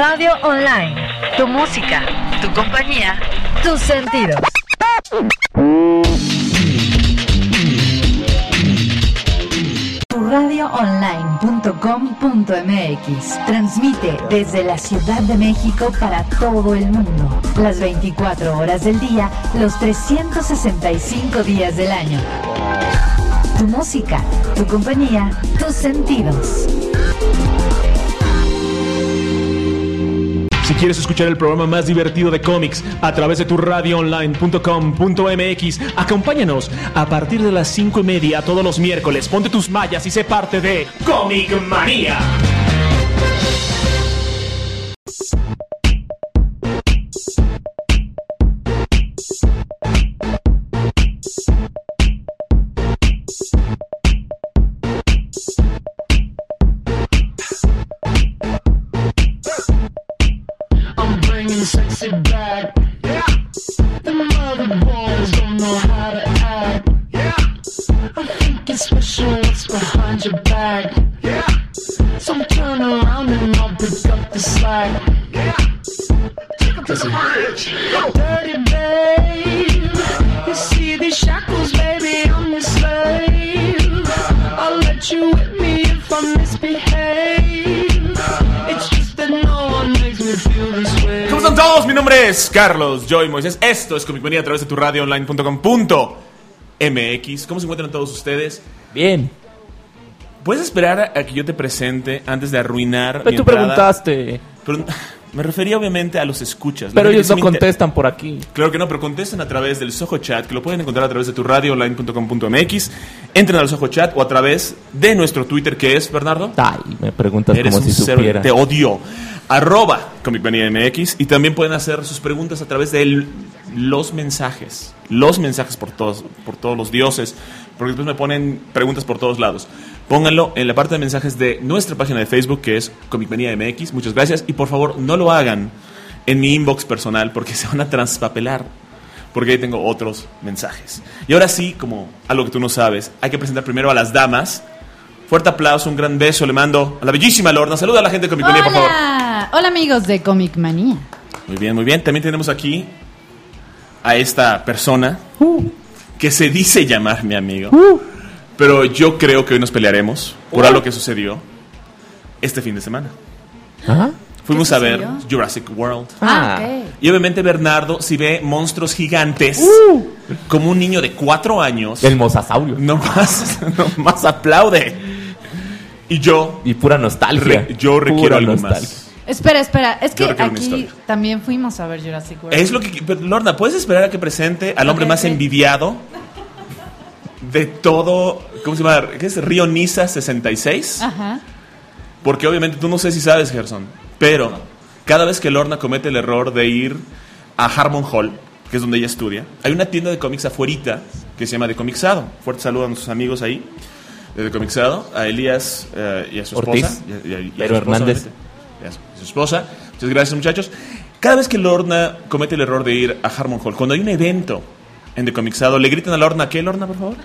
Radio Online. Tu música, tu compañía, tus sentidos. Radioonline.com.mx transmite desde la Ciudad de México para todo el mundo, las 24 horas del día, los 365 días del año. Tu música, tu compañía, tus sentidos. Si quieres escuchar el programa más divertido de cómics a través de tu radioonline.com.mx, acompáñanos a partir de las 5:30 todos los miércoles. Ponte tus mallas y sé parte de Comic Manía. Sexy back, yeah. The mother boys don't know how to act, yeah. I'm thinking special, what's behind your back, yeah. So turn around and I'll pick up the slack, yeah. Take up this bridge, dirty babe. You see these shackles, baby, I'm your slave. I'll let you whip me if I misbehave. It's just that no one makes me feel this way. ¿Cómo están todos? Mi nombre es Carlos Joy Moisés. Esto es Comic Manía a través de tu radioonline.com.mx. ¿Cómo se encuentran todos ustedes? Bien. ¿Puedes esperar a que yo te presente antes de arruinar Pero mi tú entrada? Preguntaste. Pero me refería obviamente a los escuchas. Pero ellos no contestan por aquí. Claro que no, pero contestan a través del Soho Chat, que lo pueden encontrar a través de tu radioonline.com.mx. Entren al Soho Chat o a través de nuestro Twitter, que es, Bernardo. Ay, me preguntas Eres como si supiera. Te odio. @ComicManiaMX. Y también pueden hacer sus preguntas a través de los mensajes. Los mensajes por todos los dioses. Porque después me ponen preguntas por todos lados. Pónganlo en la parte de mensajes de nuestra página de Facebook, que es Comic Manía MX. Muchas gracias. Y por favor, no lo hagan en mi inbox personal, porque se van a transpapelar. Porque ahí tengo otros mensajes. Y ahora sí, como algo que tú no sabes, hay que presentar primero a las damas. Fuerte aplauso, un gran beso le mando a la bellísima Lorna. Saluda a la gente de Comic Manía, por favor. Hola amigos de Comic Manía. Muy bien, muy bien. También tenemos aquí a esta persona que se dice llamar mi amigo. Pero yo creo que hoy nos pelearemos por algo que sucedió este fin de semana. ¿Ah? Fuimos a ver Jurassic World. Ok. Y obviamente Bernardo, si ve monstruos gigantes como un niño de 4 años, El mosasaurio. no más aplaude. Y yo Y pura nostalgia. yo requiero Pura algo nostalgia. más. Espera, es que Yo requiero una aquí historia. también fuimos a ver Jurassic World. Es lo que... Pero, Lorna, ¿puedes esperar a que presente al hombre más envidiado de todo? ¿Cómo se llama? ¿Qué es? Río Niza 66. Ajá. Porque obviamente tú no sé si sabes, Gerson, pero cada vez que Lorna comete el error de ir a Harmon Hall, que es donde ella estudia, hay una tienda de cómics afuerita que se llama The Comixado. Fuerte saludo a nuestros amigos ahí de The Comixado, a Elías y a su Ortiz. esposa. Y a Pero su esposa, Hernández. obviamente. Y a su esposa. Muchas gracias, muchachos. Cada vez que Lorna comete el error de ir a Harmon Hall, cuando hay un evento en The Comixado, le gritan a Lorna, ¿qué, Lorna, por favor?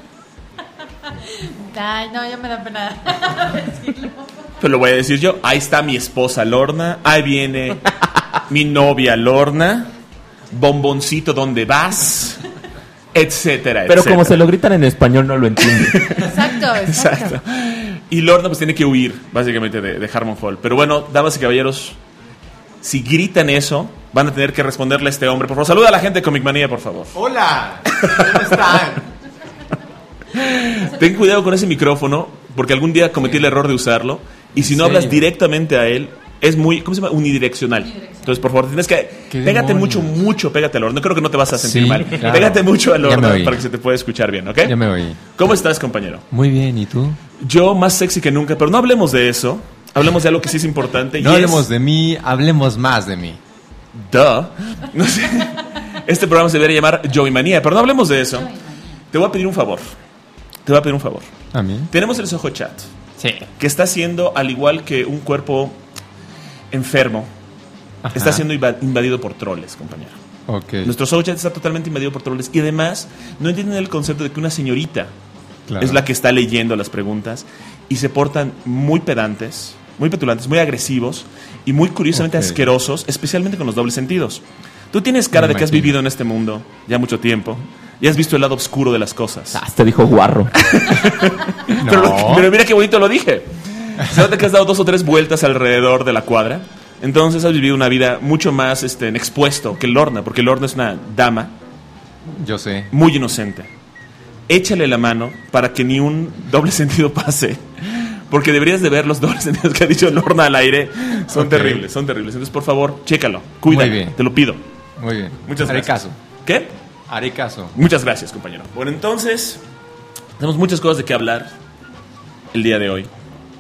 Ay, no, ya me da pena decirlo. Pero lo voy a decir yo. Ahí está mi esposa Lorna. Ahí viene mi novia Lorna. Bomboncito, ¿dónde vas? Etcétera, Pero etcétera. como se lo gritan en español, no lo entiende. Exacto. Exacto. Y Lorna pues tiene que huir, básicamente, de Harmon Hall. Pero bueno, damas y caballeros, si gritan eso, van a tener que responderle a este hombre. Por favor, saluda a la gente de Comic Manía, por favor. Hola, ¿cómo están? Ten cuidado con ese micrófono, porque algún día cometí el error de usarlo. Y si no serio? hablas directamente a él, es muy, ¿cómo se llama? Unidireccional. Entonces, por favor, tienes que... ¿Qué Pégate demonios? mucho, pégate al horno. No creo que no te vas a sentir Sí, mal. claro. Pégate mucho al Ya me horno oí. para que se te pueda escuchar bien, ¿ok? Ya me oí. ¿Cómo estás, compañero? Muy bien, ¿y tú? Yo más sexy que nunca, pero no hablemos de eso. Hablemos de algo que sí es importante. No y hablemos es... de mí, hablemos más de mí. No sé. Este programa se debería llamar Joey Manía, pero no hablemos de eso. Te voy a pedir un favor. ¿A mí? Tenemos el Soho Chat, Sí. que está siendo, al igual que un cuerpo enfermo, Ajá. está siendo invadido por troles, compañero. Ok. Nuestro Soho Chat está totalmente invadido por troles. Y además, no entienden el concepto de que una señorita Claro. es la que está leyendo las preguntas y se portan muy pedantes, muy petulantes, muy agresivos y muy curiosamente Ok. asquerosos, especialmente con los dobles sentidos. Tú tienes cara Me de que has imagino. vivido en este mundo ya mucho tiempo y has visto el lado oscuro de las cosas. Te dijo guarro. Pero mira qué bonito lo dije. Se nota que has dado 2 o 3 vueltas alrededor de la cuadra. Entonces has vivido una vida mucho más expuesto que Lorna, porque Lorna es una dama Yo sé. muy inocente. Échale la mano para que ni un doble sentido pase. Porque deberías de ver los dobles sentidos que ha dicho Lorna al aire. Son Ok. terribles, son terribles. Entonces, por favor, chécalo, cuídalo, Muy bien. te lo pido. Muy bien. Muchas Haré gracias. caso. ¿Qué? Haré caso. Muchas gracias, compañero. Bueno, entonces, tenemos muchas cosas de qué hablar el día de hoy.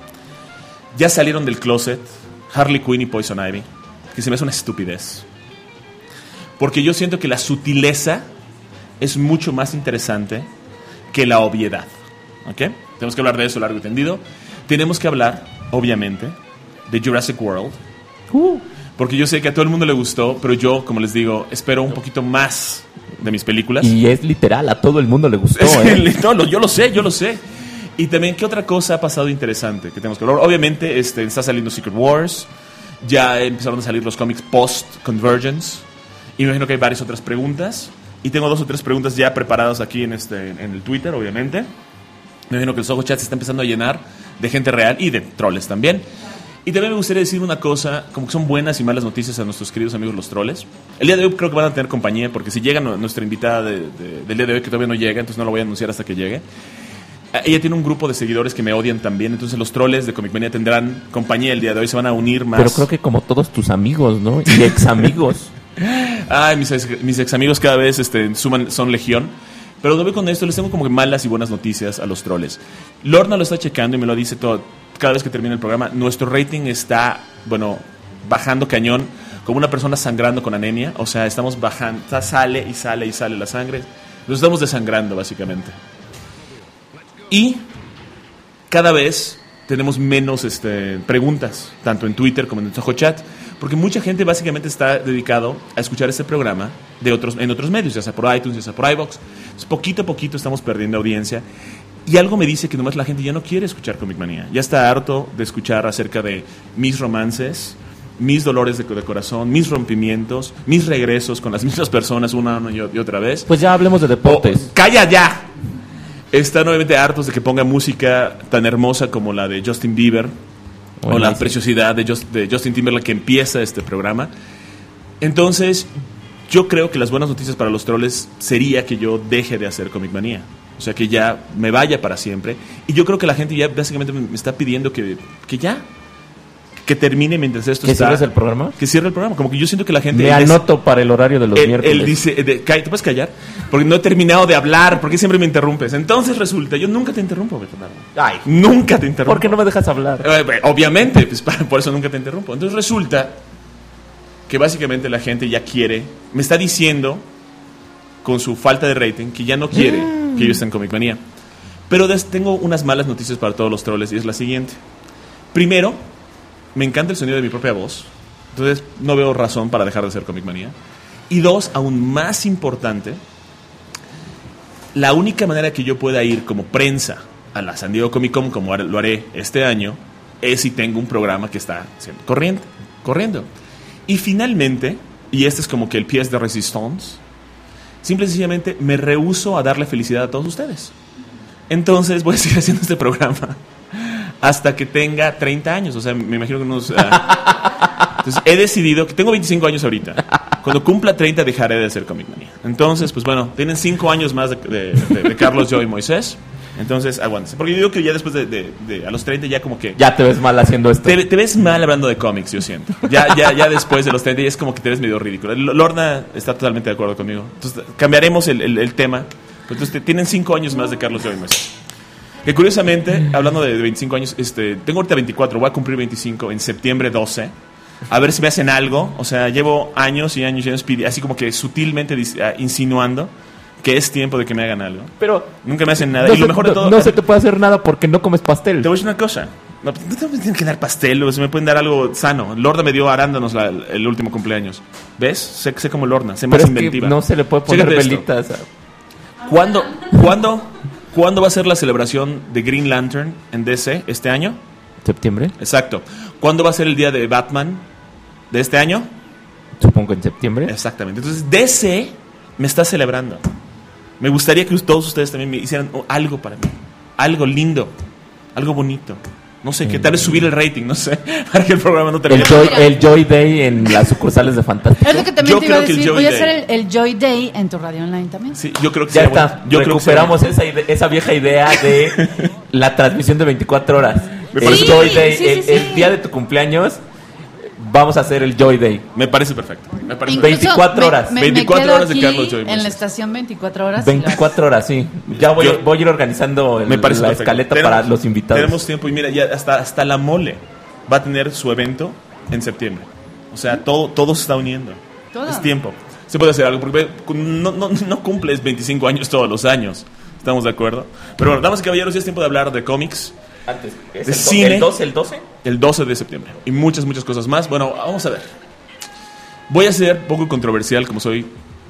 Ya salieron del closet Harley Quinn y Poison Ivy, que se me hace una estupidez. Porque yo siento que la sutileza es mucho más interesante que la obviedad. ¿Ok? Tenemos que hablar de eso largo y tendido. Tenemos que hablar, obviamente, de Jurassic World. Porque yo sé que a todo el mundo le gustó, pero yo, como les digo, espero un poquito más de mis películas. Y es literal, a todo el mundo le gustó, No, yo lo sé. Y también, ¿qué otra cosa ha pasado interesante que tenemos que hablar? Obviamente, está saliendo Secret Wars. Ya empezaron a salir los cómics post-Convergence. Y me imagino que hay varias otras preguntas. Y tengo 2 o 3 preguntas ya preparadas aquí en el Twitter, obviamente. Me imagino que el Soho Chat se está empezando a llenar de gente real y de troles también. Y también me gustaría decir una cosa, como que son buenas y malas noticias a nuestros queridos amigos los troles. El día de hoy creo que van a tener compañía, porque si llega nuestra invitada del día de hoy, que todavía no llega, entonces no lo voy a anunciar hasta que llegue. Ella tiene un grupo de seguidores que me odian también, entonces los troles de Comic Mania tendrán compañía el día de hoy, se van a unir más. Pero creo que como todos tus amigos, ¿no? Y ex amigos. Ay, mis ex amigos cada vez son legión. Pero lo veo con esto, les tengo como que malas y buenas noticias a los troles. Lorna lo está checando y me lo dice cada vez que termina el programa. Nuestro rating está, bajando cañón, como una persona sangrando con anemia. O sea, estamos bajando, sale la sangre. Nos estamos desangrando, básicamente. Y cada vez tenemos menos preguntas, tanto en Twitter como en el Soho Chat, porque mucha gente básicamente está dedicado a escuchar este programa en otros medios, ya sea por iTunes, ya sea por iVoox. Entonces, poquito a poquito estamos perdiendo audiencia. Y algo me dice que nomás la gente ya no quiere escuchar Comic Manía. Ya está harto de escuchar acerca de mis romances, mis dolores de corazón, mis rompimientos, mis regresos con las mismas personas una y otra vez. Pues ya hablemos de deportes. ¡Calla ya! Están obviamente hartos de que ponga música tan hermosa como la de Justin Bieber o la preciosidad de Justin Timberlake que empieza este programa. Entonces, yo creo que las buenas noticias para los troles sería que yo deje de hacer Comic Manía. O sea, que ya me vaya para siempre. Y yo creo que la gente ya básicamente me está pidiendo que termine mientras esto ¿Que está... cierres el programa? Que cierre el programa. Como que yo siento que la gente... Me anoto para el horario de los miércoles. Él dice... ¿te puedes callar? Porque no he terminado de hablar. ¿Por qué siempre me interrumpes? Entonces resulta... Yo nunca te interrumpo, Betonardo. Ay, Nunca te interrumpo. ¿por qué no me dejas hablar? Obviamente, pues, por eso nunca te interrumpo. Entonces resulta que básicamente la gente ya quiere... Me está diciendo, con su falta de rating, que ya no quiere que yo esté en Comic Manía. Pero tengo unas malas noticias para todos los troles y es la siguiente. Primero, me encanta el sonido de mi propia voz. Entonces no veo razón para dejar de hacer Comic Manía. Y 2, aún más importante, la única manera que yo pueda ir como prensa a la San Diego Comic Con, como lo haré este año, es si tengo un programa que está corriendo. Y finalmente, y este es como que el pièce de résistance, simple y sencillamente me rehúso a darle felicidad a todos ustedes. Entonces voy a seguir haciendo este programa hasta que tenga 30 años. O sea, me imagino que unos... Entonces he decidido que tengo 25 años ahorita. Cuando cumpla 30 dejaré de hacer Comic Manía. Entonces, pues bueno, tienen 5 años más de Carlos, yo y Moisés. Entonces, aguántense. Porque yo digo que ya después a los 30 ya como que... Ya te ves mal haciendo esto. Te ves mal hablando de cómics, yo siento. Ya después de los 30 ya es como que te ves medio ridículo. Lorna está totalmente de acuerdo conmigo. Entonces cambiaremos el tema. Entonces tienen 5 años más de Carlos, yo y Moisés. Que curiosamente, hablando de 25 años, tengo ahorita 24, voy a cumplir 25 en septiembre 12. A ver si me hacen algo. O sea, llevo años y años así como que sutilmente insinuando que es tiempo de que me hagan algo. Pero nunca me hacen nada. No y lo mejor de todo... No se te puede hacer nada porque no comes pastel. Te voy a decir una cosa. No te tienen que dar pastel, o se me pueden dar algo sano. Lorna me dio arándanos el último cumpleaños. ¿Ves? Sé como Lorna, sé más Pero es inventiva. que no se le puede poner Chécate esto. velitas. ¿Cuándo va a ser la celebración de Green Lantern en DC este año? ¿Septiembre? Exacto. ¿Cuándo va a ser el día de Batman de este año? Supongo en septiembre. Exactamente. Entonces, DC me está celebrando. Me gustaría que todos ustedes también me hicieran algo para mí. Algo lindo. Algo bonito. No sé, que tal vez subir el rating, no sé, para que el programa no termine. El Joy Day en las sucursales de Fantástico. Es lo que también Yo te iba a creo que el decir. Joy Voy a Day. hacer el Joy Day en tu radio online también. Sí, yo creo que Ya sería está, bueno. Yo creo que sería recuperamos esa vieja idea de la transmisión de 24 horas. Me El parece Joy perfecto. Day, Sí, sí, sí, el día de tu cumpleaños, vamos a hacer el Joy Day. Me parece perfecto. Me parece Incluso 24 horas. 24 quedo horas de aquí Carlos Joy en la Moisés. estación 24 horas. y 24 horas, sí. Ya voy Yo- a ir organizando Me parece la perfecto. escaleta Tenemos- para los invitados. Tenemos tiempo y mira, ya hasta la Mole va a tener su evento en septiembre. O sea, todo se está uniendo. Todo. Es tiempo. Se puede hacer algo porque no cumples 25 años todos los años. ¿Estamos de acuerdo? Pero bueno, damas y caballeros, ya es tiempo de hablar de cómics. Antes, ¿es de el cine. ¿El 12? ¿El 12? El 12 de septiembre. Y muchas cosas más. Bueno, vamos a ver. Voy a ser poco controversial como soy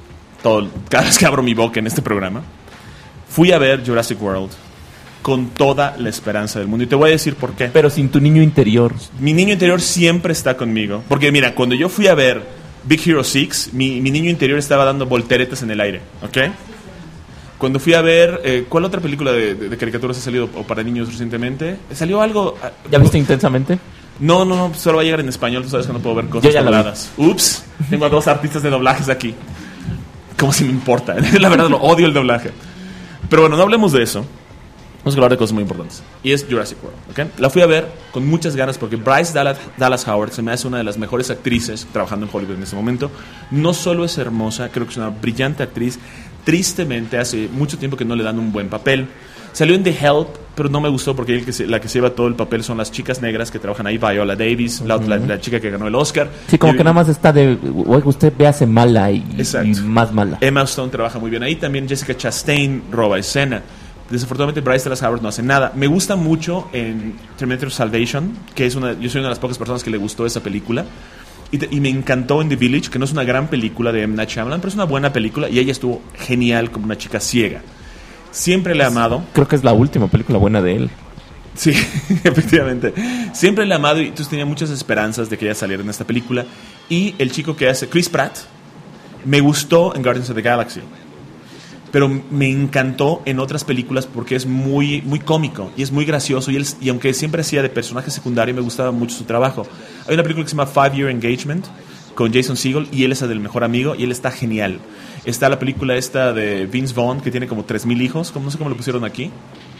cada vez que abro mi boca en este programa. Fui a ver Jurassic World con toda la esperanza del mundo. Y te voy a decir por qué. Pero sin tu niño interior. Mi niño interior siempre está conmigo. Porque mira, cuando yo fui a ver Big Hero 6, mi niño interior estaba dando volteretas en el aire. ¿Ok? Cuando fui a ver... ¿cuál otra película de caricaturas ha salido o para niños recientemente? ¿Salió algo? ¿Ya viste Intensamente? No, solo va a llegar en español. Tú sabes que no puedo ver Yo cosas ya la vi. dobladas. Ups, tengo a 2 artistas de doblajes aquí. Como si me importa. La verdad, lo odio el doblaje. Pero bueno, no hablemos de eso. Vamos a hablar de cosas muy importantes. Y es Jurassic World. ¿Okay? La fui a ver con muchas ganas porque Bryce Dallas Howard se me hace una de las mejores actrices trabajando en Hollywood en este momento. No solo es hermosa, creo que es una brillante actriz. Tristemente, hace mucho tiempo que no le dan un buen papel. Salió en The Help, pero no me gustó porque la que se lleva todo el papel son las chicas negras que trabajan ahí. Viola Davis, la chica que ganó el Oscar. Sí, como Y- que nada más está de... Oiga, usted véase mala y Exacto. más mala. Emma Stone trabaja muy bien ahí. También Jessica Chastain roba escena. Desafortunadamente Bryce Dallas Howard no hace nada. Me gusta mucho en Terminator Salvation, que yo soy una de las pocas personas que le gustó esa película. Y me encantó en The Village, que no es una gran película de M. Night Shyamalan, pero es una buena película y ella estuvo genial como una chica ciega. Siempre le he amado. Creo que es la última película buena de él. Sí, efectivamente. Siempre le he amado y entonces tenía muchas esperanzas de que ella saliera en esta película. Y el chico que hace, Chris Pratt, me gustó en Guardians of the Galaxy. Pero me encantó en otras películas porque es muy cómico y es muy gracioso. Y aunque siempre hacía de personaje secundario, me gustaba mucho su trabajo. Hay una película que se llama 5 Year Engagement con Jason Segel y él es el mejor amigo y él está genial. Está la película esta de Vince Vaughn que tiene como 3,000 hijos, no sé cómo lo pusieron aquí.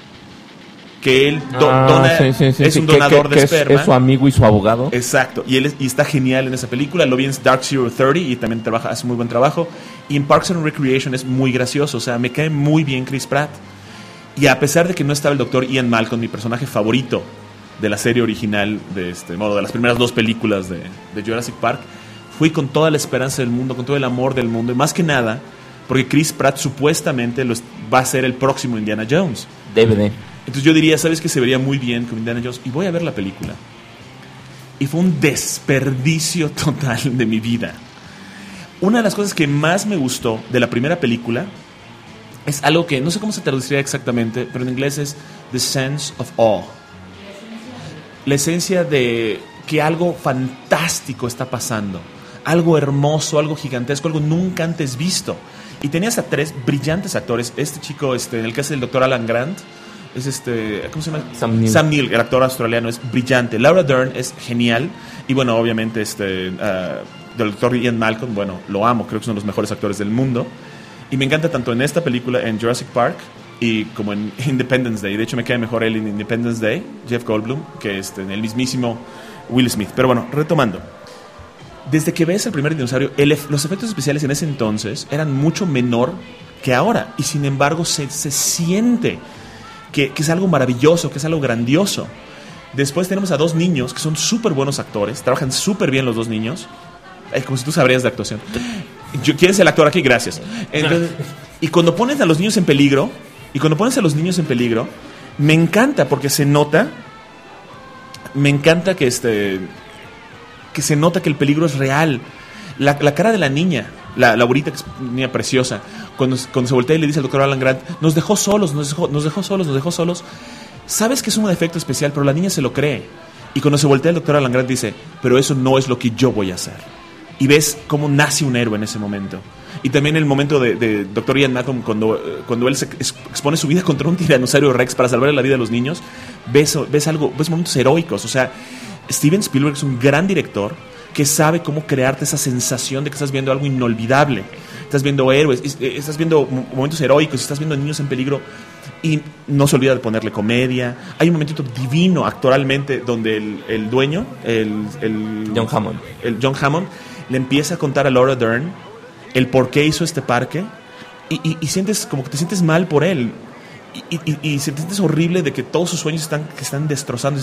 Que él dona, es un donador de esperma. Es su amigo y su abogado. Exacto, y está genial en esa película. Lo vi en Dark Zero 30 y también hace muy buen trabajo. Y en Parks and Recreation es muy gracioso, o sea, me cae muy bien Chris Pratt. Y a pesar de que no estaba el Dr. Ian Malcolm, mi personaje favorito de la serie original, de las primeras 2 películas de Jurassic Park, fui con toda la esperanza del mundo, con todo el amor del mundo, y más que nada, porque Chris Pratt supuestamente va a ser el próximo Indiana Jones. DVD. Entonces yo diría, ¿sabes qué? Se vería muy bien con Indiana Jones. Y voy a ver la película. Y fue un desperdicio total de mi vida. Una de las cosas que más me gustó de la primera película es algo que no sé cómo se traduciría exactamente, pero en inglés es The Sense of Awe. La esencia de que algo fantástico está pasando. Algo hermoso, algo gigantesco, algo nunca antes visto. Y tenías a 3 brillantes actores. Este chico, en el que hace el Dr. Alan Grant, es ¿cómo se llama? Sam Neill, el actor australiano, es brillante. Laura Dern es genial. Y bueno, obviamente del Dr. Ian Malcolm, bueno, lo amo, creo que es uno de los mejores actores del mundo. Y me encanta tanto en esta película, en Jurassic Park, y como en Independence Day. De hecho, me cae mejor él en Independence Day, Jeff Goldblum, que en el mismísimo Will Smith. Pero bueno, retomando. Desde que ves el primer dinosaurio, los efectos especiales en ese entonces eran mucho menor que ahora. Y sin embargo, se siente que es algo maravilloso, que es algo grandioso. Después tenemos a 2 niños que son súper buenos actores. Trabajan súper bien los 2 niños. Como si tú sabrías de actuación. ¿Quién es el actor aquí? Gracias. Entonces, y cuando pones a los niños en peligro, me encanta porque se nota. Me encanta que se nota que el peligro es real. La cara de la niña, la abuelita, que es una niña preciosa, cuando se voltea y le dice al doctor Alan Grant, nos dejó solos. sabes que es un efecto especial, pero la niña se lo cree. Y cuando se voltea el doctor Alan Grant dice, pero eso no es lo que yo voy a hacer. Y ves cómo nace un héroe en ese momento. Y también el momento de Dr. Ian Malcolm, cuando él se expone su vida contra un tiranosaurio Rex para salvar la vida de los niños, ves momentos heroicos. O sea, Steven Spielberg es un gran director que sabe cómo crearte esa sensación de que estás viendo algo inolvidable. Estás viendo héroes, estás viendo momentos heroicos, estás viendo niños en peligro. Y no se olvida de ponerle comedia. Hay un momentito divino actoralmente donde el dueño, John Hammond. El John Hammond le empieza a contar a Laura Dern el por qué hizo este parque y sientes como que te sientes mal por él y sientes horrible de que todos sus sueños están destrozando.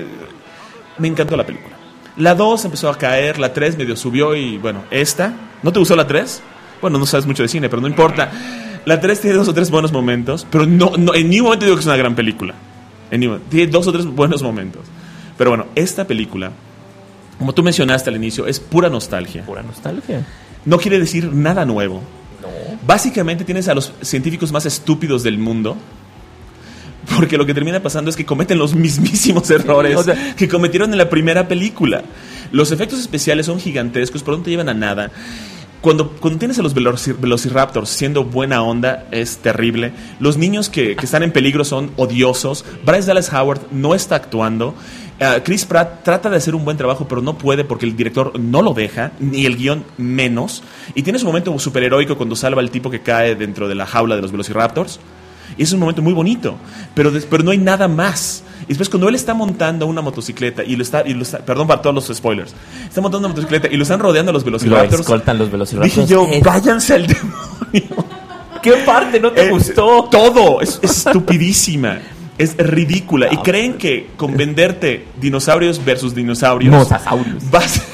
Me encantó la película. La 2 empezó a caer, la 3 medio subió y bueno, esta, ¿no te gustó la 3? Bueno, no sabes mucho de cine, pero no importa. La 3 tiene 2 o 3 buenos momentos, pero no en ningún momento digo que es una gran película. Tiene 2 o 3 buenos momentos. Pero bueno, esta película, como tú mencionaste al inicio, es pura nostalgia. Pura nostalgia. No quiere decir nada nuevo. No. Básicamente tienes a los científicos más estúpidos del mundo, porque lo que termina pasando es que cometen los mismísimos errores que cometieron en la primera película. Los efectos especiales son gigantescos, pero no te llevan a nada. Cuando tienes a los Velociraptors siendo buena onda, es terrible. Los niños que están en peligro son odiosos. Bryce Dallas Howard no está actuando. Chris Pratt trata de hacer un buen trabajo, pero no puede porque el director no lo deja, ni el guión menos. Y tienes un momento superheroico cuando salva al tipo que cae dentro de la jaula de los Velociraptors. Y es un momento muy bonito, pero no hay nada más. Y después cuando él está montando una motocicleta y lo está perdón para todos los spoilers, está montando una motocicleta y lo están rodeando los Velociraptors. Lo escoltan los Velociraptors. Dije yo, váyanse al demonio. ¿Qué parte no te gustó? Todo, es estupidísima. Es ridícula. Y creen que con venderte dinosaurios versus dinosaurios Mosasaurios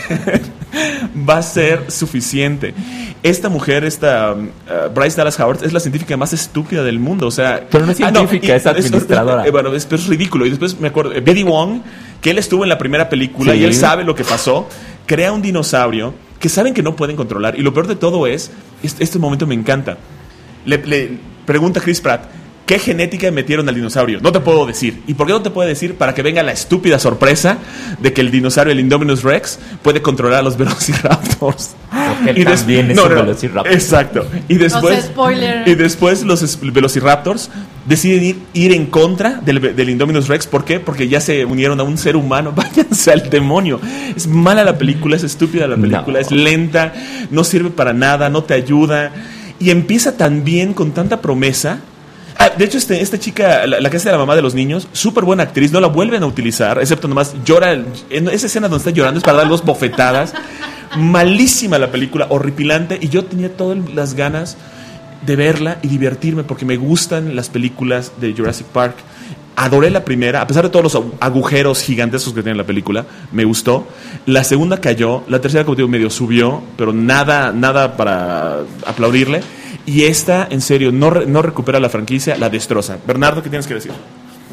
va a ser suficiente. Esta mujer, Bryce Dallas Howard, es la científica más estúpida del mundo. O sea, pero no es científica, es administradora. Bueno, es ridículo. Y después me acuerdo, Betty Wong, que él estuvo en la primera película, sí, y él sabe lo que pasó. Crea un dinosaurio que saben que no pueden controlar. Y lo peor de todo es, este momento me encanta. Le pregunta a Chris Pratt, ¿qué genética metieron al dinosaurio? No te puedo decir. ¿Y por qué no te puedo decir? Para que venga la estúpida sorpresa de que el dinosaurio, el Indominus Rex, puede controlar a los Velociraptors. Porque él también es un Velociraptor. Exacto. Y después, o sea, spoiler. Y después los Velociraptors deciden ir en contra del Indominus Rex. ¿Por qué? Porque ya se unieron a un ser humano. Váyanse al demonio. Es mala la película, es estúpida la película, es lenta, no sirve para nada, no te ayuda. Y empieza tan bien, con tanta promesa. De hecho, esta chica, la que hace la mamá de los niños, súper buena actriz, no la vuelven a utilizar, excepto nomás llora. En esa escena donde está llorando es para dar 2 bofetadas. Malísima la película, horripilante. Y yo tenía todas las ganas de verla y divertirme, porque me gustan las películas de Jurassic Park. Adoré la primera, a pesar de todos los agujeros gigantescos que tiene la película, me gustó. La segunda cayó, la tercera, como te digo, medio subió, pero nada para aplaudirle. Y esta, en serio, no recupera la franquicia, la destroza. Bernardo, ¿qué tienes que decir?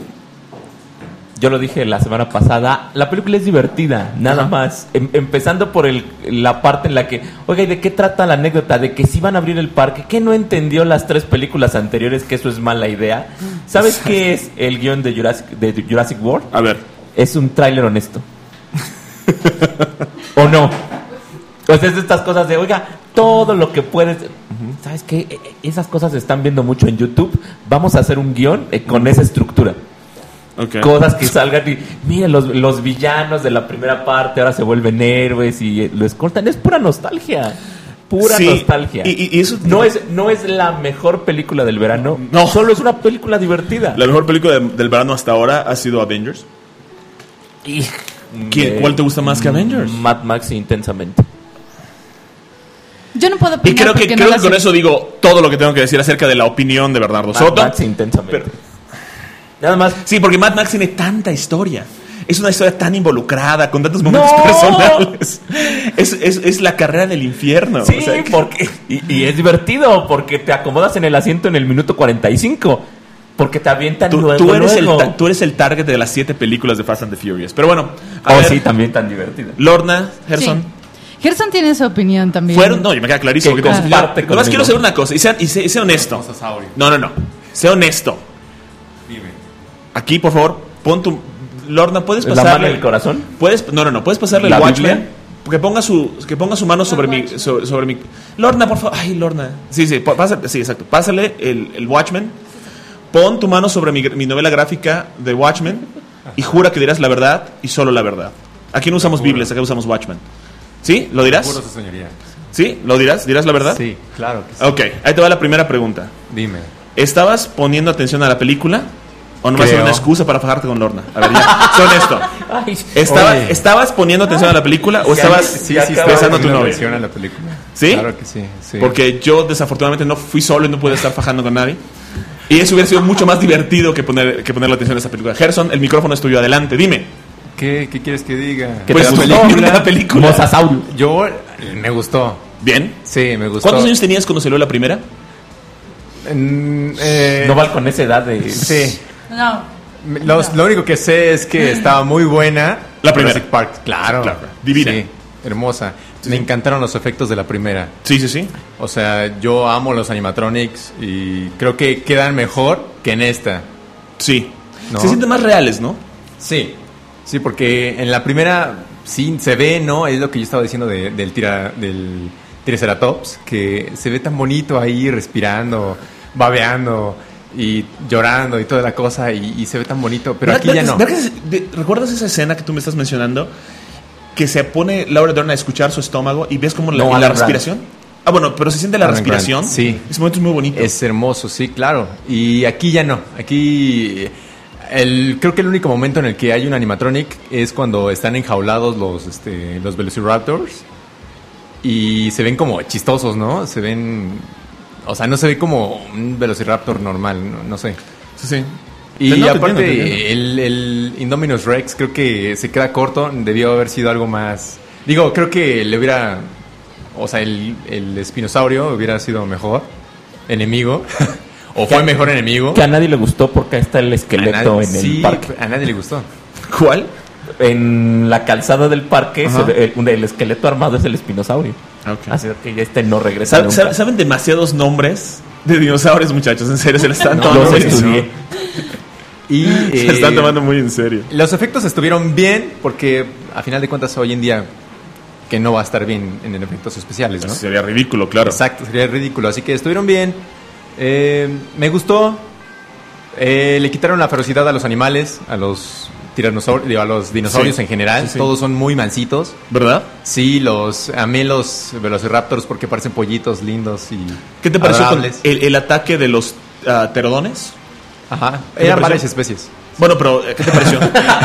Yo lo dije la semana pasada, la película es divertida, nada más. Empezando por la parte en la que, oiga, ¿y de qué trata la anécdota? De que si van a abrir el parque, ¿qué no entendió las 3 películas anteriores? Que eso es mala idea. ¿Sabes qué es el guión de Jurassic World? A ver. Es un tráiler honesto. ¿O no? Pues es de estas cosas de, oiga, todo lo que puedes... ¿Sabes qué? Esas cosas se están viendo mucho en YouTube. Vamos a hacer un guión con esa estructura. Okay. Cosas que salgan y... Mira, los villanos de la primera parte ahora se vuelven héroes y lo escoltan. Es pura nostalgia. Pura nostalgia. Y eso... No es la mejor película del verano. No. Solo es una película divertida. La mejor película del verano hasta ahora ha sido Avengers. ¿Cuál te gusta más que Avengers? Mad Max Intensamente. Yo no puedo opinar. Y creo que con eso digo todo lo que tengo que decir acerca de la opinión de Bernardo Soto. Mad Max Intensamente. Nada más. Sí, porque Mad Max tiene tanta historia. Es una historia tan involucrada, con tantos momentos personales. Es la carrera del infierno. Sí, o sea, porque y es divertido, porque te acomodas en el asiento en el minuto 45. Porque te avientan tú eres el target de las 7 películas de Fast and the Furious. Pero bueno. Sí, también tan divertida. Lorna, Gerson. Sí. Gerson tiene su opinión también. No, me queda clarísimo que comparte. Nomás quiero hacer una cosa y sea honesto. No. Sea honesto. Dime. aquí, por favor, pon tu... Lorna, ¿puedes ¿La pasarle? mano en el corazón? No, puedes pasarle ¿La el Watchmen. Biblia? Que ponga su mano sobre mi... Lorna, por favor. Ay, Lorna. Sí, exacto. Pásale el Watchmen. Pon tu mano sobre mi novela gráfica de Watchmen y jura que dirás la verdad y solo la verdad. Aquí no usamos Biblias, acá usamos Watchmen. ¿Sí? ¿Lo dirás? Juro, su señoría. ¿Sí? ¿Lo dirás? ¿Dirás la verdad? Sí, claro que sí. Ok, ahí te va la primera pregunta. Dime. ¿Estabas poniendo atención a la película? ¿O nomás Creo. era una excusa para fajarte con Lorna? A ver, ya, sé honesto. Oye. ¿Estabas poniendo atención a la película o estabas Sí, besando a tu novia? atención a la película. ¿Sí? Claro que sí. Porque yo desafortunadamente no fui solo y no pude estar fajando con nadie. Y eso hubiera sido mucho más divertido que ponerle atención a esa película. Gerson, el micrófono es tuyo, adelante, dime. ¿Qué quieres que diga? ¿Qué Pues te tu gustó? opinión de la película. Mosasaurio. Yo me gustó. Bien. Sí, me gustó. ¿Cuántos años tenías cuando salió la primera? No val con esa edad de... Sí. No. Lo único que sé es que estaba muy buena. La primera. Jurassic Park, claro. Divina. Sí, hermosa. Me encantaron los efectos de la primera. Sí. O sea, yo amo los animatronics y creo que quedan mejor que en esta. Sí. ¿No? Se sienten más reales, ¿no? Sí, porque en la primera sí se ve, ¿no? Es lo que yo estaba diciendo del Triceratops, que se ve tan bonito ahí respirando, babeando y llorando y toda la cosa y se ve tan bonito, pero aquí ya no. ¿Recuerdas esa escena que tú me estás mencionando? Que se pone Laura Dern a escuchar su estómago y ves como No, la Alan respiración. Ah, bueno, pero se siente la Alan respiración. Grant, sí. Ese momento es muy bonito. Es hermoso, sí, claro. Y aquí ya no. Aquí creo que el único momento en el que hay un animatronic es cuando están enjaulados los Velociraptors y se ven como chistosos, ¿no? Se ven, o sea, no se ve como un Velociraptor normal, no sé. Sí. Y No, te aparte entiendo. el Indominus Rex creo que se queda corto, debió haber sido algo más. Digo, creo que le hubiera, o sea, el espinosaurio hubiera sido mejor enemigo. ¿O fue mejor enemigo? Que a nadie le gustó porque ahí está el esqueleto en el parque. A nadie le gustó. ¿Cuál? En la calzada del parque Ajá. el esqueleto armado es el espinosaurio. Ok. Así que ya no regresa nunca. ¿Saben demasiados nombres de dinosaurios, muchachos? En serio, se lo están No, tomando los muy en estudié. serio. Y Se están tomando muy en serio. los efectos estuvieron bien porque a final de cuentas hoy en día que no va a estar bien en efectos especiales, ¿no? Sería ridículo, claro. Exacto, sería ridículo. Así que estuvieron bien. Me gustó. Le quitaron la ferocidad a los animales, a los tiranosaurios, a los dinosaurios Sí, en general. sí. Todos son muy mansitos. ¿Verdad? Sí, amé los Velociraptors porque parecen pollitos lindos y ¿Qué te pareció con adorables. el ataque de los pterodones? Ajá, ¿Qué te eran pareció? varias especies. Bueno, pero ¿qué te pareció?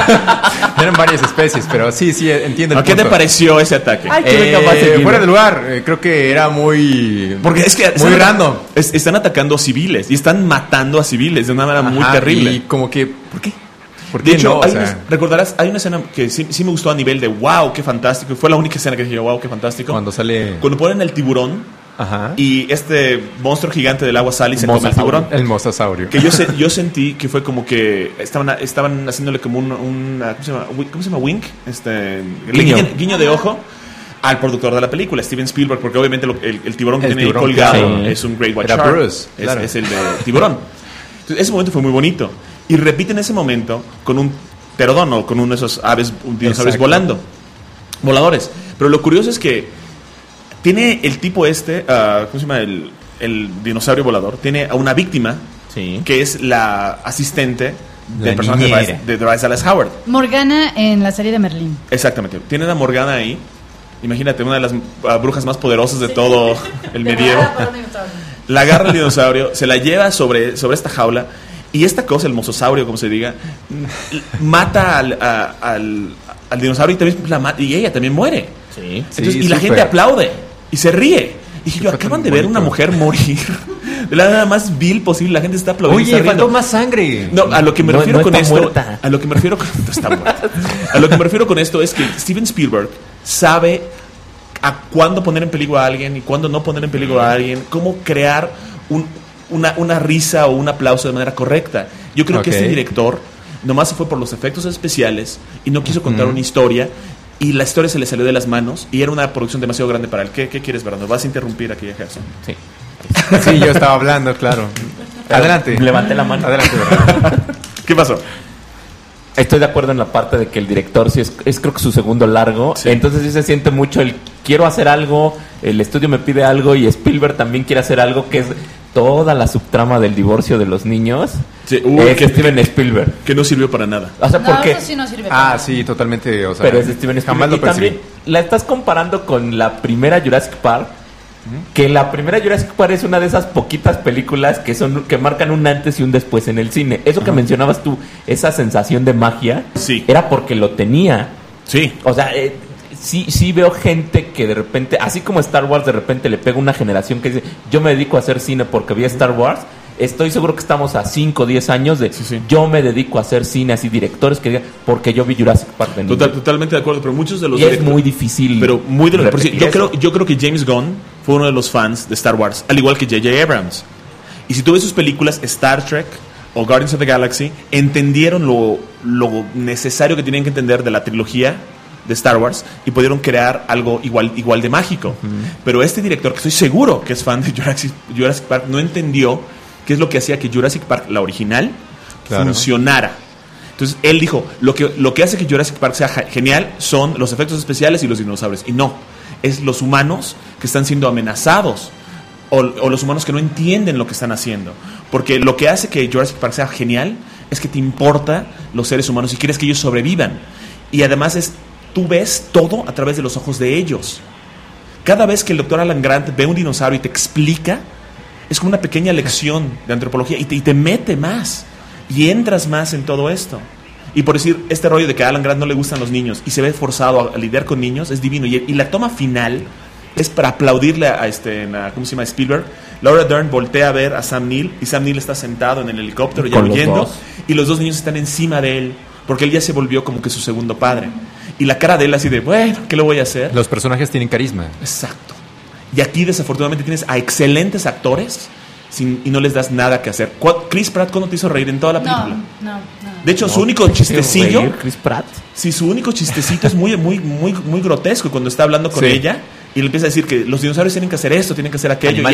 Eran varias especies, pero sí, entiendo el ¿Qué te punto. pareció ese ataque? Ay, que venga más seguido. Fuera de lugar, creo que era muy... Porque es que muy random. están atacando civiles y están matando a civiles de una manera muy Ajá, terrible. Y como que, ¿por qué? ¿Por De qué hecho, no? O hay sea, recordarás, hay una escena que sí me gustó a nivel de wow, qué fantástico. Fue la única escena que dije, wow, qué fantástico. cuando sale... Cuando ponen el tiburón Ajá. y este monstruo gigante del agua sale y se come el tiburón. El mosasaurio. Que yo sentí que fue como que estaban haciéndole como ¿cómo se llama? Wink, guiño de ojo al productor de la película, Steven Spielberg, porque obviamente el tiburón que El tiene ahí tiburón, colgado claro. es un Great White Era Shark. Bruce, claro. Es el de tiburón. Entonces, ese momento fue muy bonito. Y repiten ese momento con un pterodón o con uno de esos dinosaurios Exacto. voladores. Pero lo curioso es que tiene el tipo ¿cómo se llama? El dinosaurio volador, tiene a una víctima Sí. que es la asistente La del personaje niñera. de Bryce Dallas Howard. Morgana en la serie de Merlín. Exactamente. Tienen a Morgana ahí. Imagínate, una de las brujas más poderosas de todo el medievo. La agarra el dinosaurio, se la lleva sobre esta jaula. Y esta cosa, el mososaurio, como se diga, mata al dinosaurio y también y ella también muere. Sí. Entonces, Sí, y la súper. gente aplaude y se ríe. Y dije yo, Fue acaban tan de ver una bonito. mujer morir de la manera más vil posible. La gente está aplaudiendo. y Oye, está riendo. faltó más sangre. No, a lo que me No, refiero no con está esto, muerta. a lo que me refiero con no está muerta. A lo que me refiero con esto es que Steven Spielberg sabe a cuándo poner en peligro a alguien y cuándo no poner en peligro a alguien, cómo crear una risa o un aplauso de manera correcta. Yo creo que Ok. este director nomás se fue por los efectos especiales y no quiso contar una historia. Y la historia se le salió de las manos y era una producción demasiado grande para él. ¿Qué quieres, Brando? ¿Vas a interrumpir aquí a Gerson? Sí. Sí, yo estaba hablando, claro. Adelante. Levanté la mano. Adelante, ¿verdad? ¿Qué pasó? Estoy de acuerdo en la parte de que el director sí es creo que su segundo largo. Sí. Entonces sí se siente mucho el quiero hacer algo, el estudio me pide algo y Spielberg también quiere hacer algo, que es toda la subtrama del divorcio de los niños. Sí, es Steven Spielberg. Que no sirvió para nada. O sea, No, porque eso sí no sirve. para nada. Sí, totalmente. O sea, pero es Steven jamás Spielberg. lo Y también percibí. la estás comparando con la primera Jurassic Park. Que la primera Jurassic Park es una de esas poquitas películas que marcan un antes y un después en el cine. Eso que mencionabas tú, esa sensación de magia, Sí. era porque lo tenía. Sí. O sea, sí veo gente que de repente, así como Star Wars de repente le pega una generación que dice, yo me dedico a hacer cine porque vi Star Wars. Estoy seguro que estamos a 5 o 10 años de yo me dedico a hacer cine, así directores que digan, porque yo vi Jurassic Park de niño. Totalmente de acuerdo, pero muchos de los Y es muy difícil. Pero muy de los, por repetir cierto, eso. yo creo que James Gunn fue uno de los fans de Star Wars, al igual que J.J. Abrams. Y si tú ves sus películas, Star Trek o Guardians of the Galaxy, entendieron lo necesario que tenían que entender de la trilogía de Star Wars y pudieron crear algo igual de mágico. Pero este director, que estoy seguro que es fan de Jurassic Park, no entendió qué es lo que hacía que Jurassic Park, la original, funcionara. Entonces él dijo, lo que hace que Jurassic Park sea genial son los efectos especiales y los dinosaurios. Y no, es los humanos que están siendo amenazados o los humanos que no entienden lo que están haciendo. Porque lo que hace que Jurassic Park sea genial es que te importa los seres humanos y quieres que ellos sobrevivan. Y además tú ves todo a través de los ojos de ellos. Cada vez que el Dr. Alan Grant ve un dinosaurio y te explica, es como una pequeña lección de antropología y te mete más y entras más en todo esto. Y por decir, este rollo de que a Alan Grant no le gustan los niños y se ve forzado a lidiar con niños es divino. Y la toma final es para aplaudirle a ¿cómo se llama? Spielberg. Laura Dern voltea a ver a Sam Neill y Sam Neill está sentado en el helicóptero ya huyendo y los dos niños están encima de él porque él ya se volvió como que su segundo padre. Y la cara de él así de, bueno, ¿qué le voy a hacer? Los personajes tienen carisma. Exacto. Y aquí desafortunadamente tienes a excelentes actores y no les das nada que hacer. Chris Pratt, ¿cuándo te hizo reír en toda la película? No. De hecho, su único chistecillo, Chris Pratt. sí, su único chistecito es muy grotesco cuando está hablando con ella y le empieza a decir que los dinosaurios tienen que hacer esto, tienen que hacer aquello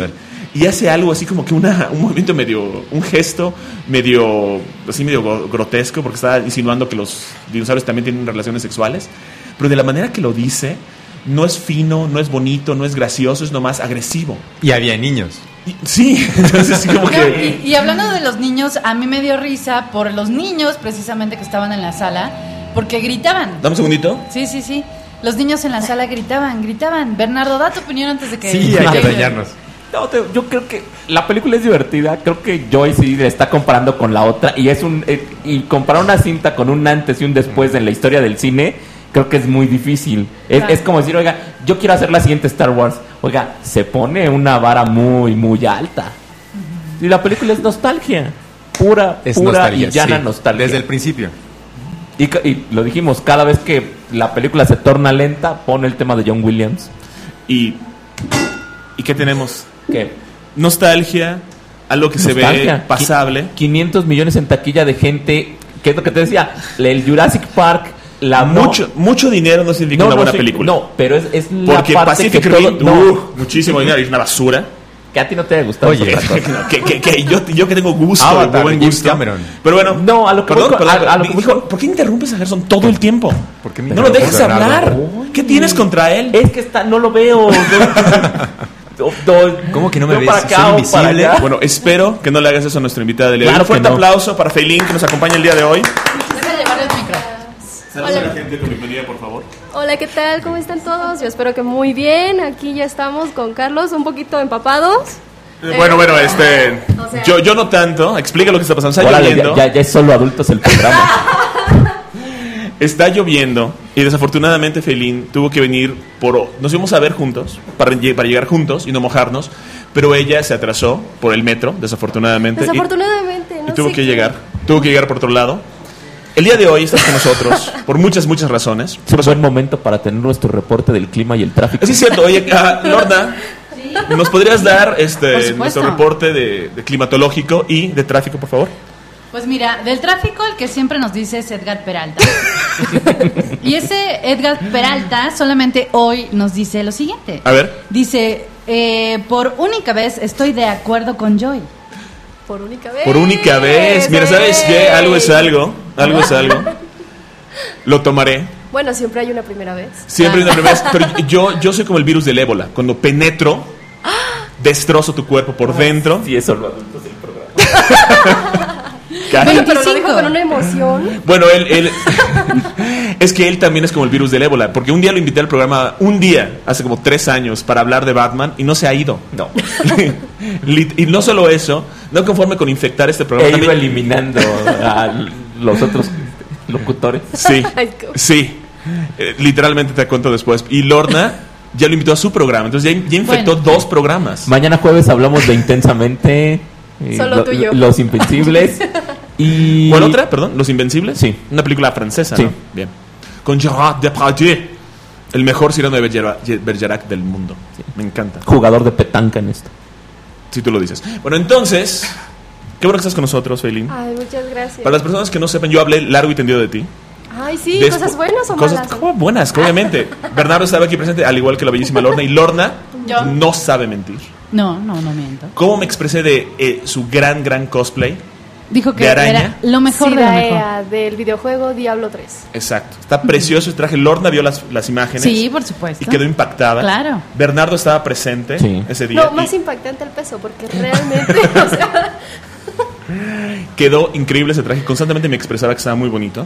y hace algo así como que un movimiento un gesto medio grotesco porque está insinuando que los dinosaurios también tienen relaciones sexuales, pero de la manera que lo dice no es fino, no es bonito, no es gracioso, es nomás agresivo. Y había niños. Sí, entonces sí como que... Y hablando de los niños, a mí me dio risa por los niños precisamente que estaban en la sala, porque gritaban. Dame un segundito. Sí. Los niños en la sala gritaban. Bernardo, da tu opinión antes de que... Sí, hay que dañarnos. No, yo creo que la película es divertida. Creo que Joy sí le está comparando con la otra. Y comparar una cinta con un antes y un después en la historia del cine, creo que es muy difícil. Es como decir, oiga, yo quiero hacer la siguiente Star Wars. Oiga, se pone una vara muy, muy alta. Y la película es nostalgia. Pura nostalgia, y llana nostalgia. Desde el principio. Y lo dijimos, cada vez que la película se torna lenta, pone el tema de John Williams. ¿Y qué tenemos? ¿Qué? Nostalgia, algo que Nostalgia. se ve pasable. 500 millones en taquilla de gente. ¿Qué es lo que te decía? El Jurassic Park. Mucho dinero no significa una buena película. No, pero es la porque parte Pacific que Rim, muchísimo dinero y es una basura. Que a ti no te haya gustado. Oye, que yo que tengo gusto, Avatar, buen James gusto. Cameron. Pero bueno, No, a lo que perdón, voy- a lo que dijo, voy- ¿por qué interrumpes a Gerson todo el tiempo? ¿Por qué me No lo dejes interrumpes, hablar. Bernardo? ¿Qué tienes contra él? Es que no lo veo. ¿Cómo que no me Yo ves? para Soy acá o invisible. para allá. Bueno, espero que no le hagas eso a nuestra invitada de hoy. Claro Un fuerte que no. aplauso para Feilín, que nos acompaña el día de hoy. Deja de llevarle el micro. Saludos a la gente con bienvenida, por favor. Hola, ¿qué tal? ¿Cómo están todos? Yo espero que muy bien. Aquí ya estamos con Carlos, un poquito empapados. Bueno, o sea- yo no tanto. Explica lo que está pasando. Está Órale, lloviendo. ya es solo adultos el programa. Está lloviendo y desafortunadamente Feilín tuvo que venir nos íbamos a ver juntos para llegar juntos y no mojarnos, pero ella se atrasó por el metro, desafortunadamente. Desafortunadamente, Y no tuvo sé que qué. llegar. Tuvo que llegar por otro lado. El día de hoy estás con nosotros por muchas razones. Es un buen momento para tener nuestro reporte del clima y el tráfico. Sí, es cierto. Oye, Lorna, ¿nos podrías dar supuesto. nuestro reporte de climatológico y de tráfico, por favor? Pues mira, del tráfico el que siempre nos dice es Edgar Peralta. Y ese Edgar Peralta solamente hoy nos dice lo siguiente. A ver. Dice, por única vez estoy de acuerdo con Joy. Por única vez. Por única vez. Mira, ¿sabes qué? Algo es algo. Algo es algo. Lo tomaré. Bueno, siempre hay una primera vez. Siempre hay una primera vez. Pero yo soy como el virus del ébola. Cuando penetro, destrozo tu cuerpo por dentro. Sí, eso lo adultos del programa. Pero lo dijo con una emoción. Bueno, él es que él también es como el virus del ébola, porque un día lo invité al programa, hace como 3 años, para hablar de Batman, y no se ha ido. No. Y no solo eso, no conforme con infectar este programa. He ido eliminando a los otros locutores. Sí. Literalmente te cuento después. Y Lorna ya lo invitó a su programa, entonces ya infectó 2 programas. Mañana jueves hablamos de Intensamente. Solo tú y yo. Los Invencibles. Y... ¿Cuál otra? Perdón, Los Invencibles. Sí. Una película francesa, sí. ¿no? Bien. Con Gérard Depardieu, el mejor Cyrano de Bergerac del mundo. Sí. Me encanta. Jugador de petanca en esto. Si tú lo dices. Bueno, entonces, qué bueno que estás con nosotros, Feilín. Ay, muchas gracias. Para las personas que no sepan, yo hablé largo y tendido de ti. Ay, sí, ¿cosas buenas o malas? Cosas buenas, obviamente. Bernardo estaba aquí presente, al igual que la bellísima Lorna. Y Lorna no sabe mentir. No miento. ¿Cómo me expresé de su gran cosplay? Dijo que de araña. era lo mejor de lo mejor. Del videojuego Diablo 3. Exacto. Está precioso el traje. Lorna vio las imágenes. Sí, por supuesto. Y quedó impactada. Claro. Bernardo estaba presente ese día. No, más impactante el peso, porque realmente, o sea... Quedó increíble ese traje. Constantemente me expresaba que estaba muy bonito.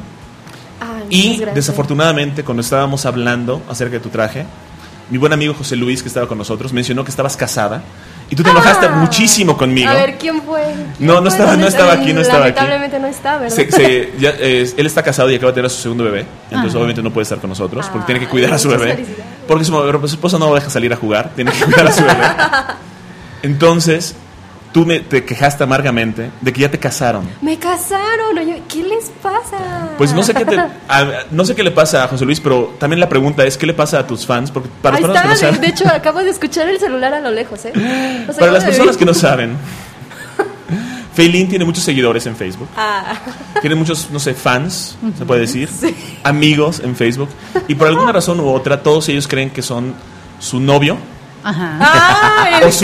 Y desafortunadamente, cuando estábamos hablando acerca de tu traje, mi buen amigo José Luis, que estaba con nosotros, mencionó que estabas casada. Y tú te enojaste muchísimo conmigo. A ver, ¿quién fue? No estaba aquí. Lamentablemente no está, ¿verdad? Él está casado y acaba de tener a su segundo bebé. Entonces obviamente no puede estar con nosotros porque tiene que cuidar a su bebé. Porque su esposa no lo deja salir a jugar. Tiene que cuidar a su bebé. Entonces tú te quejaste amargamente de que ya te casaron. Me casaron. ¿Qué les pasa? Pues no sé qué le pasa a José Luis, pero también la pregunta es ¿qué le pasa a tus fans? Porque para las personas que no saben, de hecho acabo de escuchar el celular a lo lejos, para las personas que no saben, Feilín tiene muchos seguidores en Facebook. Tiene muchos, fans, se puede decir, amigos en Facebook, y por alguna razón u otra todos ellos creen que son su novio. Ajá. El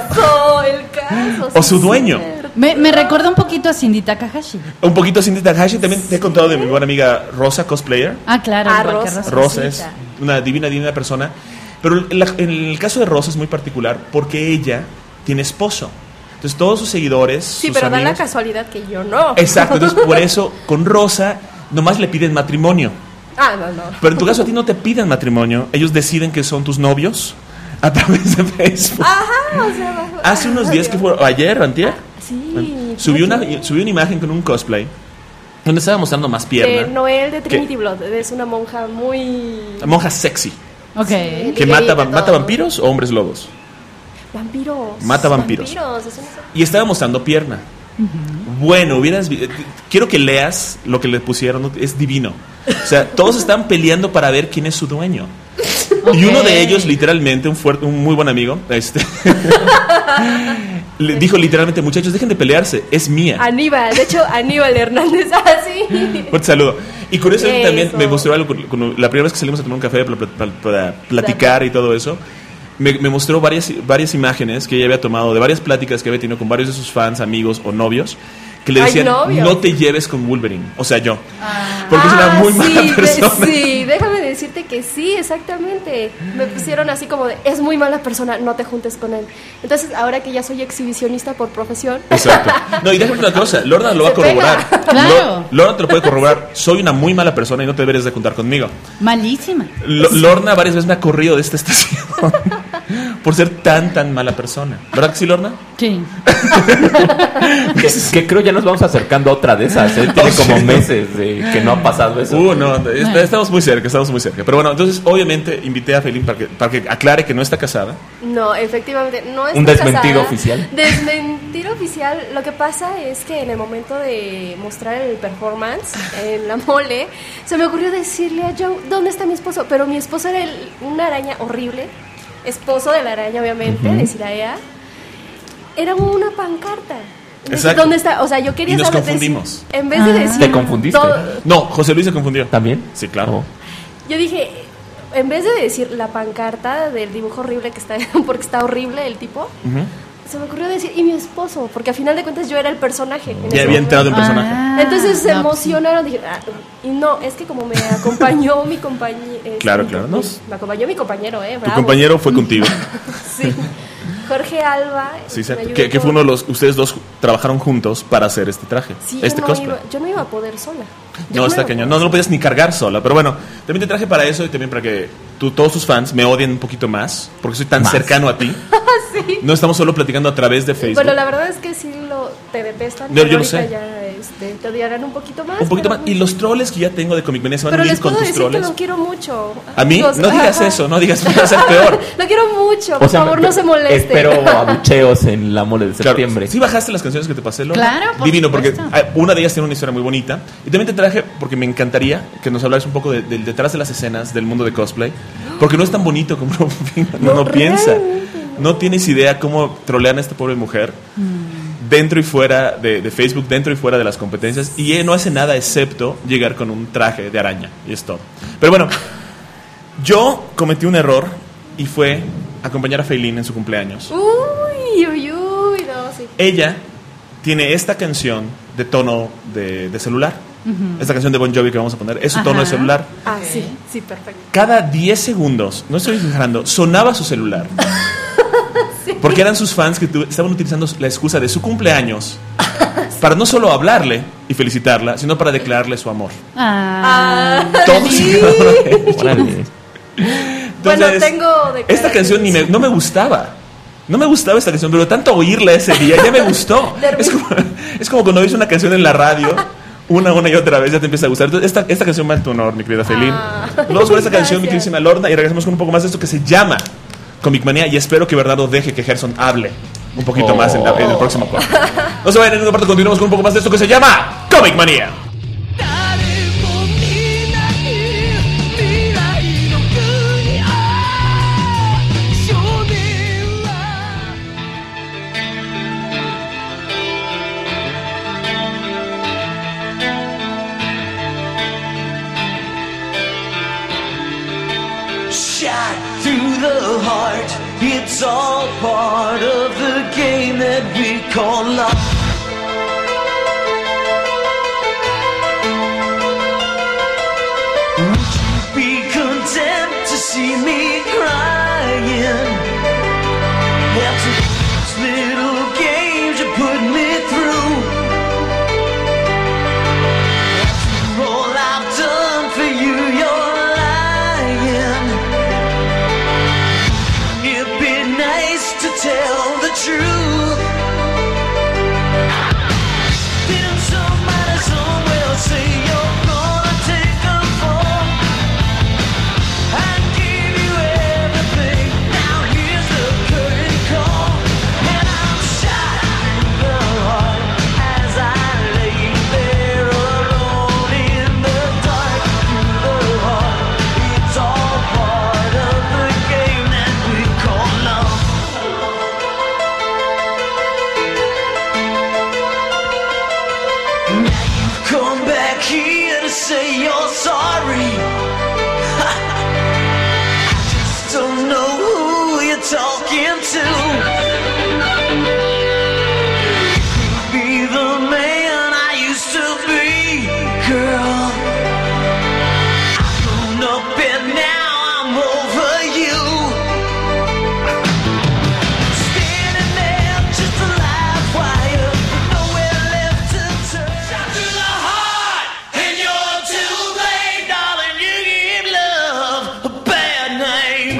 caso. O su dueño. Me recuerda un poquito a Cindy Takahashi. Un poquito a Cindy Takahashi. También te he contado de mi buena amiga Rosa, cosplayer. Claro. Rosa es una divina persona. Pero en el caso de Rosa es muy particular porque ella tiene esposo. Entonces todos sus seguidores, sí, sus pero amigos, da la casualidad que yo no. Exacto, entonces por eso con Rosa nomás le piden matrimonio. No. Pero en tu caso a ti no te piden matrimonio. Ellos deciden que son tus novios a través de Facebook. Hace unos días que fue ayer, antier. Sí. Subí una imagen con un cosplay donde estaba mostrando más pierna. Noel de Trinity Blood. Es una monja muy... Monja sexy. Ok. Que mata vampiros o hombres lobos. Vampiros. Mata vampiros. Y estaba mostrando pierna. Bueno, quiero que leas lo que le pusieron. Es divino. O sea, todos están peleando para ver quién es su dueño. Y uno de ellos, literalmente, un muy buen amigo, le dijo literalmente: muchachos, dejen de pelearse, es mía. Aníbal Hernández, así. Fuerte saludo. Y con eso también me mostró algo. La primera vez que salimos a tomar un café para platicar y todo eso, me mostró varias imágenes que ella había tomado de varias pláticas que había tenido con varios de sus fans, amigos o novios, que le decían: no te lleves con Wolverine. O sea, yo. Porque es una muy mala persona. Sí, déjame decirte que sí, exactamente. Me pusieron así como de: es muy mala persona, no te juntes con él. Entonces, ahora que ya soy exhibicionista por profesión. Exacto. No, y déjame una cosa: Lorna lo va a corroborar. Claro. Lorna te lo puede corroborar. Soy una muy mala persona y no te deberías de juntar conmigo. Malísima. Lorna varias veces me ha corrido de esta estación por ser tan mala persona. ¿Verdad que sí, Lorna? Sí. que creo ya nos vamos acercando a otra de esas. Tiene como meses de que no ha pasado eso. Estamos muy cerca. Pero bueno, entonces obviamente invité a Feilín para que aclare que no está casada. No, efectivamente no está ¿Un desmentido casada. oficial? Desmentir oficial. Lo que pasa es que en el momento de mostrar el performance en la mole, se me ocurrió decirle a Joe: ¿dónde está mi esposo? Pero mi esposo era una araña horrible. Esposo de la araña, obviamente, de Siraea. Era una pancarta. Exacto. ¿Dónde está? O sea, yo quería saber. Y nos saber confundimos. En vez de decir... ¿Te confundiste? No, José Luis se confundió. ¿También? Sí, claro. Yo dije, en vez de decir la pancarta del dibujo horrible que está, porque está horrible el tipo, se me ocurrió decir, y mi esposo, porque a final de cuentas yo era el personaje. Ya había entrado en personaje. Entonces se emocionaron, dije, y no, es que como me acompañó mi compañero. Claro. No. Me acompañó mi compañero, Tu bravo. compañero fue contigo. Sí. Jorge Alba. Sí, me ayudó que fue con- uno de los. Ustedes dos trabajaron juntos para hacer este traje. Sí, este cosplay. yo no iba a poder sola. No, está cañón. No lo podías ni cargar sola. Pero bueno, también te traje para eso y también para que todos tus fans me odien un poquito más. Porque soy tan cercano a ti. Sí. No estamos solo platicando a través de Facebook. Bueno, la verdad es que sí te detestan. No, pero yo lo ahorita sé. Ya te odiarán un poquito más. Un poquito pero- más. Y los troles que ya tengo de Comic Mania se van a Pero unir les con puedo tus decir que troles. los quiero mucho. A mí, Amigos, no digas ajá. eso, no digas, va a ser peor. Lo quiero mucho, por favor, no se moleste. Espero abucheos en la mole de septiembre. Claro. ¿Sí bajaste las canciones que te pasé, Lola? Claro, por Divino, porque supuesto. una de ellas tiene una historia muy bonita. Y también te traje, porque me encantaría que nos hablaras un poco del detrás de las escenas del mundo de cosplay. Porque no es tan bonito como uno piensa. No tienes idea cómo trolean a esta pobre mujer. Dentro y fuera de Facebook, dentro y fuera de las competencias. Y ella no hace nada excepto llegar con un traje de araña. Y es todo. Pero bueno, yo cometí un error y fue acompañar a Feilín en su cumpleaños. Uy, no, sí. Ella tiene esta canción de tono de celular. Esta canción de Bon Jovi que vamos a poner es su tono de Ajá. celular. Ah, sí, perfecto. Cada 10 segundos, no estoy exagerando, sonaba su celular. Porque eran sus fans que estaban utilizando la excusa de su cumpleaños para no solo hablarle y felicitarla, sino para declararle su amor. Todos y cada uno de ellos. Órale. Bueno, Entonces, tengo de esta canción no me gustaba. No me gustaba esta canción, pero de tanto oírla ese día ya me gustó. Es como cuando oyes una canción en la radio una y otra vez, ya te empieza a gustar. Entonces, esta canción va en tu honor, mi querida Feilín. Vamos con esta canción, mi queridísima Lorna, y regresamos con un poco más de esto que se llama Comic Manía, y espero que Bernardo deje que Gerson hable un poquito más en el próximo corte. No se vayan en ninguna parte, continuamos con un poco más de esto que se llama Comic Manía. Shot through the heart, it's all part of the game that we call love. Would you be content to see me crying? After those little games you put me through, after all I've done for you, you're lying. It'd be nice to tell the truth. Didn't somebody somewhere say you're gonna take a fall? I gave you everything, now here's the curtain call. And I'm shot in the heart as I lay there alone in the dark. Through the heart, it's all part of the game that we call love. Now you've come back here to say you're sorry. I just don't know who you're talking to. You be the man I used to be, girl. I've grown up and now I'm over you. Standing there just a live wire, nowhere left to turn. Shot through the heart, and you're to blame, darling. You give love a bad name.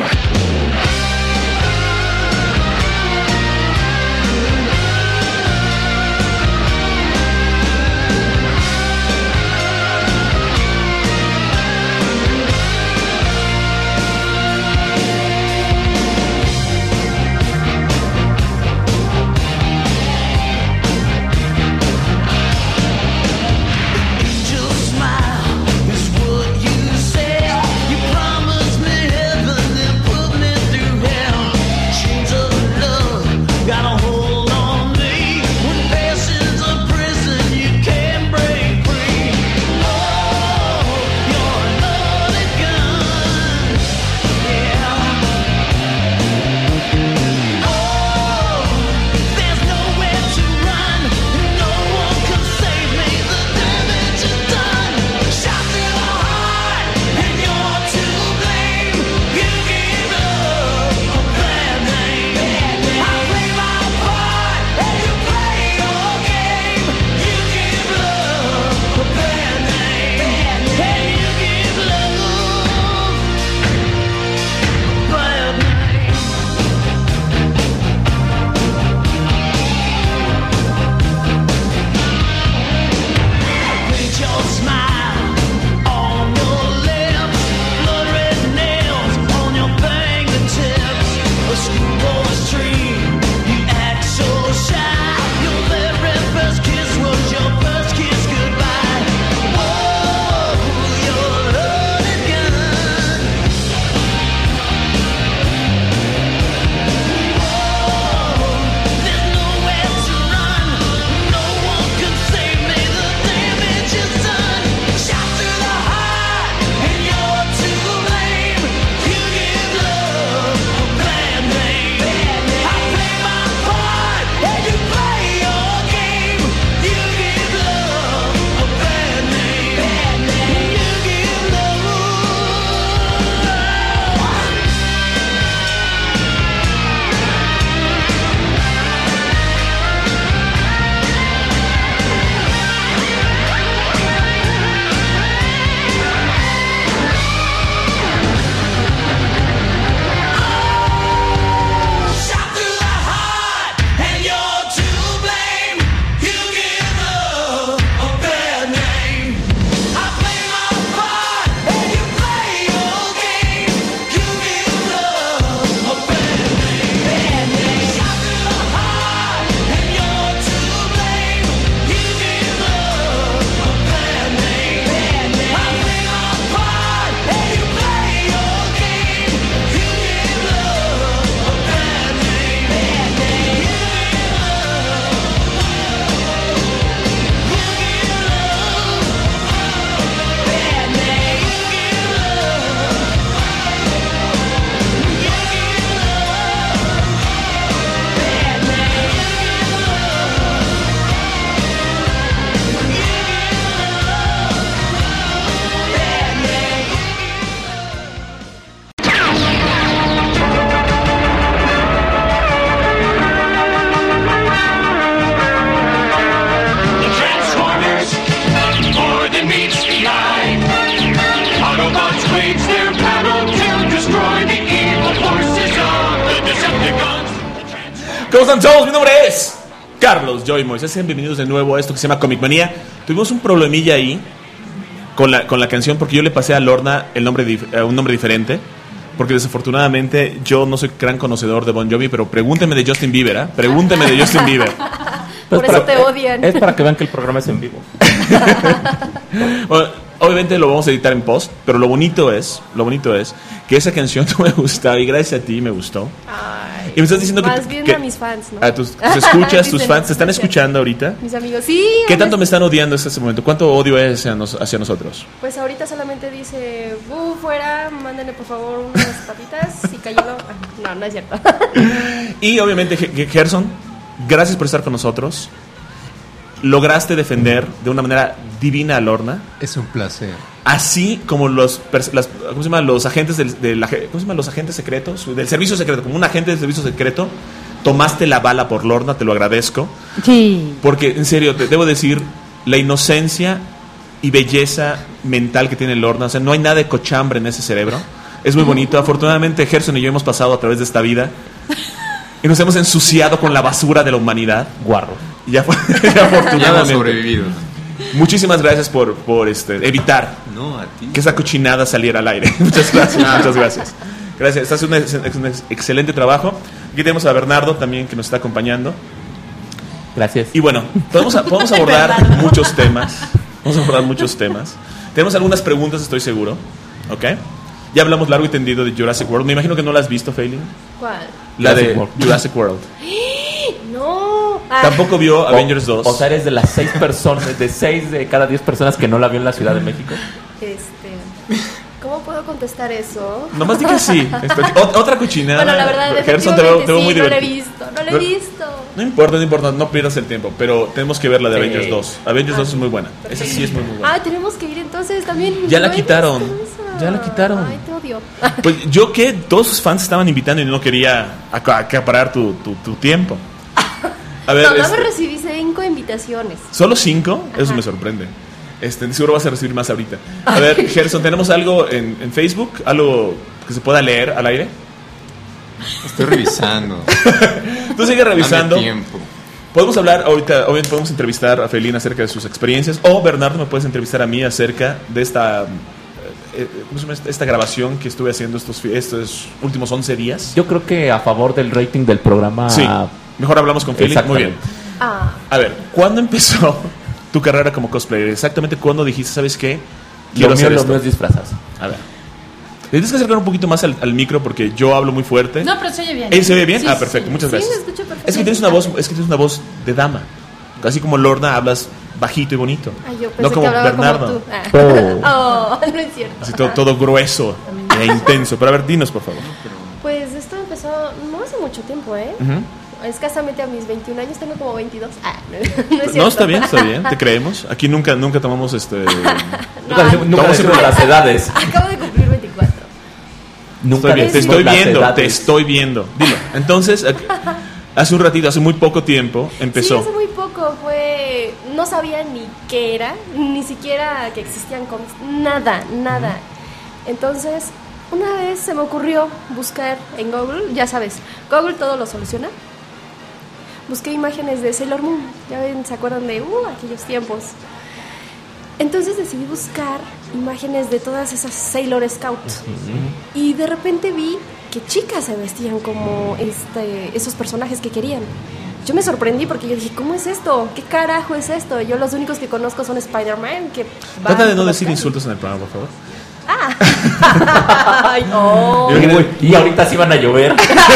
¿Cómo están todos? Mi nombre es Carlos Joy Moisés. Sean bienvenidos de nuevo a esto que se llama Comic Manía. Tuvimos un problemilla ahí con la canción porque yo le pasé a Lorna un nombre diferente. Porque desafortunadamente yo no soy gran conocedor de Bon Jovi, pero pregúntenme de Justin Bieber, ¿eh? Pregúntenme de Justin Bieber. Por eso te odian. Es para que vean que el programa es en vivo. Bueno, obviamente lo vamos a editar en post, pero lo bonito es que esa canción no me gustaba y gracias a ti me gustó. Ay, Y me estás diciendo más que bien a mis fans, ¿no? a tus escuchas, tus Dicen, fans, ¿te están gracias. escuchando ahorita? Mis amigos, sí. ¿Qué hombre. tanto me están odiando hasta ese momento? ¿Cuánto odio es hacia nosotros? Pues ahorita solamente dice, fuera, mándenle por favor unas papitas y cayendo. No, no es cierto. Y obviamente, Gerson, gracias por estar con nosotros. Lograste defender de una manera divina a Lorna. Es un placer. Así como los agentes los agentes secretos del servicio secreto, como un agente del servicio secreto, tomaste la bala por Lorna, te lo agradezco. Sí. Porque en serio, te debo decir, la inocencia y belleza mental que tiene Lorna, o sea, no hay nada de cochambre en ese cerebro. Es muy bonito. Afortunadamente, Gerson y yo hemos pasado a través de esta vida y nos hemos ensuciado con la basura de la humanidad. Guarro. Ya, Ya hemos afortunadamente. sobrevivido. Muchísimas gracias por evitar No, a ti. que esa cochinada saliera al aire. Muchas gracias, muchas gracias. Gracias, estás haciendo un excelente trabajo. Aquí tenemos a Bernardo también que nos está acompañando. Gracias. Y bueno, podemos abordar muchos temas. Vamos a abordar muchos temas. Tenemos algunas preguntas, estoy seguro. ¿Ok? Ya hablamos largo y tendido de Jurassic World. Me imagino que no la has visto, Failing. ¿Cuál? La de Jurassic World. Jurassic World. No. Tampoco vio Avengers 2. O sea, eres de las 6 personas, de 6 de cada 10 personas que no la vio en la Ciudad de México. ¿Cómo puedo contestar eso? Nomás dije sí. Otra cochinada. Bueno, la verdad, Gerson, efectivamente, te veo muy sí, no lo he divertido. visto, no lo he visto. No importa, no pierdas el tiempo. Pero tenemos que ver la de Sí. Avengers 2. Avengers 2 es muy buena. Esa sí es muy buena. Ah, tenemos que ir entonces también. Ya la No he quitaron. visto esa. Ya la quitaron. Ay, te odio. Pues yo que todos sus fans estaban invitando y no quería acaparar tu tiempo. A ver, No, recibí 5 invitaciones. ¿solo 5? Eso Ajá. me sorprende. Seguro vas a recibir más ahorita. A ver, Gerson, ¿tenemos algo en Facebook? ¿Algo que se pueda leer al aire? Estoy revisando. Tú sigue revisando. Dame tiempo. Podemos hablar ahorita, obviamente podemos entrevistar a Felina acerca de sus experiencias, o Bernardo me puedes entrevistar a mí acerca de esta ¿cómo se llama? Esta grabación que estuve haciendo estos últimos 11 días. Yo creo que a favor del rating del programa. Sí, mejor hablamos con Felina. Muy bien. Ah, A ver, ¿cuándo empezó tu carrera como cosplayer? Exactamente cuándo dijiste, ¿sabes qué? Quiero Lo hacer mío esto. es disfrazarse. A ver. Le tienes que acercar un poquito más al micro porque yo hablo muy fuerte. No, pero se oye bien. ¿Él se oye bien? Sí, Ah, sí, perfecto, sí. muchas sí, gracias. me escucho perfecto. Es que tienes una voz de dama. Así como Lorna hablas bajito y bonito. Ay, yo pensé No como que hablaba Bernardo. como tú. Oh, no es cierto. Así todo grueso e intenso. Pero a ver, dinos por favor. Pues esto empezó no hace mucho tiempo, ¿eh? Escasamente a mis 21 años, tengo como 22. Ah, no es cierto. No, está bien, te creemos. Aquí nunca tomamos Nunca decimos las edades. Acabo de cumplir 24. Nunca te decimos estoy las viendo, edades. te estoy viendo. Dilo. Entonces, hace un ratito, hace muy poco tiempo, empezó. Sí, hace muy poco fue... No sabía ni qué era, ni siquiera que existían cómics, nada. Entonces, una vez se me ocurrió buscar en Google, ya sabes, Google todo lo soluciona. Busqué imágenes de Sailor Moon, ya ven, ¿se acuerdan de aquellos tiempos? Entonces decidí buscar imágenes de todas esas Sailor Scouts. Y de repente vi que chicas se vestían como esos personajes que querían. Yo me sorprendí porque yo dije, ¿cómo es esto? ¿Qué carajo es esto? Yo los únicos que conozco son Spider-Man, que Trata de no van decir por insultos en el programa, por favor. Ay, oh. Uy, y ahorita sí van a llover.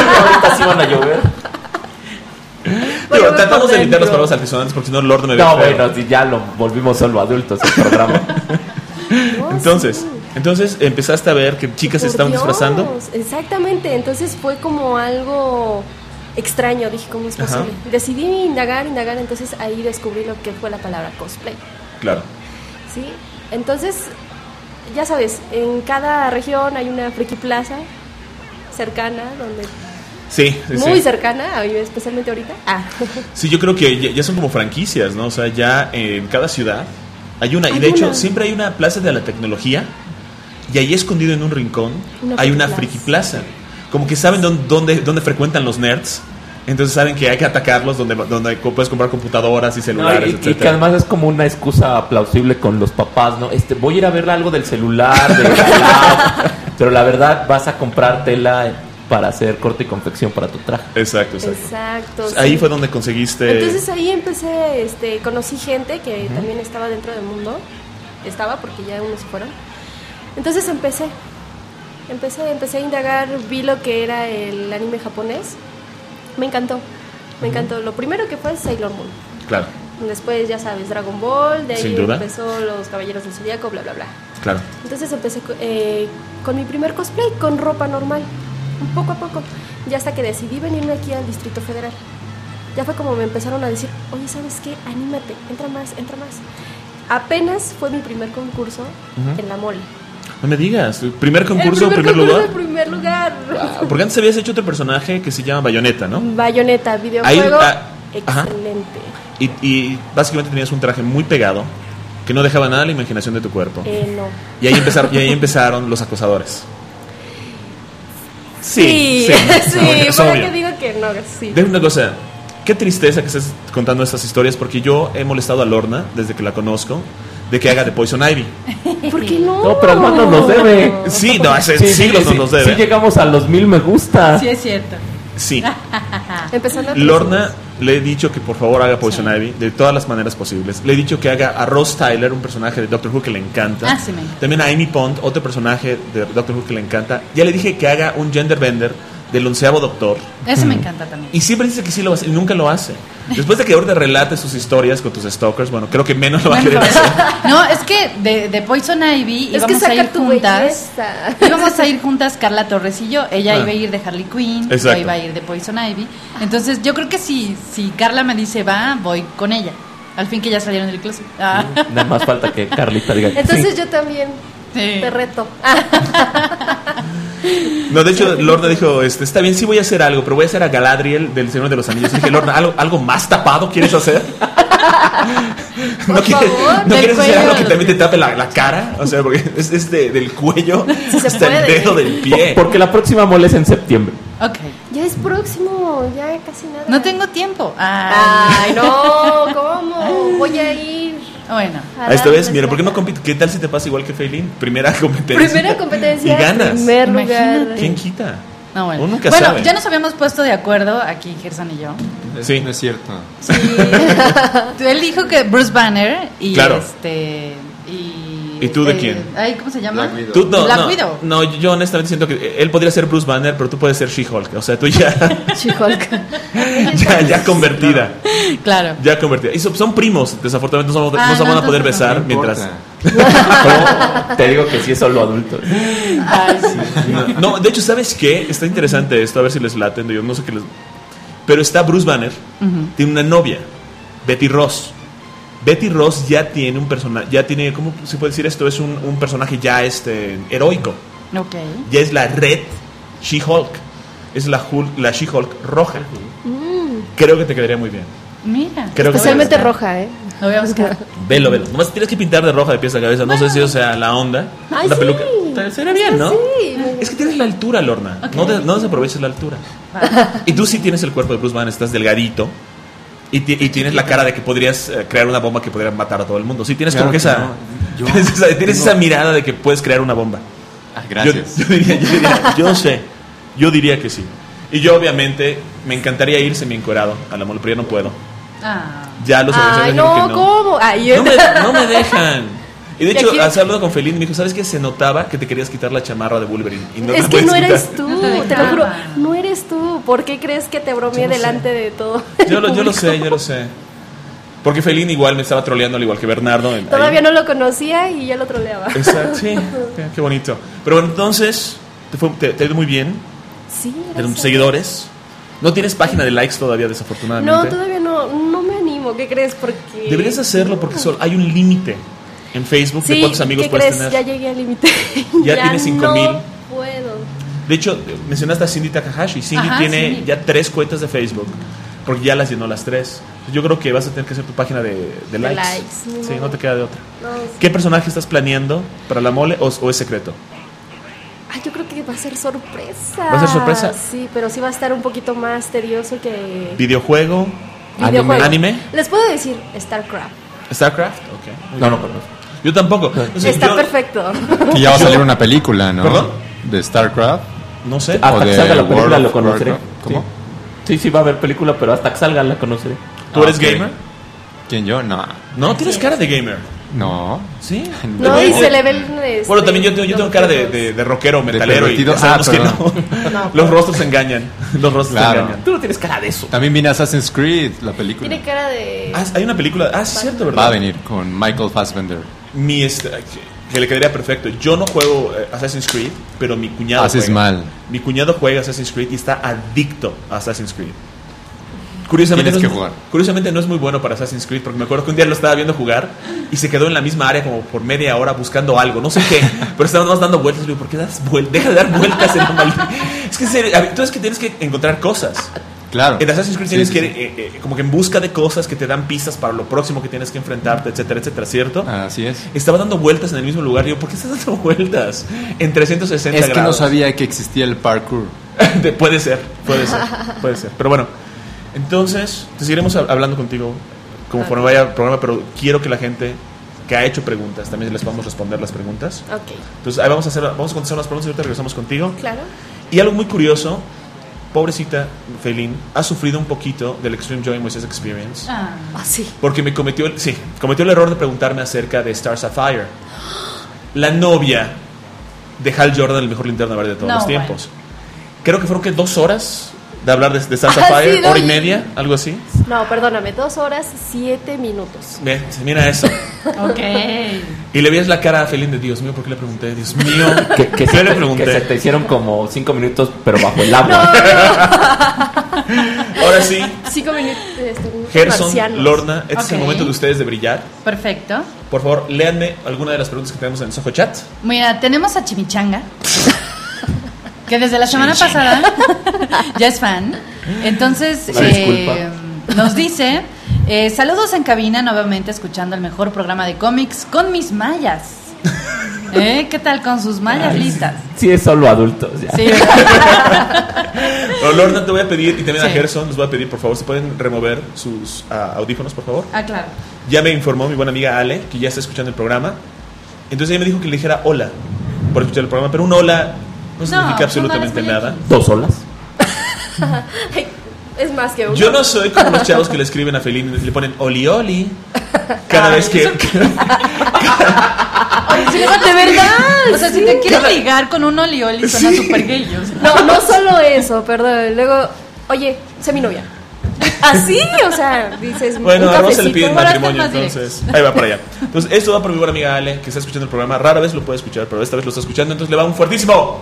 Bueno, Digo, tratamos por de evitar dentro. las palabras altisonantes porque si no Lord me ve No, feo. bueno, si ya lo volvimos solo adultos el programa. No, Entonces empezaste a ver que chicas se Por estaban Dios, disfrazando. Exactamente, entonces fue como algo extraño, dije, ¿cómo es Ajá. posible? Decidí indagar, entonces ahí descubrí lo que fue la palabra cosplay, Claro. ¿sí? Entonces, ya sabes, en cada región hay una friki plaza cercana, donde Sí. muy cercana, a mí especialmente ahorita. Sí, yo creo que ya son como franquicias, ¿no? O sea, ya en cada ciudad hay una. Y Hay de hecho, una. siempre hay una plaza de la tecnología. Y ahí escondido en un rincón Una hay una friki friki plaza. Como que saben dónde frecuentan los nerds. Entonces saben que hay que atacarlos donde puedes comprar computadoras y celulares, y etcétera. que además es como una excusa plausible con los papás, ¿no? Voy a ir a ver algo del celular, pero la verdad vas a comprar tela para hacer corte y confección para tu traje. Exacto. Ahí sí. fue donde conseguiste... Entonces ahí empecé, conocí gente que también estaba dentro del mundo. Estaba porque ya unos se fueron. Entonces empecé a indagar, vi lo que era el anime japonés. Me encantó. Lo primero que fue Sailor Moon. Claro. Después, ya sabes, Dragon Ball, de ahí Sin duda. empezó los Caballeros del Zodiaco, bla, bla, bla. Claro. Entonces empecé con mi primer cosplay, con ropa normal, poco a poco, ya hasta que decidí venirme aquí al Distrito Federal. Ya fue como me empezaron a decir, oye, ¿sabes qué? Anímate, entra más. Apenas fue mi primer concurso en la mole. No me digas, ¿primer concurso, primer lugar? El primer lugar. Wow, porque antes habías hecho otro personaje que se llama Bayonetta, ¿no? Bayonetta, videojuego, Ajá. excelente. Y básicamente tenías un traje muy pegado que no dejaba nada a la imaginación de tu cuerpo. No. Y ahí empezaron los acosadores. Sí, es ¿para obvio. qué digo que no? Sí. Dime una cosa, qué tristeza que estés contando estas historias, porque yo he molestado a Lorna desde que la conozco de que haga de Poison Ivy. ¿Por qué no? No, pero además nos los debe. Sí, no, hace siglos nos los debe. Sí llegamos a los 1000 me gusta. Sí, es cierto. Sí. Empezando a Lorna, le he dicho que por favor haga Poison Ivy de todas las maneras posibles. Le he dicho que haga a Ross Tyler, un personaje de Doctor Who que le encanta. Sí, me encanta. También a Amy Pond, otro personaje de Doctor Who que le encanta. Ya le dije que haga un gender bender del 11º Doctor. Eso me encanta también. Y siempre dice que sí lo hace, y nunca lo hace. Después de que ahorita relate sus historias con tus stalkers, bueno, creo que menos lo va a querer hacer. No, es que de Poison Ivy Es que íbamos a saca ir tu juntas. belleza. Íbamos a ir juntas Carla Torres y yo. Ella iba a ir de Harley Quinn, Exacto. yo iba a ir de Poison Ivy. Entonces yo creo que si Carla me dice va, voy con ella. Al fin que ya salieron del closet. Nada más falta que Carlita diga que Entonces sí. yo también Sí. te reto. No, de hecho, Lorna dijo, está bien, sí voy a hacer algo, pero voy a hacer a Galadriel del Señor de los Anillos. Y dije, Lorna, ¿algo más tapado quieres hacer? Por favor, ¿No del quieres hacer cuello algo de que los también te tape la cara? O sea, porque es del cuello se hasta el puede. dedo del pie. Porque la próxima mole es en septiembre. Ok. Ya es próximo, ya casi nada. No tengo tiempo. Ay, no, ¿cómo? Voy a ir. Bueno. A esta vez, mira, ¿por qué no compites? ¿Qué tal si te pasa igual que Feilín? Primera competencia. Primera competencia. Y ganas. Primer lugar. Imagínate. ¿Quién quita? No, bueno. Uno nunca Bueno, sabe. ya nos habíamos puesto de acuerdo aquí, Gerson y yo. Sí. No es cierto. Sí. Él dijo que Bruce Banner y Claro. ¿Y tú de quién? Ay, ¿cómo se llama? Black Widow. Tú, Black Widow. no, yo honestamente siento que él podría ser Bruce Banner, pero tú puedes ser She-Hulk. O sea, tú ya She-Hulk. ya convertida. Claro. Ya convertida. Y son primos, desafortunadamente no se Ah, van a no, poder entonces besar No mientras... importa. Pero te digo que sí es solo adultos. Ay, sí. No, de hecho, ¿sabes qué? Está interesante esto, a ver si les laten. Yo no sé qué les... Pero está Bruce Banner, tiene una novia, Betty Ross. Betty Ross ya tiene un personaje, ¿cómo se puede decir esto? Es un personaje ya heroico. Ok. Ya es la Red She-Hulk. Es la She-Hulk roja. Creo que te quedaría muy bien. Mira. Creo que Especialmente sí. roja, ¿eh? Lo voy a buscar. Velo. Nomás tienes que pintar de roja de pies a cabeza. No sé si eso sea la onda. Ay, la sí. peluca. Sería bien, ¿no? Sí. Es que tienes la altura, Lorna. Ok. No desaproveches la altura. Y tú sí tienes el cuerpo de Bruce Banner. Estás delgadito. Y tienes la cara de que podrías crear una bomba que podría matar a todo el mundo. Sí, tienes Claro como que que esa... no. tienes esa mirada de que puedes crear una bomba. Ah, gracias. Yo diría que sí. Y yo obviamente me encantaría ir semi-encuerado a la mole, pero ya no puedo. Ah. Ya los Ay, organizadores no, dijeron que no. ¿cómo? Ay, No me dejan. Y de Y hecho, aquí- al hablado con Felín, me dijo, ¿sabes qué? Se notaba que te querías quitar la chamarra de Wolverine. Y no es la que puedes no quitar. eres tú, No te te lo juro, dejaban. no eres tú. ¿Por qué crees que te bromeé Yo lo delante sé. de todo? Yo el lo público? sé. Porque Felín igual me estaba troleando, al igual que Bernardo. Todavía no lo conocía y ya lo troleaba. Exacto, sí. Qué bonito. Pero bueno, entonces, te ha ido muy bien. Sí, De los gracias. seguidores. No tienes página de likes todavía, desafortunadamente. No, todavía no me animo. ¿Qué crees? Porque... Deberías hacerlo porque hay un límite en Facebook de Sí, cuántos amigos ¿qué puedes crees? tener. Ya llegué al límite. Ya tienes 5,000. No puedo. De hecho, mencionaste a Cindy Takahashi. Cindy Ajá, tiene Cindy. ya 3 cuentas de Facebook. Porque ya las llenó las 3. Yo creo que vas a tener que hacer tu página de likes. Ni Sí, modo. no te queda de otra. No, ¿Qué personaje estás planeando para la mole o es secreto? Yo creo que va a ser sorpresa. ¿Va a ser sorpresa? Sí, pero sí va a estar un poquito más tedioso que... ¿Videojuego? Videojuego. ¿Anime? Les puedo decir StarCraft. ¿StarCraft? Ok. No conozco. Yo tampoco. Entonces, Está yo- perfecto. Que ya va a salir una película, ¿no? ¿Perdón? De StarCraft. No sé. Hasta O que de salga la película World lo of conoceré. Warcraft. ¿Cómo? Sí, va a haber película, pero hasta que salga la conoceré. ¿Tú eres Ok. gamer? ¿Quién yo? No. No, tienes cara de gamer. No. Sí. No, y se le ve el... Bueno, también yo tengo cara de rockero, metalero. Y pervertido. ya sabemos que perdón. no. Los rostros engañan. Los rostros Claro. engañan. Tú no tienes cara de eso. También viene Assassin's Creed, la película. Tiene cara de... Hay una película. Sí, cierto, ¿verdad? Va a venir con Michael Fassbender. Que le quedaría perfecto. Yo no juego Assassin's Creed, pero mi cuñado Haces juega. mal. Mi cuñado juega Assassin's Creed y está adicto a Assassin's Creed. Curiosamente Tienes no, que jugar. Curiosamente no es muy bueno para Assassin's Creed, porque me acuerdo que un día lo estaba viendo jugar y se quedó en la misma área como por media hora buscando algo, no sé qué, pero estaba nomás dando vueltas. Le digo, ¿por qué das vueltas? Deja de dar vueltas en la maldita. Es que en serio, tú es que tienes que encontrar cosas. Claro. En Assassin's Creed tienes Sí, que sí. como que en busca de cosas que te dan pistas para lo próximo que tienes que enfrentarte, etcétera, etcétera, ¿cierto? Así es. Estaba dando vueltas en el mismo lugar. Y yo, ¿por qué estás dando vueltas en 360 Es que no grados? sabía que existía el parkour. Puede ser. Pero bueno, entonces te seguiremos hablando contigo conforme vaya el programa, pero quiero que la gente que ha hecho preguntas también les podamos responder las preguntas. Ok, Entonces ahí vamos a contestar unas preguntas y ahorita regresamos contigo. claro. Y algo muy curioso, pobrecita Feline ha sufrido un poquito del Extreme Joy Moisés Experience. Ah. Sí. Porque cometió el error de preguntarme acerca de Star Sapphire, la novia de Hal Jordan, el mejor linterna verde de todos No, los bueno. tiempos. Creo que fueron 2 horas de hablar de Star Ah, Sapphire, sí, no, hora y y- media, algo así. No, perdóname, 2 horas, 7 minutos. Ve, mira eso. Ok. Y le veías la cara a Feline de Dios mío, ¿por qué le pregunté? Dios mío, Que ¿qué le se pregunté? te hicieron como 5 minutos, pero bajo el agua. Ahora sí, 5 minutos. Gerson, marcianos. Lorna, este es el Ok. momento de ustedes de brillar. Perfecto. Por favor, léanme alguna de las preguntas que tenemos en el Soho Chat. Mira, tenemos a Chimichanga, que desde la semana pasada ya es fan. Entonces, Una disculpa. nos dice, saludos en cabina, nuevamente escuchando el mejor programa de cómics con mis mallas. ¿Qué tal con sus mallas listas? Sí, es solo adultos. Ya. Sí, Pero Lorna, te voy a pedir, y también a Sí. Gerson, les voy a pedir, por favor, si pueden remover sus audífonos, por favor. ah, claro. Ya me informó mi buena amiga Ale, que ya está escuchando el programa. Entonces ella me dijo que le dijera hola por escuchar el programa, pero un hola no significa son absolutamente horas muy nada. 2 olas. Ay, es más que uno. Yo no soy como los chavos que le escriben a Feline y le ponen oli oli cada vez que... De verdad. O sea, si te quieres ligar con un olioli, suena súper gay. O sea. No solo eso, perdón. Luego, oye, sé mi novia. Así, o sea, dices. Bueno, un a Rosa le cafecito. piden Ahora matrimonio, están más entonces ahí va para allá. Entonces, esto va por mi buena amiga Ale, que está escuchando el programa. Rara vez lo puede escuchar, pero esta vez lo está escuchando, entonces le va un fuertísimo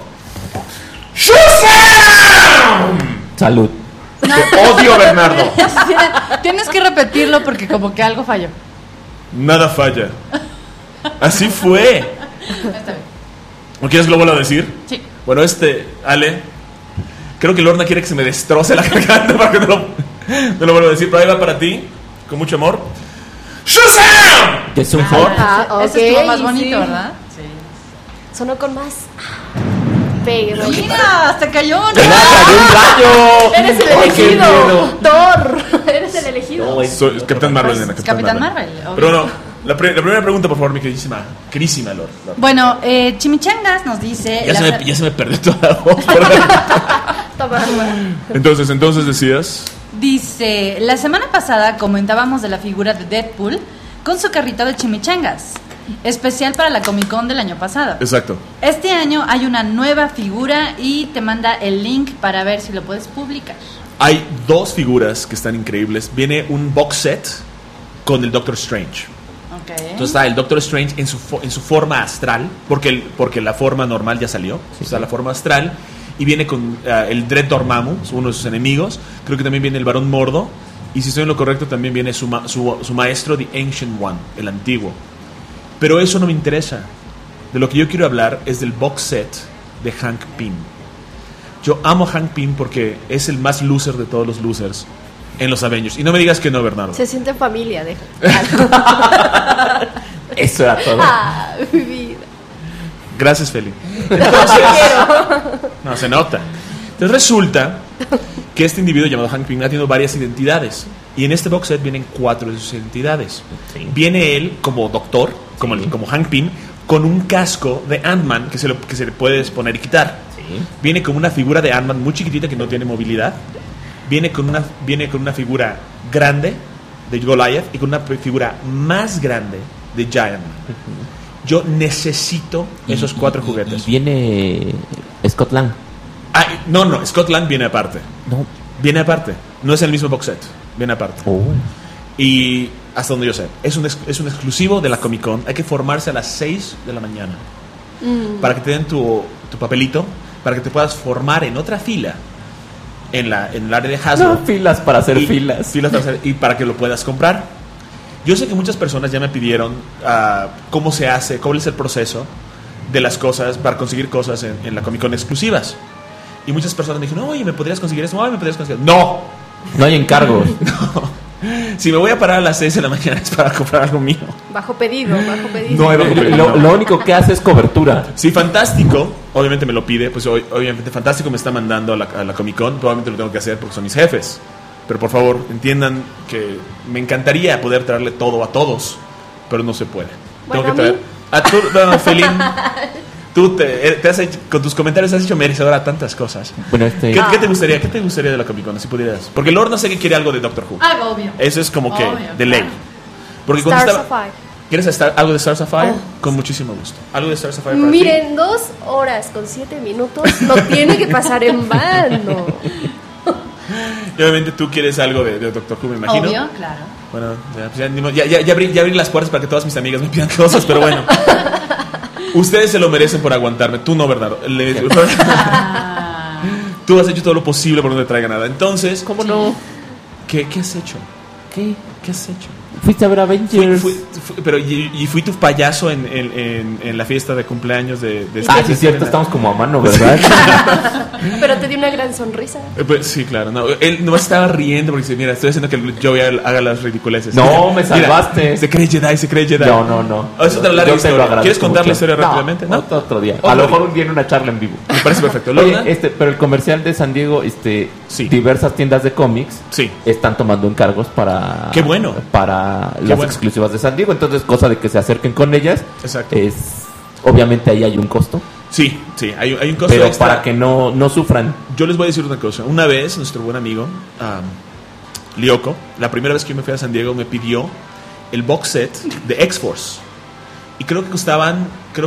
Salud. Te odio, Bernardo. Tienes que repetirlo porque como que algo falló. Nada falla. Así fue. Está bien. ¿O quieres que lo vuelva a decir? Sí. Bueno, Ale, creo que Lorna quiere que se me destroce la garganta para que no lo vuelva a decir, pero ahí va para ti, con mucho amor. ¡Shazam! Que es un Mejor. Ah, Ese estuvo más ok, bonito, sí. ¿verdad? Sí. Sonó con más. Pegue, ¿no? Mira, hasta cayó. ¡Ya cayó un rayo! Eres el ¡Ay, qué elegido. miedo! Thor. Eres el elegido. No, es- Soy Capitán Marvel, nena. Capitán Marvel, obvio. Pero no, la primera pregunta, por favor, mi queridísima Lor. Bueno, Chimichangas nos dice. Ya se me perdió toda la voz. Toma. Entonces decías... Dice: la semana pasada comentábamos de la figura de Deadpool con su carrito de chimichangas, especial para la Comic Con del año pasado. Exacto. Este año hay una nueva figura y te manda el link para ver si lo puedes publicar. Hay 2 figuras que están increíbles. Viene un box set con el Doctor Strange. Ok. Entonces está el Doctor Strange en su forma astral, porque la forma normal ya salió. Está la forma astral. Y viene con el Dread Dormammu, uno de sus enemigos. Creo que también viene el Barón Mordo. Y si estoy en lo correcto, también viene su maestro, The Ancient One, el antiguo. Pero eso no me interesa. De lo que yo quiero hablar es del box set de Hank Pym. Yo amo a Hank Pym porque es el más loser de todos los losers en los Avengers. Y no me digas que no, Bernardo. Se siente familia, deja. Eso era todo. Ah, mi vida. Gracias, Feli. Entonces, no, se nota. Entonces resulta que este individuo llamado Hank Pym ha tenido varias identidades. Y en este box set vienen 4 de sus identidades. Sí. Viene él como doctor, como Hank Pym, con un casco de Ant-Man que se le puede poner y quitar. Sí. Viene con una figura de Ant-Man muy chiquitita que no tiene movilidad. Viene con una figura grande de Goliath y con una figura más grande de Giant Man. Yo necesito esos 4 juguetes. Y viene Scott Lang. Ah, no, Scott Lang viene aparte. No. Viene aparte. No es el mismo box set. Viene aparte. Oh. Y hasta donde yo sé, es un exclusivo de la Comic Con. Hay que formarse a las 6 de la mañana para que te den tu papelito, para que te puedas formar en otra fila en el área de Hasbro. No, filas para hacer filas. Y para que lo puedas comprar. Yo sé que muchas personas ya me pidieron cómo se hace, cuál es el proceso de las cosas para conseguir cosas en la Comic Con exclusivas. Y muchas personas me dijeron, oye, ¿me podrías conseguir eso? Oye, ¿me podrías conseguir? ¡No! No hay encargos. No. Si me voy a parar a las 6 de la mañana es para comprar algo mío. Bajo pedido. No hay bajo pedido. Lo único que hace es cobertura. Si Fantástico, obviamente me lo pide, pues obviamente Fantástico me está mandando a la Comic Con, probablemente lo tengo que hacer porque son mis jefes. Pero por favor, entiendan que me encantaría poder traerle todo a todos, pero no se puede. Bueno, tengo que traer a tú, no, Felín. Tú te has hecho, con tus comentarios has hecho merecedora tantas cosas. Bueno, ¿Qué te gustaría de la Comic Con si pudieras? Porque Lorna sé que quiere algo de Doctor Who. Algo obvio. Eso es como que Obvio, de ley. claro. Porque Stars of Fire. ¿Quieres algo de Stars of Fire? Con muchísimo gusto. ¿Algo de Stars of Fire para ti? Miren, 2 horas con 7 minutos no tiene que pasar en vano. Y obviamente tú quieres algo de Doctor Who, me imagino. Obvio, claro. Bueno, ya abrí las puertas para que todas mis amigas me pidan cosas, pero bueno. Ustedes se lo merecen por aguantarme. Tú no, ¿verdad? Tú has hecho todo lo posible por no te traiga nada. Entonces, ¿cómo no? ¿Qué has hecho? ¿Qué has hecho? Fuiste a ver Avengers. Pero fui tu payaso en la fiesta de cumpleaños de sí, es cierto, estamos como a mano, ¿verdad? Pero te dio una gran sonrisa. Pues, sí, claro. No, él no estaba riendo porque dice, mira, estoy haciendo que el Joey haga las ridiculeces. No, me salvaste. Mira, se cree Jedi. No. Es otra larga historia. ¿Quieres contar la historia rápidamente? No, otro día. A lo mejor un día en una charla en vivo. Me parece perfecto. Oye, pero el comercial de San Diego, diversas tiendas de cómics están tomando encargos para... ¡Qué bueno! Para las exclusivas de San Diego. Entonces, cosa de que se acerquen con ellas. Exacto. Obviamente ahí hay un costo. Sí, hay un costo pero extra. Para que no sufran. Yo les voy a decir una cosa. Una vez, nuestro buen amigo Lyoko, la primera vez que yo me fui a San Diego, me pidió el box set de X-Force. Y creo que costaban,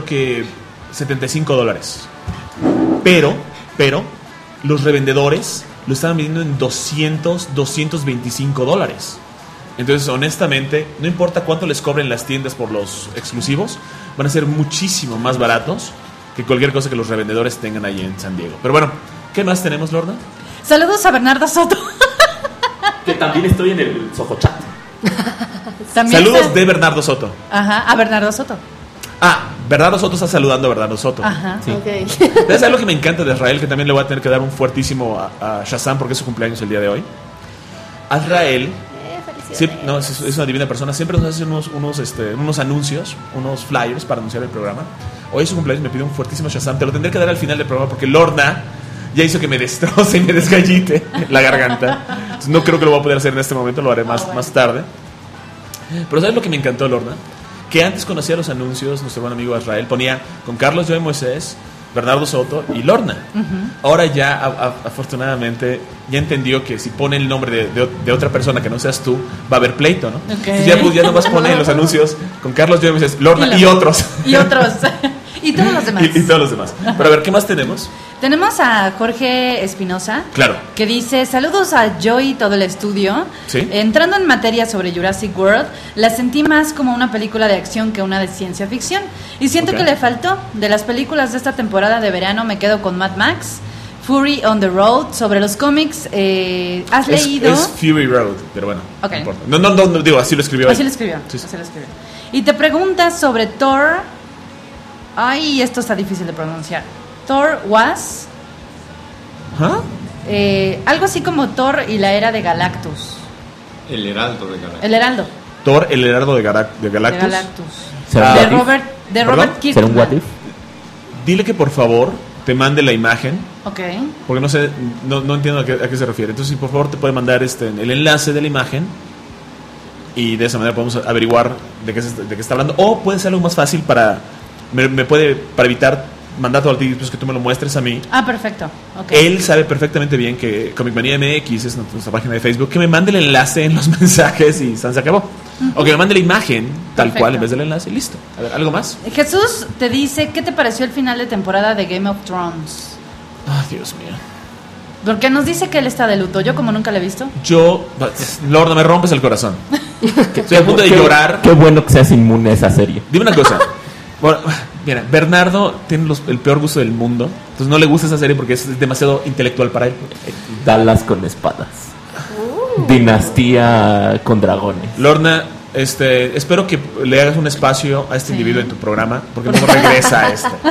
$75. Pero, los revendedores lo estaban vendiendo en $225. Entonces, honestamente, no importa cuánto les cobren las tiendas por los exclusivos, van a ser muchísimo más baratos que cualquier cosa que los revendedores tengan ahí en San Diego. Pero bueno, ¿qué más tenemos, Lorna? Saludos a Bernardo Soto. Que también estoy en el Sojochat. Saludos de Bernardo Soto. Ajá, a Bernardo Soto. Bernardo Soto está saludando a Bernardo Soto. Ajá, sí. Okay. ¿Sabes algo que me encanta de Azrael? Que también le voy a tener que dar un fuertísimo a Shazam porque es su cumpleaños el día de hoy. Azrael... Sí, no, es una divina persona. Siempre nos hace unos anuncios, unos flyers para anunciar el programa. Hoy es su cumpleaños, me pide un fuertísimo Shazam. Te lo tendré que dar al final del programa porque Lorna ya hizo que me destroce y me desgallite la garganta. Entonces, no creo que lo voy a poder hacer en este momento, lo haré más tarde. Pero ¿sabes lo que me encantó, Lorna? Que antes conocía los anuncios, nuestro buen amigo Azrael ponía con Carlos Joey Moisés, Bernardo Soto y Lorna. Ahora ya, afortunadamente, ya entendió que si pone el nombre de otra persona que no seas tú, va a haber pleito, ¿no? Okay. Ya no vas a poner en los anuncios con Carlos Joey Moisés, Lorna y otros. Y otros. Y todos los demás. Y todos los demás. Pero a ver, ¿qué más tenemos? Tenemos a Jorge Espinosa. Claro. Que dice, saludos a Joy y todo el estudio. ¿Sí? Entrando en materia sobre Jurassic World, la sentí más como una película de acción que una de ciencia ficción. Y siento que le faltó. De las películas de esta temporada de verano me quedo con Mad Max, Fury on the Road. Sobre los cómics, ¿has leído? Es Fury Road, pero bueno, okay. No importa. No, digo, así lo escribió. Así lo escribió. Sí. Así lo escribió. Y te preguntas sobre Thor. Ay, esto está difícil de pronunciar. Thor was... algo así como Thor y la era de Galactus. El Heraldo de Galactus. El Heraldo. Thor, el Heraldo de Galactus. De Galactus. ¿Será De Robert ¿será un Kirkman. what if? dile que por favor te mande la imagen. Ok. Porque no sé, no entiendo a qué se refiere. Entonces, si por favor te puede mandar el enlace de la imagen. Y de esa manera podemos averiguar de qué está hablando. O puede ser algo más fácil para evitar mandar todo al ti, pues que tú me lo muestres a mí. Ah, perfecto. Okay. Él sabe perfectamente bien que Comic Manía MX es nuestra página de Facebook. Que me mande el enlace en los mensajes y se acabó. O que me mande la imagen tal cual en vez del enlace y listo. A ver, ¿algo más? Jesús te dice, ¿qué te pareció el final de temporada de Game of Thrones? Ay, Dios mío. Porque nos dice que él está de luto. Yo como nunca le he visto. Lorna, me rompes el corazón. Estoy a punto de llorar. Qué bueno que seas inmune a esa serie. Dime una cosa. Bueno, mira, Bernardo tiene el peor gusto del mundo. Entonces no le gusta esa serie porque es demasiado intelectual para él. Dallas con espadas. Dinastía con dragones. Lorna, espero que le hagas un espacio a este individuo en tu programa, porque no regresa a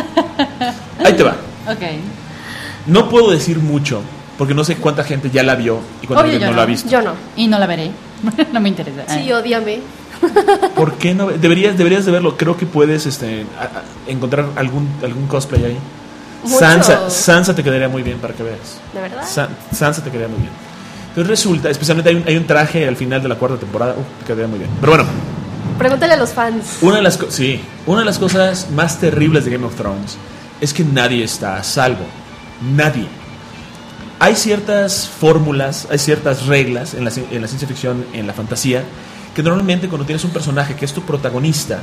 Ahí te va. Ok. No puedo decir mucho, porque no sé cuánta gente ya la vio y cuánta gente no la ha visto. Yo no. Y no la veré. No me interesa. Sí, ódiame. ¿Por qué no? Deberías de verlo. Creo que puedes encontrar algún cosplay ahí. Sansa te quedaría muy bien para que veas. ¿De verdad? Sansa te quedaría muy bien. Entonces resulta, especialmente hay un traje al final de la 4ª temporada, te quedaría muy bien. Pero bueno, pregúntale a los fans. Una de las cosas más terribles de Game of Thrones es que nadie está a salvo. Nadie. Hay ciertas fórmulas, hay ciertas reglas en la ciencia ficción, en la fantasía, que normalmente cuando tienes un personaje que es tu protagonista,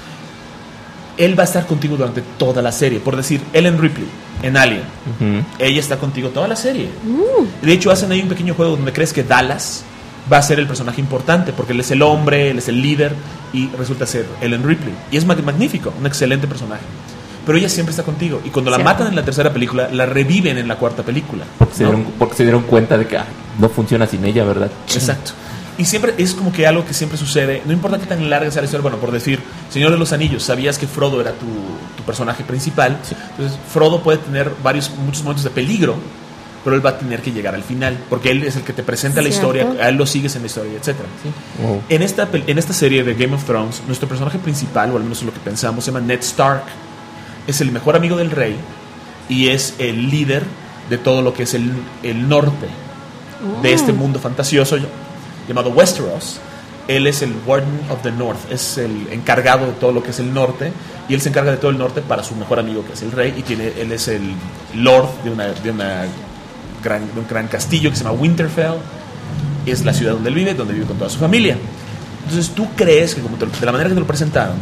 él va a estar contigo durante toda la serie. Por decir, Ellen Ripley en Alien, ella está contigo toda la serie. De hecho, hacen ahí un pequeño juego donde crees que Dallas va a ser el personaje importante, porque él es el hombre, él es el líder, y resulta ser Ellen Ripley. Y es magnífico, un excelente personaje. Pero ella siempre está contigo. Y cuando la matan en la 3ª película, la reviven en la 4ª película. Porque se dieron cuenta de que no funciona sin ella, ¿verdad? Exacto. Y siempre es como que algo que siempre sucede. No importa qué tan larga sea la historia. Bueno, por decir, Señor de los Anillos, sabías que Frodo era tu personaje principal. Sí. Entonces, Frodo puede tener muchos momentos de peligro, pero él va a tener que llegar al final, porque él es el que te presenta la historia, a él lo sigues en la historia, etc. ¿Sí? Wow. En esta serie de Game of Thrones, nuestro personaje principal, o al menos lo que pensamos, se llama Ned Stark. Es el mejor amigo del rey y es el líder de todo lo que es el norte de este mundo fantasioso llamado Westeros. Él es el Warden of the North, es el encargado de todo lo que es el norte, y él se encarga de todo el norte para su mejor amigo, que es el rey, y él es el lord de un gran castillo que se llama Winterfell. Es la ciudad donde él vive con toda su familia. Entonces tú crees que de la manera que te lo presentaron,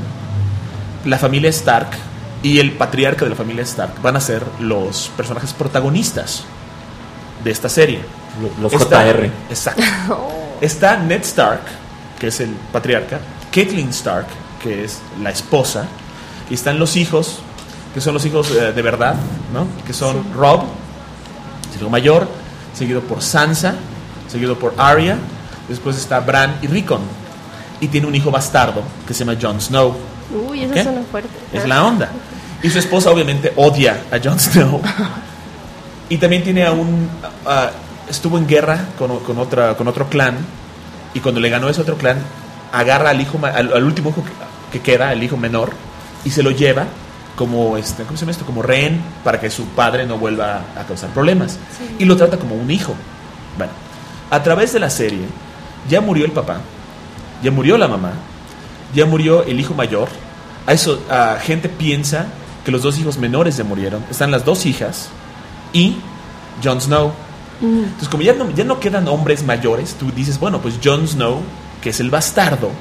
la familia Stark y el patriarca de la familia Stark van a ser los personajes protagonistas de esta serie. Los JR. Exacto. Está Ned Stark, que es el patriarca, Catelyn Stark, que es la esposa, y están los hijos, que son los hijos de verdad, ¿no? Que son Robb, el hijo mayor, seguido por Sansa, seguido por Arya, después está Bran y Rickon, y tiene un hijo bastardo que se llama Jon Snow. Uy, eso suena fuerte. Es la onda. Y su esposa obviamente odia a Jon Snow. Y también tiene estuvo en guerra con otro clan, y cuando le ganó ese otro clan, agarra al último hijo que queda, el hijo menor, y se lo lleva como ¿cómo se llama esto? Como rehén, para que su padre no vuelva a causar problemas. Sí. Y lo trata como un hijo. Bueno, a través de la serie ya murió el papá, ya murió la mamá, ya murió el hijo mayor. Gente piensa que los dos hijos menores ya murieron. Están las dos hijas y Jon Snow. Entonces, como ya no quedan hombres mayores, tú dices, bueno, pues Jon Snow, que es el bastardo,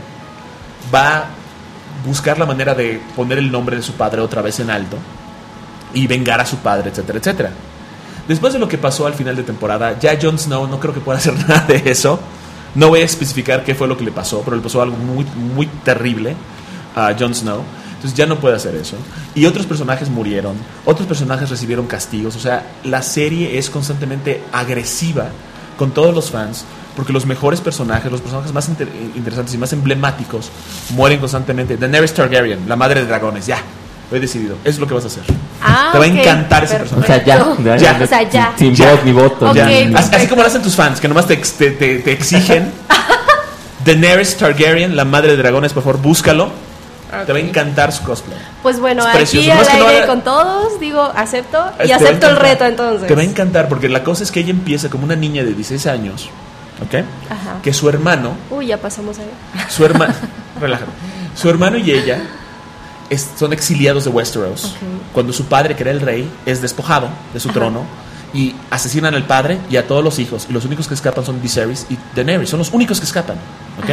va a buscar la manera de poner el nombre de su padre otra vez en alto y vengar a su padre, etcétera, etcétera. Después de lo que pasó al final de temporada, ya Jon Snow no creo que pueda hacer nada de eso. No voy a especificar qué fue lo que le pasó, pero le pasó algo muy, muy terrible a Jon Snow. Entonces ya no puede hacer eso. Y otros personajes murieron, otros personajes recibieron castigos. O sea, la serie es constantemente agresiva con todos los fans, porque los mejores personajes, los personajes más interesantes y más emblemáticos, mueren constantemente. Daenerys Targaryen, la madre de dragones, ya, lo he decidido, es lo que vas a hacer. Te va a encantar ese personaje. O sea, ya. Sin voz ni voto. Okay, así como lo hacen tus fans, que nomás te exigen. Daenerys Targaryen, la madre de dragones, por favor, búscalo. Te va a encantar su cosplay. Pues bueno, Es aquí precioso. al No es que no aire haga- con todos, digo, acepto y Te va a acepto el encantar. reto entonces. Te va a encantar porque la cosa es que ella empieza como una niña de 16 años, ¿ok? Ajá. Que su hermano, Uy, ya pasamos ahí. su hermano, relájate. Su hermano y ella son exiliados de Westeros. Ok. Cuando su padre, que era el rey, es despojado de su trono y asesinan al padre y a todos los hijos. Y los únicos que escapan son Viserys y Daenerys. Son los únicos que escapan, ¿ok?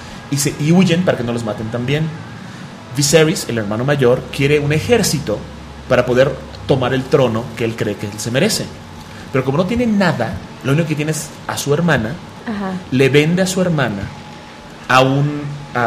Y huyen para que no los maten también. Viserys, el hermano mayor, quiere un ejército para poder tomar el trono que él cree que él se merece. Pero como no tiene nada, lo único que tiene es a su hermana, Ajá. le vende a su hermana a un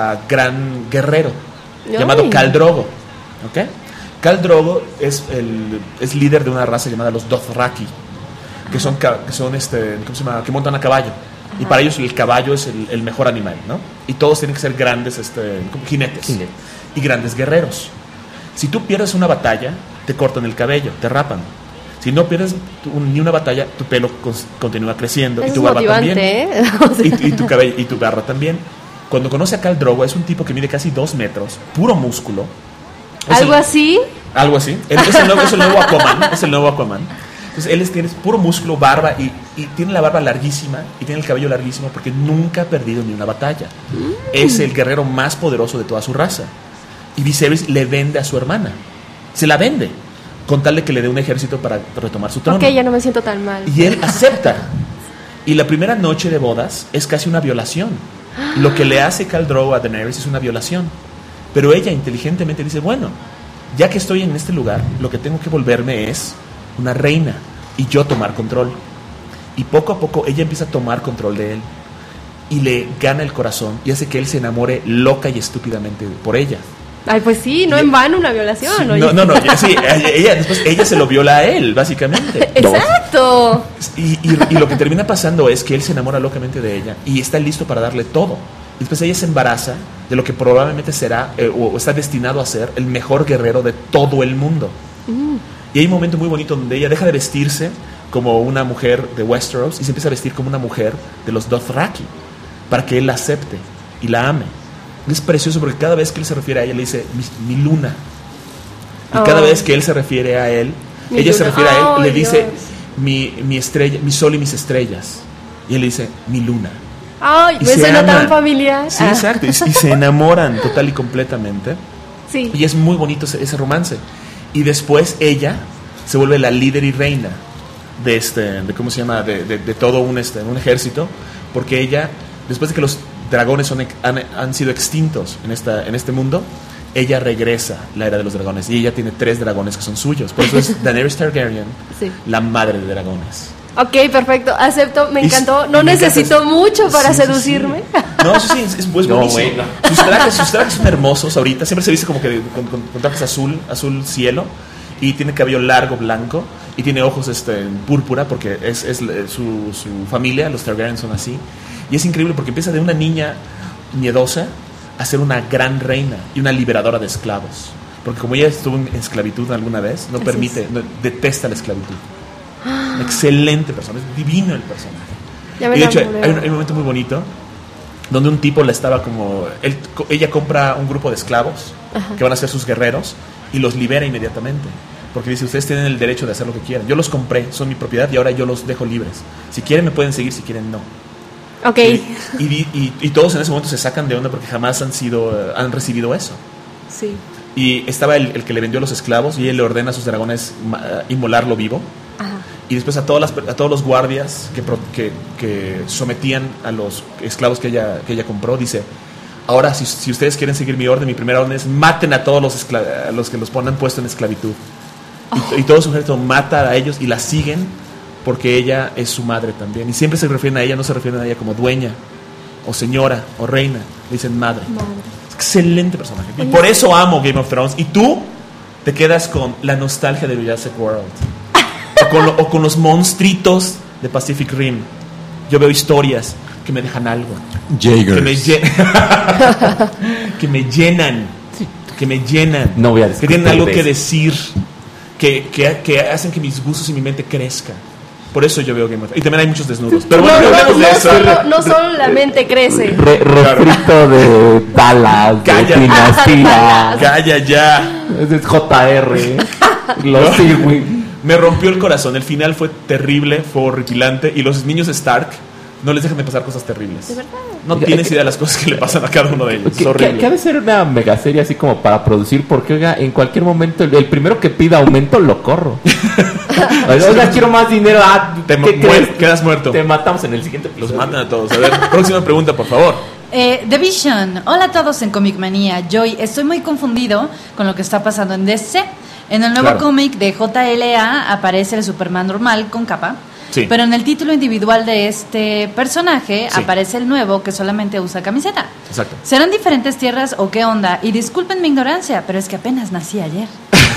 gran guerrero Ay. llamado Khal Drogo. ¿Ok? Khal Drogo es líder de una raza llamada los Dothraki, que son ¿cómo se llama? Que montan a caballo. Y para ellos el caballo es el mejor animal, ¿no? Y todos tienen que ser grandes como jinetes y grandes guerreros. Si tú pierdes una batalla, te cortan el cabello, te rapan. Si no pierdes ni una batalla, tu pelo continúa creciendo. Eso y tu es barba motivante, también. ¿eh? O sea. Y tu cabello y tu barba también. Cuando conoce a Khal Drogo, es un tipo que mide casi 2 metros, puro músculo. Es ¿Algo el- así? Algo así. Es el nuevo Aquaman. Es el nuevo Aquaman. Entonces él tiene puro músculo, barba y tiene la barba larguísima y tiene el cabello larguísimo porque nunca ha perdido ni una batalla. Es el guerrero más poderoso de toda su raza. Y Viserys le vende a su hermana. Se la vende con tal de que le dé un ejército para retomar su trono. Ok, ya no me siento tan mal. Y él acepta. Y la primera noche de bodas es casi una violación. Lo que le hace Khal Drogo a Daenerys es una violación. Pero ella inteligentemente dice, bueno, ya que estoy en este lugar, lo que tengo que volverme es una reina y yo tomar control. Y poco a poco ella empieza a tomar control de él y le gana el corazón y hace que él se enamore loca y estúpidamente por ella. Ay, pues sí, no en vano una violación. Sí, oye. no, sí, después ella se lo viola a él, básicamente. Exacto. Y lo que termina pasando es que él se enamora locamente de ella y está listo para darle todo. Y después ella se embaraza de lo que probablemente será o está destinado a ser el mejor guerrero de todo el mundo. Y hay un momento muy bonito donde ella deja de vestirse como una mujer de Westeros y se empieza a vestir como una mujer de los Dothraki para que él la acepte y la ame. Y es precioso porque cada vez que él se refiere a ella le dice mi luna. Y cada vez que él se refiere a él, Mi ella se luna. refiere a él, Ay, le dice Dios. mi estrella, mi sol y mis estrellas. Y él le dice mi luna. Ay, Y me se suena tan aman. familiar. Sí, exacto. Y se enamoran total y completamente. Sí. Y es muy bonito ese romance. Y después ella se vuelve la líder y reina de ¿cómo se llama? De todo un ejército. Porque ella, después de que los dragones han sido extintos en este mundo, ella regresa la era de los dragones. Y ella tiene 3 dragones que son suyos. Por eso es Daenerys Targaryen, Sí. la madre de dragones. Ok, perfecto, acepto, me Y- encantó. No y me encanta necesito eso. mucho para Sí, sí, seducirme. sí. No, eso sí, es pues, No, buenísimo. bueno. Sus trajes son hermosos ahorita. Siempre se viste como que con trajes azul cielo. Y tiene cabello largo, blanco. Y tiene ojos en púrpura porque su familia, los Targaryen, son así. Y es increíble porque empieza de una niña miedosa a ser una gran reina y una liberadora de esclavos. Porque como ella estuvo en esclavitud alguna vez, no Así permite, es. detesta la esclavitud. Excelente persona, es divino el personaje. Ya me Y de hecho, enamoré. hay un momento muy bonito donde un tipo la estaba ella compra un grupo de esclavos que van a ser sus guerreros y los libera inmediatamente. Porque dice, ustedes tienen el derecho de hacer lo que quieran. Yo los compré, son mi propiedad y ahora yo los dejo libres. Si quieren me pueden seguir, si quieren no. Ok. Y todos en ese momento se sacan de onda porque jamás han recibido eso. Sí. Y estaba el que le vendió los esclavos y él le ordena a sus dragones inmolarlo vivo. Ajá. Y después a todos los guardias que sometían a los esclavos que ella compró, dice, ahora si ustedes quieren seguir mi orden, mi primera orden es maten a todos a los que los han puesto en esclavitud. Y todo su ejército mata a ellos y la siguen porque ella es su madre también. Y siempre se refieren a ella, no se refieren a ella como dueña, o señora, o reina, le dicen madre. Es excelente personaje. Y por eso amo Game of Thrones. Y tú te quedas con la nostalgia de Jurassic World. O con los monstruitos de Pacific Rim. Yo veo historias que me dejan algo. Que me llenan. Que me llenan. No voy a que tienen discutir algo de que eso. decir. Que hacen que mis gustos y mi mente crezcan. Por eso yo veo Game of Thrones. Y también hay muchos desnudos. Pero bueno, No, hablemos de eso. no solo la mente crece. Refrito de Dallas, de Calla. Dinastía. Calla ya. Ese es JR. Los Seaweed. Me rompió el corazón. El final fue terrible, fue horripilante. Y los niños Stark no les dejan de pasar cosas terribles. ¿De verdad? No tienes idea de las cosas que le pasan a cada uno de ellos. Es horrible. Que ha de ser una mega serie así como para producir, porque oiga, en cualquier momento el primero que pida aumento lo corro. Oiga, quiero más dinero. ¿Qué crees? Quedas muerto. Te matamos en el siguiente Los episodio. matan a todos. A ver, próxima pregunta, por favor. The Vision. Hola a todos en Comic Manía. Joy, estoy muy confundido con lo que está pasando en DC. En el nuevo Claro. cómic de JLA aparece el Superman normal con capa. Sí. Pero en el título individual de este personaje Sí. aparece el nuevo que solamente usa camiseta. Exacto. ¿Serán diferentes tierras o qué onda? Y disculpen mi ignorancia, pero es que apenas nací ayer.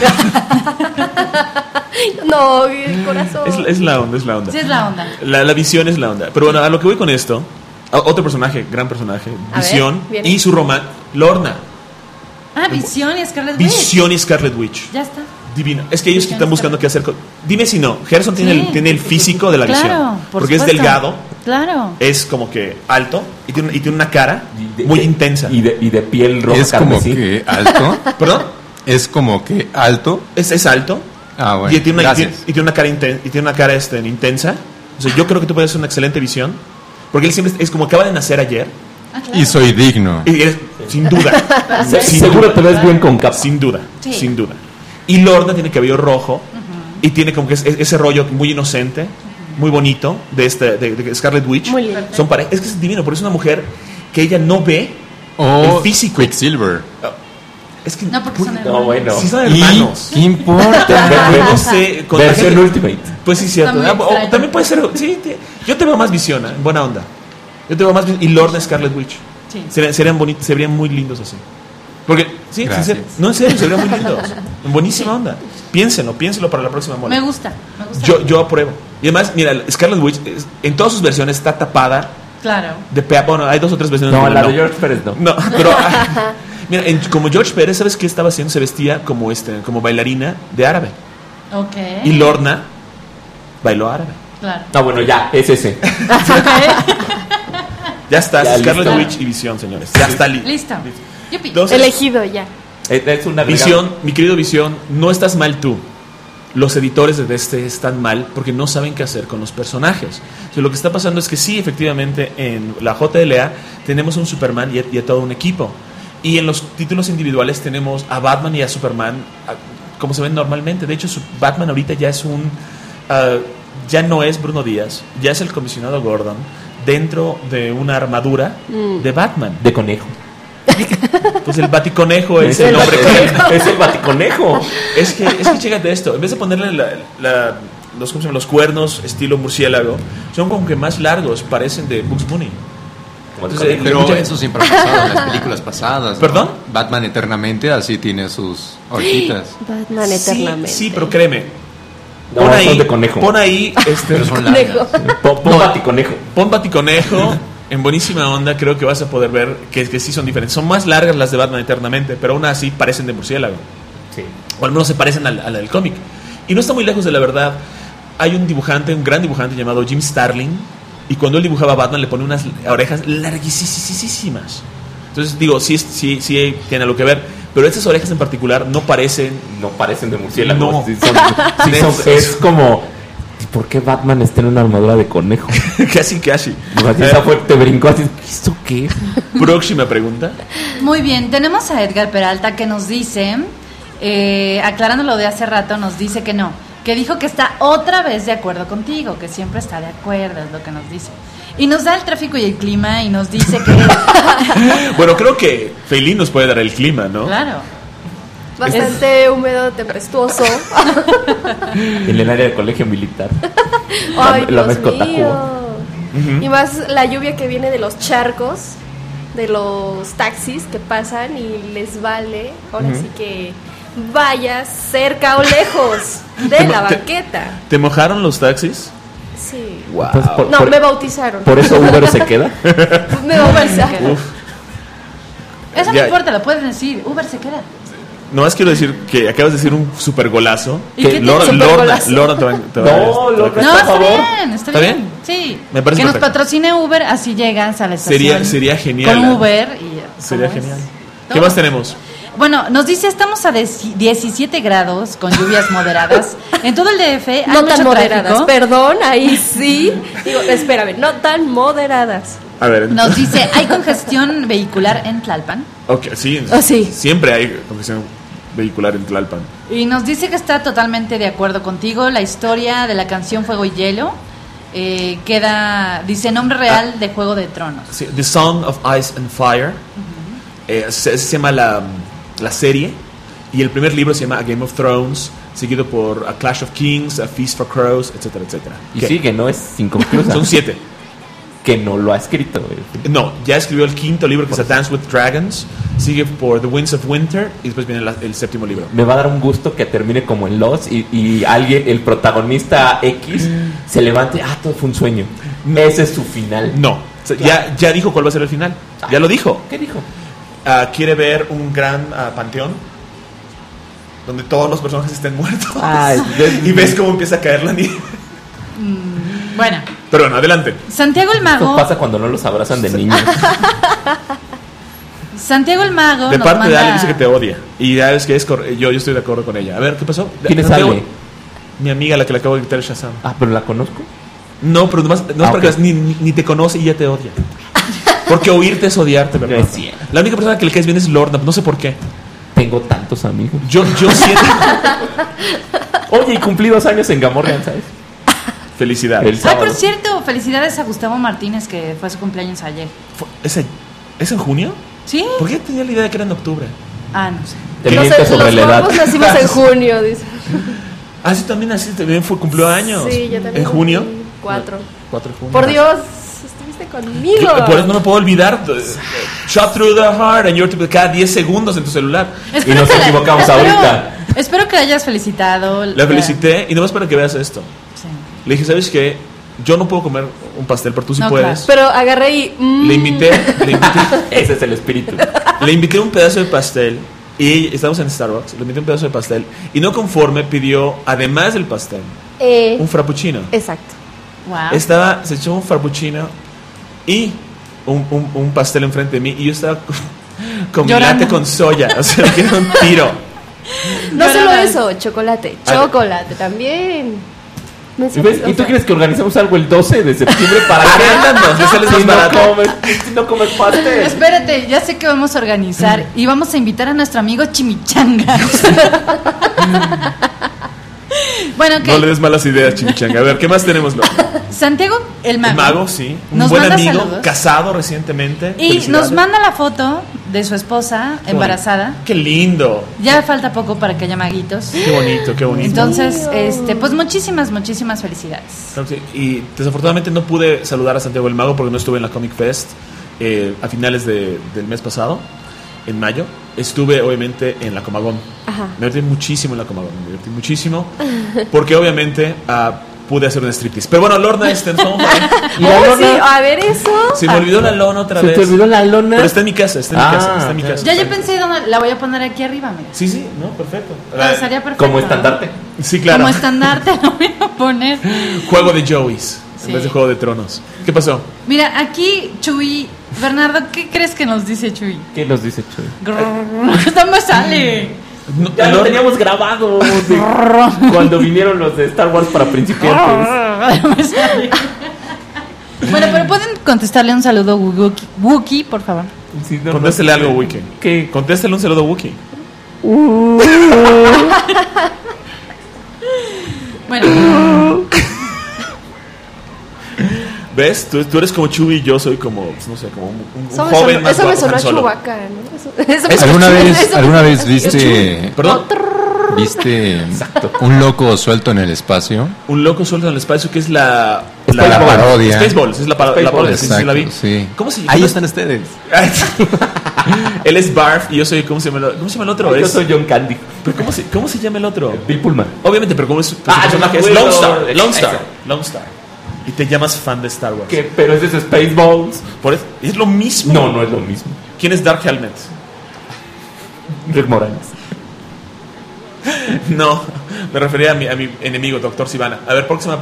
No, el corazón. Es la onda, es la onda. Sí es la onda. La visión es la onda. Pero bueno, a lo que voy con esto, otro personaje, gran personaje, A ver, Visión viene. y su romance, Lorna. Ah, Visión y Scarlet Witch. Visión y Scarlet Witch. Ya está. Divino. Es que ellos Visión están y buscando Scarlet. qué hacer con... Dime si no, Gerson tiene, Sí. tiene el físico de la Claro, visión. por Porque supuesto. es delgado, Claro. es como que alto y tiene una cara muy intensa. Y de piel roja Es como carmesí. que alto. ¿Perdón? Es como que alto. Es alto. Ah, bueno. Y tiene una, gracias. y tiene una cara, intensa. O sea, yo creo que tú puedes hacer una excelente visión. Porque él siempre es como acaba de nacer ayer. Y soy digno. Y eres, sin duda. sin Seguro duda. te ves bien con capa. Sin duda. Sí. Sin duda. Y Lorna tiene cabello rojo. Y tiene como que ese rollo muy inocente, muy bonito de Scarlet Witch. Muy lindo. Son parejas. Es que es divino. Por eso es una mujer que ella no ve O el físico. Quicksilver. Es que No, porque son No, hermanos. bueno. sí son ¿Y hermanos. qué importa? Yo no sé. Con la Versión gente- Ultimate. Pues sí, cierto. Está muy O extraño. también puede ser. Sí, yo te veo más visión, en buena onda. Yo te veo más visión. Y Lorna Scarlet Witch. Sí. Serían bonitos, se verían muy lindos así. Porque, sí, Gracias. no, en serio, se verían muy lindos. En buenísima onda. Piénsenlo para la próxima mole. Me gusta. Yo apruebo. Y además, mira, Scarlet Witch en todas sus versiones está tapada Claro. de bueno, hay 2 o 3 versiones. No, donde la de George Pérez no. No, pero mira, como George Pérez, ¿sabes qué estaba haciendo? Se vestía como bailarina de árabe. Ok. Y Lorna bailó árabe. Claro. No, bueno, ya, es ese. Ya está, Ya, Scarlet listo. Witch y Visión, señores. Ya está Listo. Yupi. Entonces, Elegido ya. Es una Visión, mi querido Visión, no estás mal tú. Los editores de este están mal porque no saben qué hacer con los personajes. O sea, lo que está pasando es que sí, efectivamente, en la JLA tenemos un Superman y a todo un equipo. Y en los títulos individuales tenemos a Batman y a Superman como se ven normalmente. De hecho, Batman ahorita ya es ya no es Bruno Díaz, ya es el comisionado Gordon dentro de una armadura de Batman. De conejo. Pues el Baticonejo es el nombre que... Es el baticonejo. Es que chécate esto, en vez de ponerle ¿cómo se llama? Los cuernos estilo murciélago, son como que más largos, parecen de Bugs Bunny. Entonces, Pero mucha- eso siempre ha pasado en las películas pasadas. ¿no? ¿Perdón? Batman eternamente así tiene sus orejitas. Batman Sí, eternamente. sí, pero créeme. No, son de conejo. Pon ahí, Pero son largas. Pon baticonejo. pon Baticonejo en buenísima onda, creo que vas a poder ver que sí son diferentes. Son más largas las de Batman eternamente, pero aún así parecen de murciélago. Sí. O al menos se parecen a la del cómic. Y no está muy lejos de la verdad. Hay un gran dibujante llamado Jim Starlin, y cuando él dibujaba a Batman le pone unas orejas larguísimas. Entonces digo, sí tiene algo que ver, pero estas orejas en particular no parecen... No parecen de murciélago. No. Sí es como... ¿Y por qué Batman está en una armadura de conejo? casi. Así te brincó así. ¿Esto qué? Próxima pregunta. Muy bien, tenemos a Edgar Peralta que nos dice, aclarando lo de hace rato, nos dice que no, que dijo que está otra vez de acuerdo contigo, que siempre está de acuerdo, es lo que nos dice. Y nos da el tráfico y el clima y nos dice que... Bueno, creo que Feilín nos puede dar el clima, ¿no? Claro. Bastante húmedo, tempestuoso. En el área del colegio militar. Ay, La Dios mascota mío. Y más la lluvia que viene de los charcos, de los taxis que pasan y les vale. Ahora sí que vayas cerca o lejos de la banqueta. ¿Te mojaron los taxis? Sí. Entonces, No, me bautizaron. por eso Uber se queda. Me bautizaron. Eso no Ya. importa, lo puedes decir. Uber se queda. No más quiero decir que acabas de decir un super golazo. ¿Y qué Lorna tiene? Lorna te va te va a- No, Lorna, No, por está favor. bien, está ¿Está bien. bien? Sí. Me parece que nos perfecto. patrocine Uber, así llegas a la estación. Sería genial. Con ¿eh? Uber y Sería ¿cómo es? genial. Todo. ¿Qué más tenemos? Bueno, nos dice, estamos a 17 grados con lluvias moderadas. En todo el DF hay No mucho tan moderadas, tráfico. perdón, ahí sí. Digo, espérame, no tan moderadas. A ver. Nos dice, hay congestión vehicular en Tlalpan. Ok, sí, Ah, sí. siempre hay congestión vehicular en Tlalpan. Y nos dice que está totalmente de acuerdo contigo. La historia de la canción Fuego y Hielo queda, dice, nombre real de Juego de Tronos. Sí, The Song of Ice and Fire. Se llama la serie. Y el primer libro se llama A Game of Thrones, seguido por A Clash of Kings, A Feast for Crows, etcétera, etcétera. Y ¿Qué? sigue, ¿no? Es inconclusa. Son 7. Que no lo ha escrito. No, ya escribió el quinto libro que es A Dance with Dragons, sigue por The Winds of Winter y después viene el séptimo libro. Me va a dar un gusto que termine como en Lost y alguien, el protagonista X, se levante. Ah, todo fue un sueño. Ese es su final. No, o sea, ya dijo cuál va a ser el final. Ya lo dijo. ¿Qué dijo? Quiere ver un gran panteón donde todos los personajes estén muertos. Ay, y ves cómo empieza a caer la nieve. Bueno, Pero bueno, adelante. Santiago el Esto Mago. pasa cuando no los abrazan de niños. Santiago el Mago De nos parte de manda- Ale dice que te odia. Y ya ves que yo estoy de acuerdo con ella. A ver, ¿qué pasó? ¿Quién es Santiago, Ale? Mi amiga, la que le acabo de quitar el Shazam. Ah, pero la conozco. No, pero no es para ok. que ni te conoce y ya te odia. Porque oírte es odiarte, ¿verdad? No es cierto. La única persona que le caes bien es Lorna, no sé por qué. Tengo tantos amigos. Yo siento. Oye, y cumplí 2 años en Gamorrean, ¿sabes? Felicidades. El Ah, sábado. por cierto, felicidades a Gustavo Martínez, que fue su cumpleaños ayer. ¿Es en junio? ¿Sí? ¿Por qué tenía la idea de que era en octubre? Ah, no sé. Te mientes sobre la edad. Los nacimos en junio, dice. Ah, sí, también así, también cumplió años. Sí, yo también. ¿En junio? 4. 4 de junio. Por Dios, estuviste conmigo. Por eso no me puedo olvidar. Shot through the heart and you're cada 10 segundos en tu celular. Y nos equivocamos ahorita. Espero que la hayas felicitado. La felicité y nomás para que veas esto. Sí. Le dije, ¿sabes qué? Yo no puedo comer un pastel, pero tú sí No, puedes. Pero agarré y. Le invité Ese es el espíritu. le invité un pedazo de pastel y estábamos en Starbucks. Le invité un pedazo de pastel y no conforme pidió, además del pastel, un frappuccino. Exacto. Wow. Se echó un frappuccino y un pastel enfrente de mí y yo estaba con mi Llorando. latte con soya. O sea, que era un tiro. No solo Lloraba. eso, chocolate. A ver. Chocolate también. Me ¿Y, ves? ¿Y tú crees que organizamos algo el 12 de septiembre para ¿A qué? qué andan? ¿Les sales Si más no barato? comes, si no comes pastel. Espérate, ya sé que vamos a organizar y vamos a invitar a nuestro amigo Chimichanga. Bueno, ok. No le des malas ideas, chimichanga. A ver, ¿qué más tenemos, Lorna? Santiago el Mago. El mago, sí. Un Nos buen manda amigo, saludos. casado recientemente. Y Felicidades. nos manda la foto de su esposa Qué embarazada. bonito. Qué lindo. Ya falta poco para que haya maguitos. Qué bonito, qué bonito. Entonces, pues muchísimas felicidades. Claro que sí. Y desafortunadamente no pude saludar a Santiago el Mago porque no estuve en la Comic Fest a finales del mes pasado, en mayo. Estuve obviamente en la Comagón. Ajá. Me divertí muchísimo en la Comagón, me divertí muchísimo porque obviamente pude hacer un striptease. Pero bueno, Lorna, Y la Oh, lona. sí, a ver eso. se me olvidó la lona otra Se vez. te olvidó la lona. Pero está en mi casa, está en mi Ah, casa, está en mi claro. casa. Ya yo pensé dónde la voy a poner aquí arriba, mira. Sí, sí, no, perfecto. Estaría perfecto. Como estandarte. Sí, claro. Como estandarte lo voy a poner. Juego de Joey's Sí. en vez de Juego de Tronos. ¿Qué pasó? Mira, aquí Chuy, Bernardo, ¿qué crees que nos dice Chuy? ¿Qué nos dice Chuy? No me sale. No, Ya lo Lorna- teníamos grabado de cuando vinieron los de Star Wars para principiantes. No me sale. Bueno, pero pueden contestarle un saludo Wookie, por favor. Sí, no, Contéstale algo, Wiki. ¿Qué? Contéstale un saludo, Wookie. Bueno, ¿Ves? Tú eres como Chewie y yo soy como, pues, no sé, como un Eso me joven sonó, más eso me guapo sonó Han a Solo. Chewbacca, ¿no? Eso me ¿Alguna sonó- vez, eso me alguna sonó- vez viste, ¿Perdón? viste un loco suelto en el espacio? Un loco suelto en el espacio que es la parodia. Spaceballs, es la parodia, sí, sí, la vi. Exacto, sí. ¿Cómo se Ahí cómo están ustedes. Él es Barf y yo soy, ¿cómo se llama el otro? Yo Es- soy John Candy. ¿Pero cómo se llama el otro? Bill Pullman. Obviamente, pero ¿cómo es? Pues Ah, su personaje no es me Lone acuerdo. Star. Lone Star. Exacto. Lone Star. Y te llamas fan de Star Wars. ¿Qué? Pero ese es Spaceballs. Por eso, es lo mismo. No, no es lo mismo. ¿Quién es Dark Helmet? Rick Moranis. No, me refería a mi enemigo, Doctor Sivana. A ver, próxima.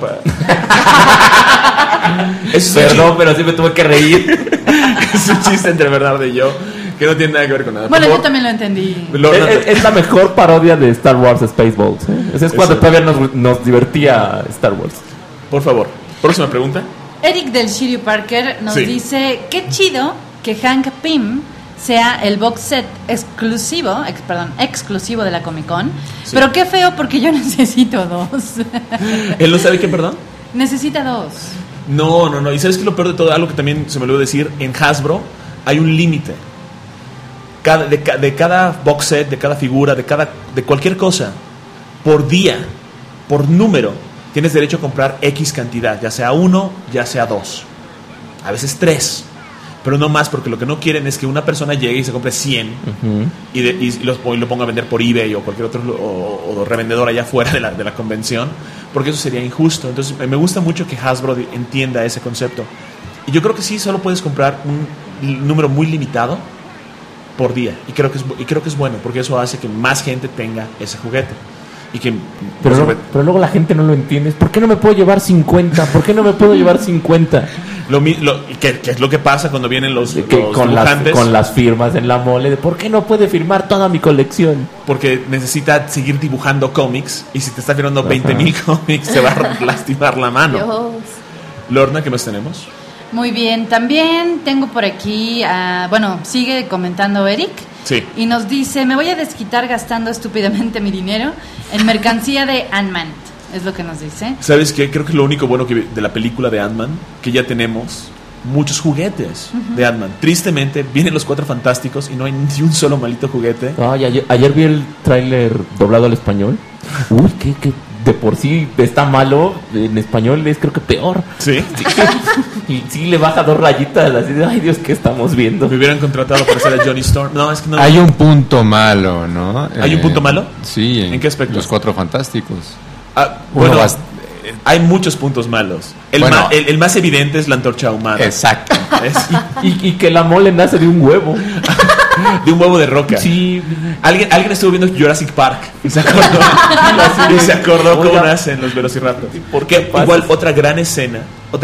Perdón, pero sí me tuve que reír. Es un chiste entre Bernardo y yo que no tiene nada que ver con nada. Bueno, Por yo favor, también lo entendí. Es la mejor parodia de Star Wars Spaceballs. Ese es cuando todavía nos divertía Star Wars. Por favor, próxima pregunta. Eric del Shiryu Parker nos Sí. dice: qué chido que Hank Pym sea el box set exclusivo de la Comic Con. Sí. Pero qué feo porque yo necesito 2. ¿Él no sabe qué, perdón? Necesita 2. No. ¿Y sabes qué es lo peor de todo? Algo que también se me olvidó decir. En Hasbro hay un límite. De cada box set, de cada figura, de cualquier cosa, por día, por número, tienes derecho a comprar X cantidad, ya sea 1, ya sea 2, a veces 3, pero no más, porque lo que no quieren es que una persona llegue y se compre 100 y lo ponga a vender por eBay o cualquier otro o revendedor allá afuera de la convención, porque eso sería injusto. Entonces me gusta mucho que Hasbro entienda ese concepto, y yo creo que sí, solo puedes comprar un número muy limitado por día, y creo que es bueno, porque eso hace que más gente tenga ese juguete. Y que pero luego la gente no lo entiende. ¿Por qué no me puedo llevar 50? ¿Por qué no me puedo llevar 50? ¿Qué es lo que pasa cuando vienen los con dibujantes? con las firmas en la mole. ¿Por qué no puede firmar toda mi colección? Porque necesita seguir dibujando cómics, y si te está firmando 20,000 cómics se va a lastimar la mano. Dios. Lorna, ¿qué más tenemos? Muy bien, también tengo por aquí, sigue comentando Eric. Sí. Y nos dice: me voy a desquitar gastando estúpidamente mi dinero en mercancía de Ant-Man. Es lo que nos dice. ¿Sabes qué? Creo que lo único bueno de la película de Ant-Man, que ya tenemos muchos juguetes de Ant-Man. Tristemente, vienen los Cuatro Fantásticos y no hay ni un solo maldito juguete. Ay, ayer vi el tráiler doblado al español. Uy, que de por sí está malo. En español es creo que peor. ¿Sí? Y sí le baja 2 rayitas. Así de, ay Dios, ¿qué estamos viendo? Me hubieran contratado para ser a Johnny Storm. No, es que no. Hay un punto malo, ¿no? ¿Hay un punto malo? Sí. ¿En qué aspecto? Los Cuatro Fantásticos. Bueno, hay muchos puntos malos. El más evidente es la antorcha humana. Exacto. Y que la mole nace de un huevo. De un huevo de roca. Sí. Alguien estuvo viendo Jurassic Park y se acordó cómo nacen los velociraptors. Porque igual otra gran escena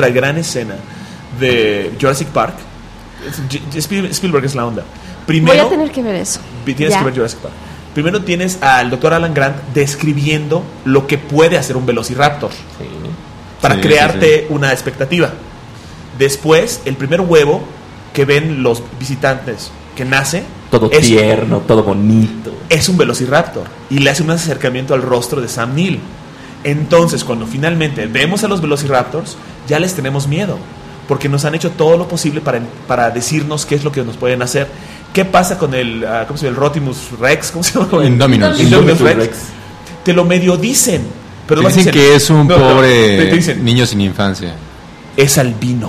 de Jurassic Park. Spielberg es la onda. Primero, Voy a tener que ver eso. Tienes Ya. que ver Jurassic Park. Primero tienes al Dr. Alan Grant describiendo lo que puede hacer un velociraptor para crearte una expectativa. Después, el primer huevo que ven los visitantes que nace, Todo tierno, todo bonito. es un velociraptor y le hace un acercamiento al rostro de Sam Neill. Entonces, cuando finalmente vemos a los velociraptors, ya les tenemos miedo, porque nos han hecho todo lo posible para decirnos qué es lo que nos pueden hacer. ¿Qué pasa con el ¿cómo se llama? El Rodimus Rex? ¿Cómo se llama? Indominus Rex. Te lo medio dicen, pero Te no dicen que es un pobre te dicen, niño sin infancia. es albino.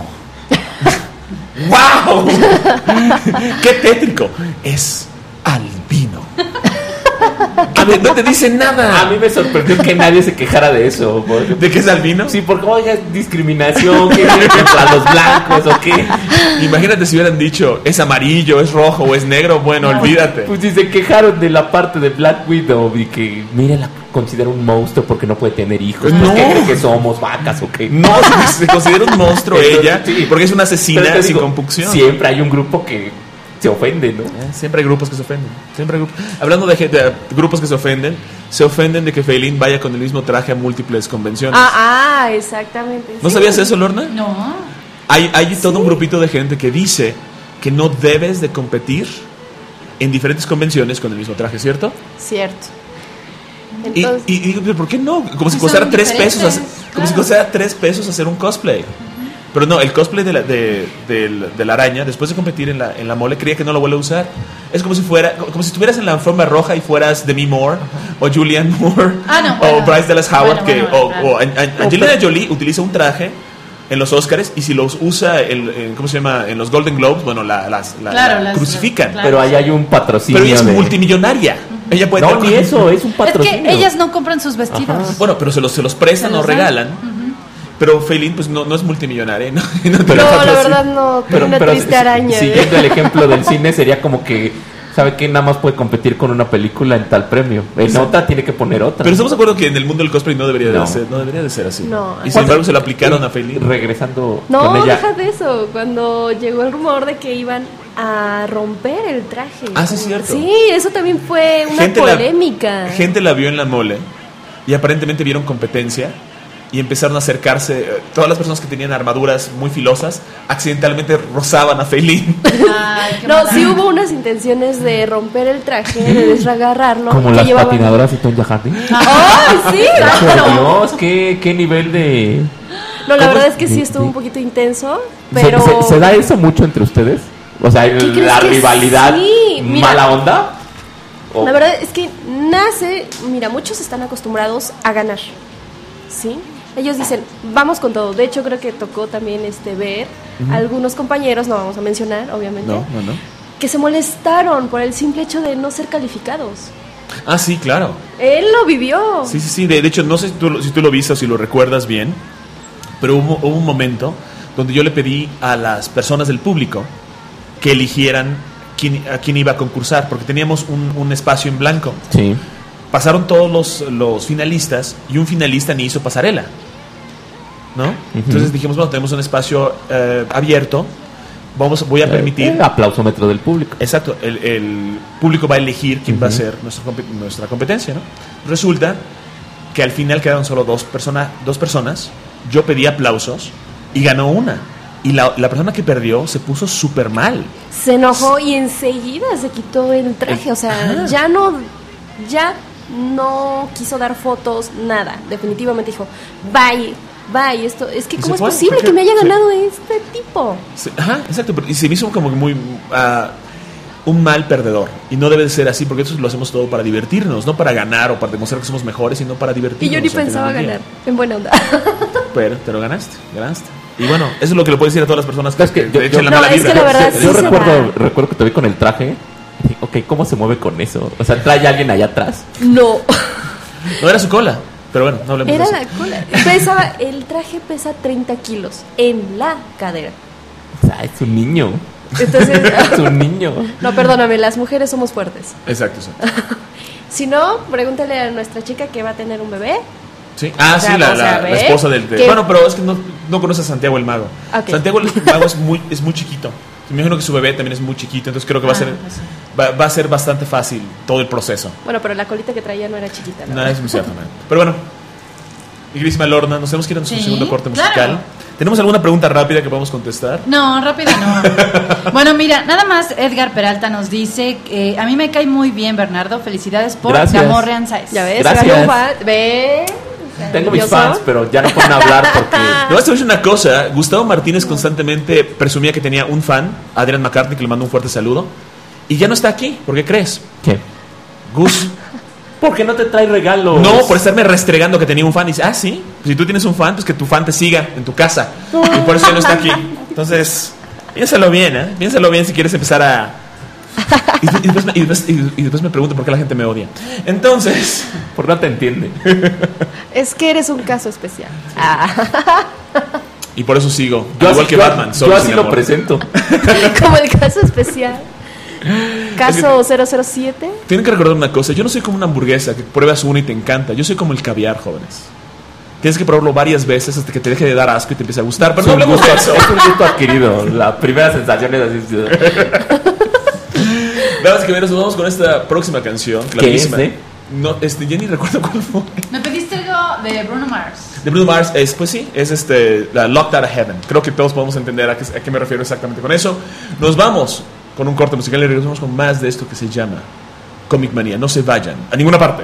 ¡Wow! ¡Qué tétrico! Es albino. No te dicen nada. A mí me sorprendió que nadie se quejara de eso. ¿De qué es albino? Sí, porque oiga, es discriminación, que viene contra los blancos o qué. Imagínate si hubieran dicho es amarillo, es rojo o es negro. Bueno, olvídate. Pues si se quejaron de la parte de Black Widow y que, mire, la considera un monstruo porque no puede tener hijos. No. Pues, ¿qué cree que somos, vacas o qué? No, se considera un monstruo Entonces, ella, sí. porque es una Pero asesina te sin digo, compunción. Siempre hay un grupo que se ofende, ¿no? Siempre hay grupos que se ofenden. Siempre hay hablando de grupos que se ofenden de que Feilín vaya con el mismo traje a múltiples convenciones. Exactamente. ¿No Sí. sabías eso, Lorna? No. Hay todo un grupito de gente que dice que no debes de competir en diferentes convenciones con el mismo traje, ¿cierto? Cierto. Y Entonces, digo, ¿por qué no? Como si Sí, costara son 3 pesos. diferentes, Como si claro. costara 3 pesos hacer un cosplay. Pero no, el cosplay de la araña, después de competir en la mole, creía que no lo vuelve a usar. Es como si estuvieras en la alfombra roja y fueras Demi Moore o Julianne Moore o Bryce Dallas Howard, o Angelina Jolie utiliza un traje en los Oscars y si los usa ¿cómo se llama? En los Golden Globes, bueno, la crucifican. claro. Pero ahí hay un patrocinio. Pero ella es de... multimillonaria. Ella puede No, ni eso, es un Es patrocinio. que ellas no compran sus vestidos. Ajá. Bueno, pero se los prestan Se o los dan. regalan. Pero Feilín pues no es multimillonaria, ¿no? no, la verdad no. Tengo una triste araña. Siguiendo el ejemplo del cine, sería como que ¿Sabe qué? Nada más puede competir con una película en tal premio. En otra tiene que poner otra. Pero estamos de acuerdo que en el mundo del cosplay no debería de ser así. No. Y sin embargo se lo aplicaron a Fei Lin. Regresando No, con ella. deja de eso. Cuando llegó el rumor de que iban a romper el traje. Ah, sí, es cierto. Sí, eso también fue una polémica. Gente la vio en la mole y aparentemente vieron competencia y empezaron a acercarse. Todas las personas que tenían armaduras muy filosas accidentalmente rozaban a Fei Lin. Ay, qué No, mala. sí hubo unas intenciones de romper el traje, de desgarrarlo. Como que las llevaban- patinadoras y Tonya Harding. ¡Ay, sí! Por Dios, ¿qué nivel de... No, la ¿Cómo verdad es? es que sí estuvo un poquito intenso, ¿Se- pero... ¿Se da eso mucho entre ustedes? O sea, ¿Qué crees la que rivalidad sí? Mira, mala onda. ¿O La verdad es que nace... Mira, muchos están acostumbrados a ganar, ¿sí? Ellos dicen, vamos con todo. De hecho, creo que tocó también ver algunos compañeros, no vamos a mencionar, obviamente, No. que se molestaron por el simple hecho de no ser calificados. Ah, sí, claro. Él lo vivió. Sí. De hecho, no sé si tú lo viste o si lo recuerdas bien, pero hubo un momento donde yo le pedí a las personas del público que eligieran a quién iba a concursar, porque teníamos un espacio en blanco. Sí. Pasaron todos los finalistas y un finalista ni hizo pasarela, ¿no? Entonces dijimos, bueno, tenemos un espacio abierto, voy a permitir... El aplausómetro del público. Exacto, el público va a elegir quién va a ser nuestra competencia, ¿no? Resulta que al final quedaron solo dos personas, yo pedí aplausos y ganó una. Y la persona que perdió se puso súper mal. Se enojó y enseguida se quitó el traje. O sea, ya no quiso dar fotos, nada. Definitivamente dijo, bye, esto es que Y ¿cómo se es fue, posible porque- que me haya sí. ganado este tipo? Exacto, y se me hizo como que muy... un mal perdedor. Y no debe de ser así, porque eso lo hacemos todo para divertirnos, no para ganar o para demostrar que somos mejores, sino para divertirnos. Y yo ni al final pensaba del día. ganar, en buena onda. Pero te lo ganaste. Y bueno, eso es lo que le puedes decir a todas las personas que, Es que te yo- echen la no, mala es que vibra. la verdad Yo sí se recuerdo que te vi con el traje. Y dije, ok, ¿cómo se mueve con eso? O sea, ¿trae a alguien allá atrás? No, No era su cola, pero bueno, no hablemos era de eso. la cola. El traje pesa 30 kilos en la cadera. O sea, es un niño. Entonces, Es un niño. no, perdóname, las mujeres somos fuertes. Exacto. Si no, pregúntale a nuestra chica que va a tener un bebé. Sí. O sea, la o sea, ¿ve? esposa del... ¿Qué? Bueno, pero es que no conoces a Santiago el Mago. Ok. Santiago el Mago es muy chiquito. Me imagino que su bebé también es muy chiquito, entonces creo que va a ser bastante fácil todo el proceso. Bueno, pero la colita que traía no era chiquita. No, es muy cierto, man. Pero bueno, mi queridísima Lorna, nos tenemos que ir a nuestro Sí, segundo corte claro. musical. ¿Tenemos alguna pregunta rápida que podamos contestar? No, rápido no. Bueno, mira, nada más Edgar Peralta nos dice que a mí me cae muy bien, Bernardo. Felicidades por Gracias. Gamorrean Size. Ya ves, Gracias. se ganó un fan. ¿Ves? Tengo mis ¿Nervioso? fans, pero ya no pueden hablar porque... Le voy a decir una cosa. Gustavo Martínez constantemente presumía que tenía un fan, Adrian McCartney, que le mando un fuerte saludo. Y ya no está aquí. ¿Por qué crees? ¿Qué? Gus. ¿Por qué no te trae regalos? No, por estarme restregando que tenía un fan. Y dice, sí. Pues si tú tienes un fan, pues que tu fan te siga en tu casa. Y por eso ya no está aquí. Entonces, piénsalo bien, ¿eh? Piénsalo bien si quieres empezar a... Y después me pregunto por qué la gente me odia. Entonces... ¿Por qué no te entiende? Es que eres un caso especial. Y por eso sigo. Yo igual así- que yo- Batman. Yo solo así sin lo amor. presento. Como el caso especial. Caso 007. Tienen que recordar una cosa. Yo no soy como una hamburguesa que pruebas una y te encanta. Yo soy como el caviar, jóvenes. Tienes que probarlo varias veces hasta que te deje de dar asco y te empiece a gustar. Pero Es no un hablemos de gusto- eso. es un gusto adquirido. La primera sensación es así. Damas y caballeros, nos vamos con esta próxima canción. ¿Qué clarísima. es de? No, ya ni recuerdo cuál fue. Me pediste algo de Bruno Mars. De Bruno Mars pues sí, es la Locked Out of Heaven. Creo que todos podemos entender a qué me refiero exactamente con eso. Nos vamos con un corte musical y regresamos con más de esto que se llama Comic Manía. No se vayan a ninguna parte.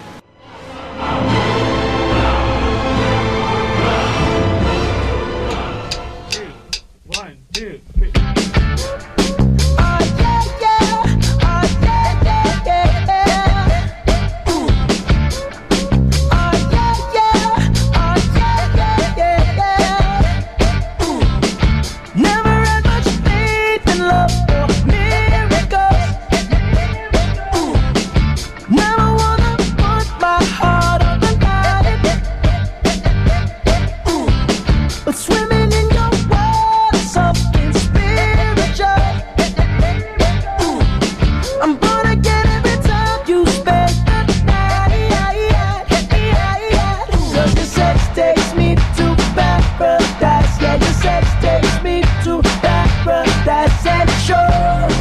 Never had much faith in love or miracles. Never wanna Yeah, your sex takes me to paradise and shows.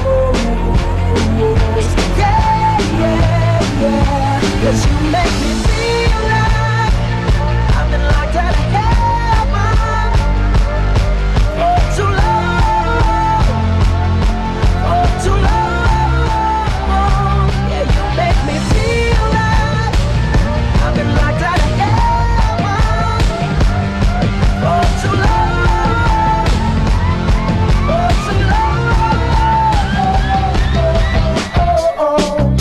Yeah, yeah, yeah. 'Cause you make me feel like I've been locked out of heaven for too long, for too long. Yeah, you make me feel like I've been locked out of heaven for too long, for too long. Oh, oh, oh.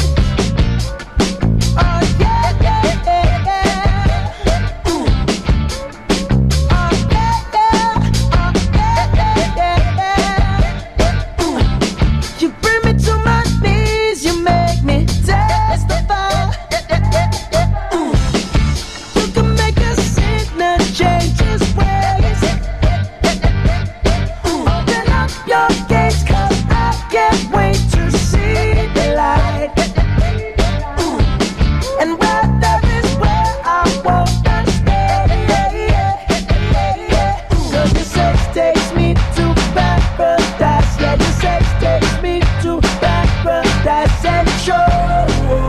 Oh, yeah, yeah, yeah, yeah. Ooh. Oh, yeah, yeah. Oh, yeah, yeah, yeah. Ooh. You bring me to my knees, you make me testify. Ooh. You can make a sinner change his ways. Open up your gates, 'cause I can't wait to see the light. And where there is where I wanna stay. 'Cause your sex takes me to paradise. Yeah, your sex takes me to paradise and shows.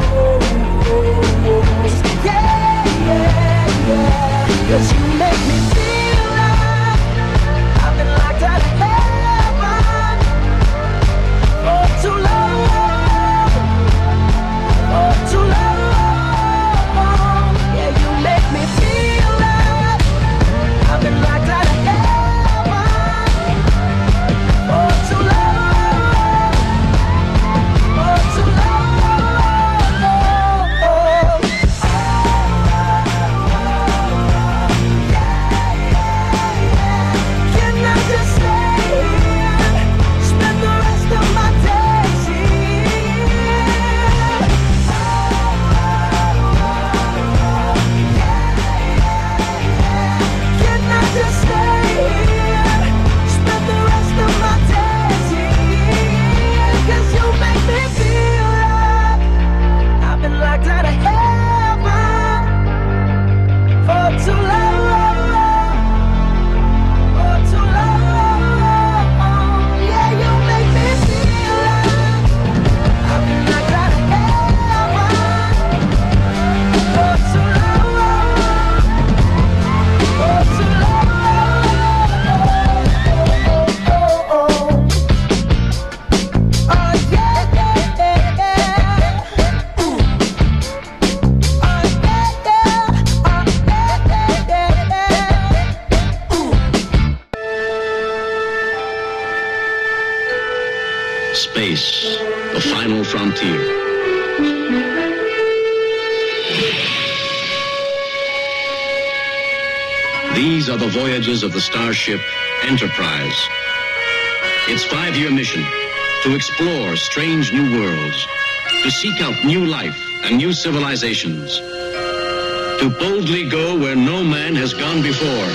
Yeah, yeah, yeah. 'Cause you make me feel like I've been locked out of heaven for too long, for too long. Yeah, you make me feel like I've been locked out of heaven for too long, for too long. Can I just stay here, spend the rest of my days here? Can I just stay here, spend the rest of my days here? 'Cause you make me feel like I've been locked out of heaven for too long, for too long. Yeah, you make me feel like I've been locked out of heaven for too long, for too long. Oh, yeah, yeah, yeah, yeah. Ooh. Oh, yeah, yeah. Oh, yeah, yeah, yeah. Ooh. Space, the final frontier. These are the voyages of the starship Enterprise. Its 5-year mission: to explore strange new worlds, to seek out new life and new civilizations, to boldly go where no man has gone before.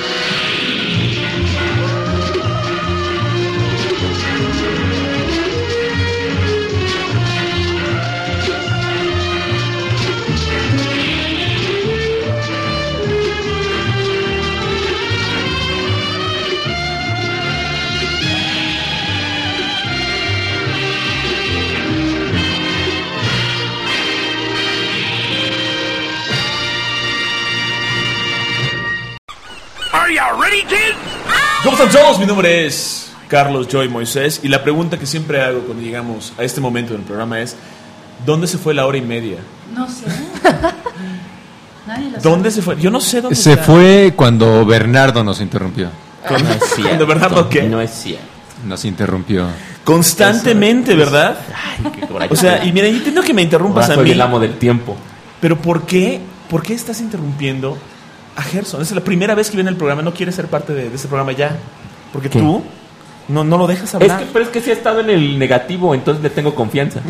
¿Cómo están todos? Mi nombre es Carlos Joy Moisés y la pregunta que siempre hago cuando llegamos a este momento del programa es: ¿dónde se fue la hora y media? No sé. Nadie lo ¿Dónde se fue? Yo no sé dónde Se está. fue cuando Bernardo nos interrumpió. No es cierto. ¿De Bernardo qué? No es cierto. Nos interrumpió. Constantemente, ¿verdad? Ay, qué coraje. O sea, y mira, yo entiendo que me interrumpas Ahora a soy mí, el amo del tiempo. pero ¿por qué estás interrumpiendo a Gerson? Es la primera vez que viene al programa, no quiere ser parte de este programa ya. Porque ¿Qué? tú no lo dejas hablar. Pero es que sí ha estado en el negativo, entonces le tengo confianza.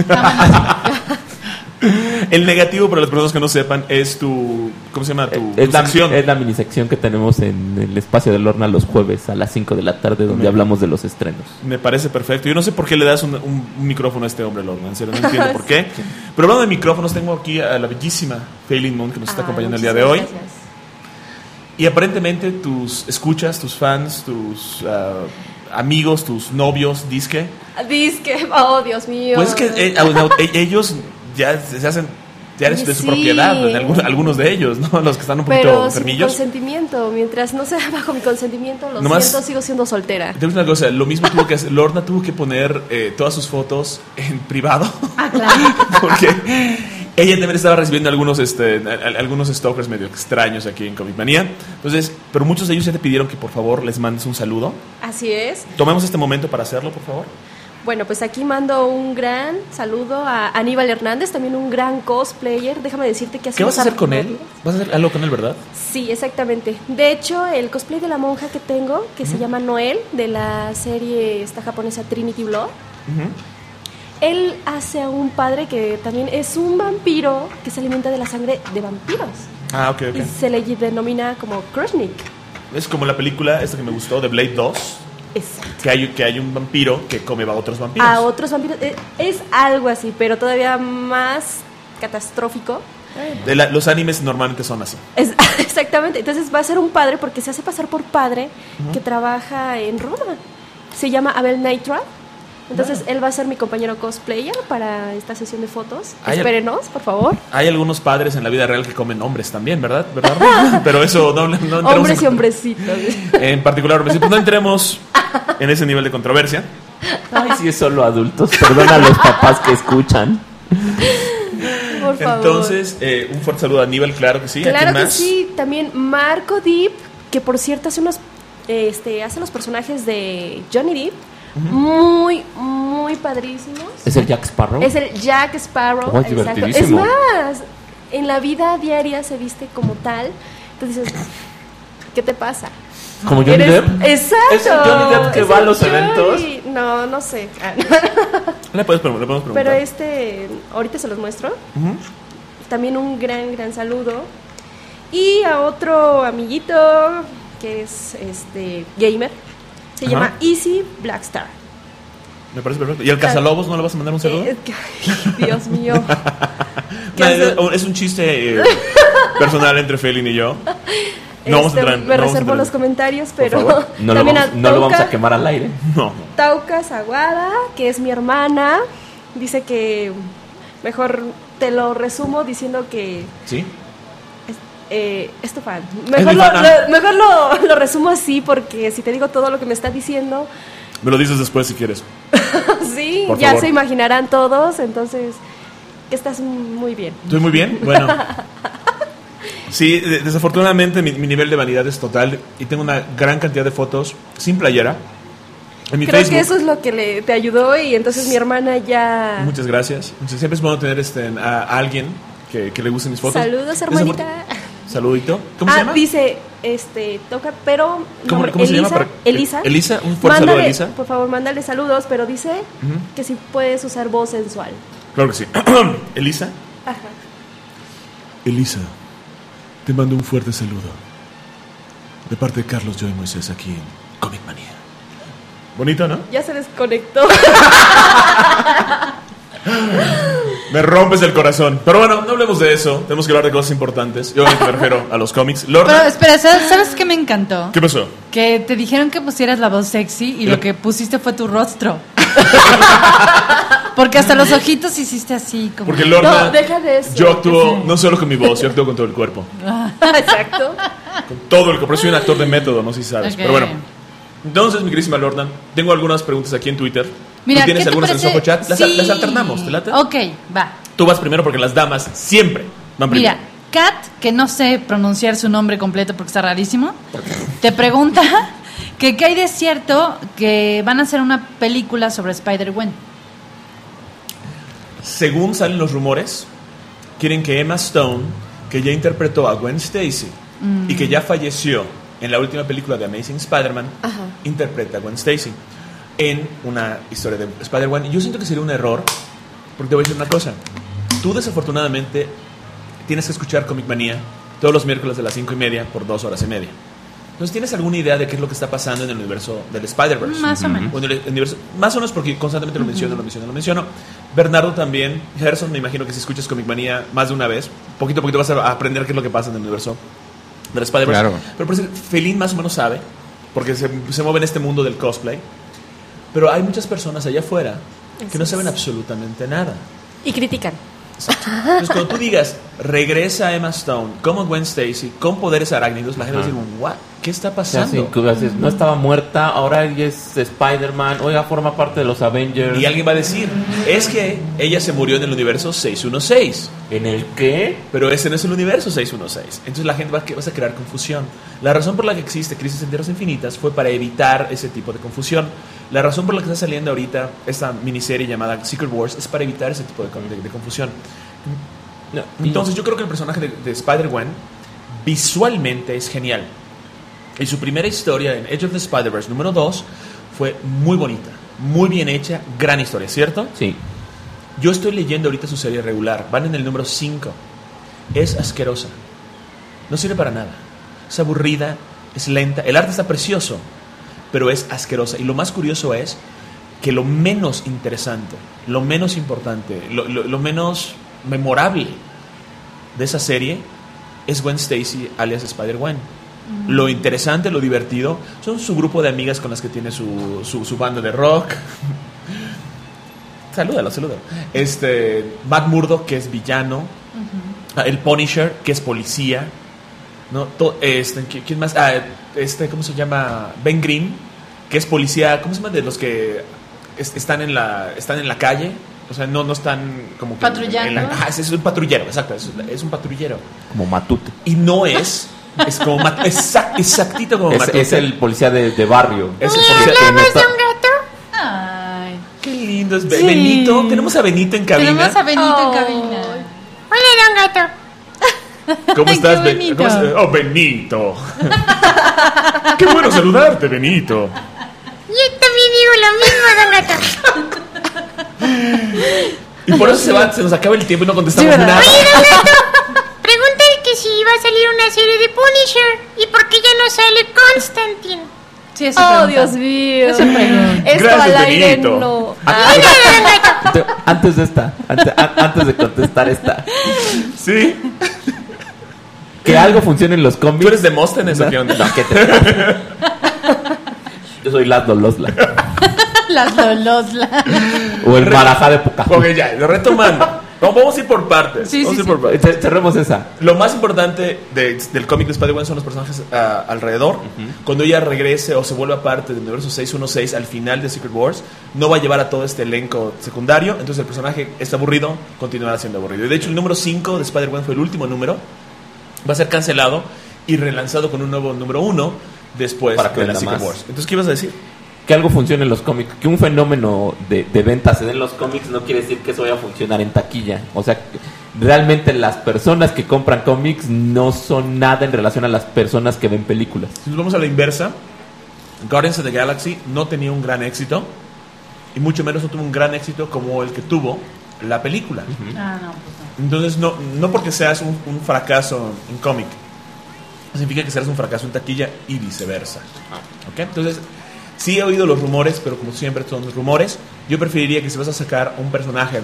El negativo, para las personas que no sepan, es tu... ¿Cómo se llama? Tu Es sección. la minisección que tenemos en el espacio del Horno los jueves a las 5 de la tarde, donde hablamos de los estrenos. Me parece perfecto. Yo no sé por qué le das un micrófono a este hombre, Lorna. En serio, no entiendo por qué. Pero hablando de micrófonos, tengo aquí a la bellísima Feilin Moon, que nos está acompañando el día de hoy. Gracias. Y aparentemente tus escuchas, tus fans, tus amigos, tus novios, disque, oh Dios mío. pues es que ellos ya se hacen, ya es de su Sí. propiedad, algunos de ellos, ¿no? Los que están un poquito Pero sin enfermillos. consentimiento, mientras no sea bajo mi consentimiento, lo Nomás- siento, sigo siendo soltera. Te digo una cosa, lo mismo tuvo que hacer, Lorna tuvo que poner todas sus fotos en privado. Ah, claro. Porque ella también estaba recibiendo algunos stalkers medio extraños aquí en Comic Manía. Entonces, pero muchos de ellos ya te pidieron que por favor les mandes un saludo. Así es. Tomemos este momento para hacerlo, por favor. Bueno, pues aquí mando un gran saludo a Aníbal Hernández, también un gran cosplayer. Déjame decirte que hace ¿Qué vas a unos hacer con él? artículos. ¿Vas a hacer algo con él, verdad? Sí, exactamente. De hecho, el cosplay de la monja que tengo, que se llama Noel, de la serie esta japonesa Trinity Blood, él hace a un padre que también es un vampiro que se alimenta de la sangre de vampiros. Ah, ok. Y se le denomina como Krushnik. Es como la película esta que me gustó, de Blade 2, Exacto. que hay un vampiro que come a otros vampiros. A otros vampiros. Es algo así, pero todavía más catastrófico. Los animes normalmente son así. Exactamente. Entonces va a ser un padre porque se hace pasar por padre que trabaja en Roma. Se llama Abel Neitra. Entonces él va a ser mi compañero cosplayer para esta sesión de fotos. Espérenos, por favor. Hay algunos padres en la vida real que comen hombres también, ¿verdad? Pero eso no entremos Hombres y hombrecitos. en particular, hombrecitos. Pues no entremos en ese nivel de controversia. Ay, si es solo adultos, perdona a los papás que escuchan. Por favor. Entonces, un fuerte saludo a Aníbal, claro que sí. ¿A quién Claro que más? sí. También Marco Deep, que por cierto hace hace los personajes de Johnny Depp. Muy, muy padrísimos. ¿Es el Jack Sparrow? Es el Jack Sparrow. Oh, es exacto. Es divertidísimo. más, en la vida diaria se viste como tal. Entonces dices, ¿qué te pasa? ¿Como Johnny Depp? Exacto. ¿Es el Johnny Depp que Es va a el los Johnny. eventos? No sé. Le podemos preguntar. Pero ahorita se los muestro. También un gran saludo. Y a otro amiguito que es gamer. Se Ajá. llama Easy Blackstar. Me parece perfecto. ¿Y al Cazalobos no le vas a mandar un saludo? Dios mío. Es un chiste personal entre Felin y yo. No vamos a entrar en- me no vamos a reservo entrar en- los comentarios, Por pero favor. No también no lo vamos a quemar al aire. No. Tauca Zaguada, que es mi hermana, dice que mejor te lo resumo diciendo que ¿Sí? es tu fan. Es Mejor, mi fan, mejor lo resumo así porque si te digo todo lo que me está diciendo, Me lo dices después si quieres. sí, Por ya favor. se imaginarán todos, entonces que estás muy bien. ¿Estoy muy bien? Bueno. Sí, desafortunadamente mi nivel de vanidad es total y tengo una gran cantidad de fotos sin playera en mi Creo Facebook. que eso es lo que te ayudó y entonces mi hermana ya... Muchas gracias. Siempre es bueno tener a alguien que le gusten mis fotos. Saludos, hermanita. Saludito. ¿Cómo se llama? Dice, toca, pero... ¿Cómo nombre, se llama? Elisa. Elisa, un fuerte saludo a Elisa. Por favor, mándale saludos, pero dice que si puedes usar voz sensual. Claro que sí. Elisa. Ajá. Elisa, te mando un fuerte saludo. De parte de Carlos, yo y Moisés aquí en Comic Manía. Bonito, ¿no? Ya se desconectó. Me rompes el corazón. Pero bueno, no hablemos de eso. Tenemos que hablar de cosas importantes. Yo me refiero a los cómics. Lorna, Pero espera, ¿sabes qué me encantó? ¿qué pasó? Que te dijeron que pusieras la voz sexy y lo que pusiste fue tu rostro. Porque hasta los ojitos hiciste así como... Porque Lorna, No, deja de eso. yo actúo no solo con mi voz, yo actúo con todo el cuerpo. Exacto. Con todo el cuerpo. Pero soy un actor de método, no sé si sabes. Ok. Pero bueno. Entonces, mi queridísima Lorna, tengo algunas preguntas aquí en Twitter. Mira, ¿Tú tienes ¿qué te algunas en parece? Soho Chat? Sí. Las alternamos, ¿te late? Ok, va. Tú vas primero porque las damas siempre van primero. Mira, Kat, que no sé pronunciar su nombre completo porque está rarísimo, te pregunta que qué hay de cierto que van a hacer una película sobre Spider-Gwen. Según salen los rumores, quieren que Emma Stone, que ya interpretó a Gwen Stacy y que ya falleció en la última película de Amazing Spider-Man, interprete a Gwen Stacy en una historia de Spider-Man. Y yo siento que sería un error, porque te voy a decir una cosa. Tú desafortunadamente tienes que escuchar Comic Manía todos los miércoles de las 5:30 por 2 horas y media. Entonces, ¿tienes alguna idea de qué es lo que está pasando en el universo del Spider-Verse? Más o menos. O en el universo, más o menos porque constantemente lo menciono. Bernardo también. Gerson, me imagino que si escuchas Comic Manía más de una vez, poquito a poquito vas a aprender qué es lo que pasa en el universo del Spider-Verse. Claro. Pero por eso, Feline más o menos sabe, porque se mueve en este mundo del cosplay. Pero hay muchas personas allá afuera que no saben absolutamente nada. Y critican. Entonces, cuando tú digas, regresa Emma Stone como Gwen Stacy con poderes arácnidos, la gente va a decir, ¿what? ¿Qué está pasando? No estaba muerta, ahora ella es Spider-Man, oiga, forma parte de los Avengers. Y alguien va a decir, es que ella se murió en el universo 616. ¿En el qué? Pero ese no es el universo 616. Entonces la gente va a crear confusión. La razón por la que existe Crisis en Tierras Infinitas fue para evitar ese tipo de confusión. La razón por la que está saliendo ahorita esta miniserie llamada Secret Wars es para evitar ese tipo de confusión. Entonces yo creo que el personaje de Spider-Gwen visualmente es genial. Y su primera historia en Edge of the Spider-Verse número 2 fue muy bonita, muy bien hecha, gran historia, ¿cierto? Sí. Yo estoy leyendo ahorita su serie regular, van en el número 5. Es asquerosa, no sirve para nada, es aburrida, es lenta, el arte está precioso, pero es asquerosa. Y lo más curioso es que lo menos interesante, lo menos importante, lo menos memorable de esa serie es Gwen Stacy alias Spider-Gwen. Lo interesante, lo divertido son su grupo de amigas con las que tiene su banda de rock. Salúdalo. Matt Murdock, que es villano. El Punisher, que es policía, ¿no? ¿Quién más? ¿Cómo se llama? Ben Grimm, que es policía. ¿Cómo se llama? De los que están en la calle. O sea, no están como que patrullando. Es un patrullero, exacto. Es un patrullero. Como Matute. Y no es como exactito como Matute. Es el policía de barrio. Es el policía que no está... Ay, qué lindo es Benito. Tenemos a Benito en cabina. tenemos a Benito en cabina. Hola, don Gato. ¿Cómo estás, Qué Benito. ¿Cómo estás? Oh, Benito. Qué bueno saludarte, Benito. Yo también digo lo mismo, don Gato. Y por eso se nos acaba el tiempo y no contestamos ¿verdad? nada. Oye, don Gato, pregunté que si iba a salir una serie de Punisher y por qué ya no sale Constantine. Sí, eso Oh, pregunta. Dios mío. Eso pregunta. Esto Gracias, al aire Benito. no. Antes de esta, antes de contestar esta, Sí. que algo funcione en los cómics. ¿Tú eres de Móstenes o qué onda? No, ¿qué te pasa? Yo soy Laszlo Losla. Las Lolosla. O el Marajá de Pocahontas. Ok, ya, lo retomando. Vamos a ir por partes. Sí, Vamos a sí, ir por partes. Cerremos esa. Lo más importante del cómic de Spider-Man son los personajes alrededor. Cuando ella regrese o se vuelva parte del universo 616 al final de Secret Wars, no va a llevar a todo este elenco secundario. Entonces el personaje está aburrido, continuará siendo aburrido. Y de hecho el número 5 de Spider-Man fue el último número. Va a ser cancelado y relanzado con un nuevo número 1 después Para que de la venda Secret más. Wars. Entonces, ¿qué ibas a decir? Que algo funcione en los cómics. Que un fenómeno de ventas se dé en los cómics no quiere decir que eso vaya a funcionar en taquilla. O sea, realmente las personas que compran cómics no son nada en relación a las personas que ven películas. Si nos vamos a la inversa, Guardians of the Galaxy no tenía un gran éxito y mucho menos no tuvo un gran éxito como el que tuvo la película. Ah, no, pues no. Entonces no porque seas un fracaso en cómic significa que serás un fracaso en taquilla y viceversa. ¿Ok? Entonces sí he oído los rumores, pero como siempre son rumores. Yo preferiría que si vas a sacar un personaje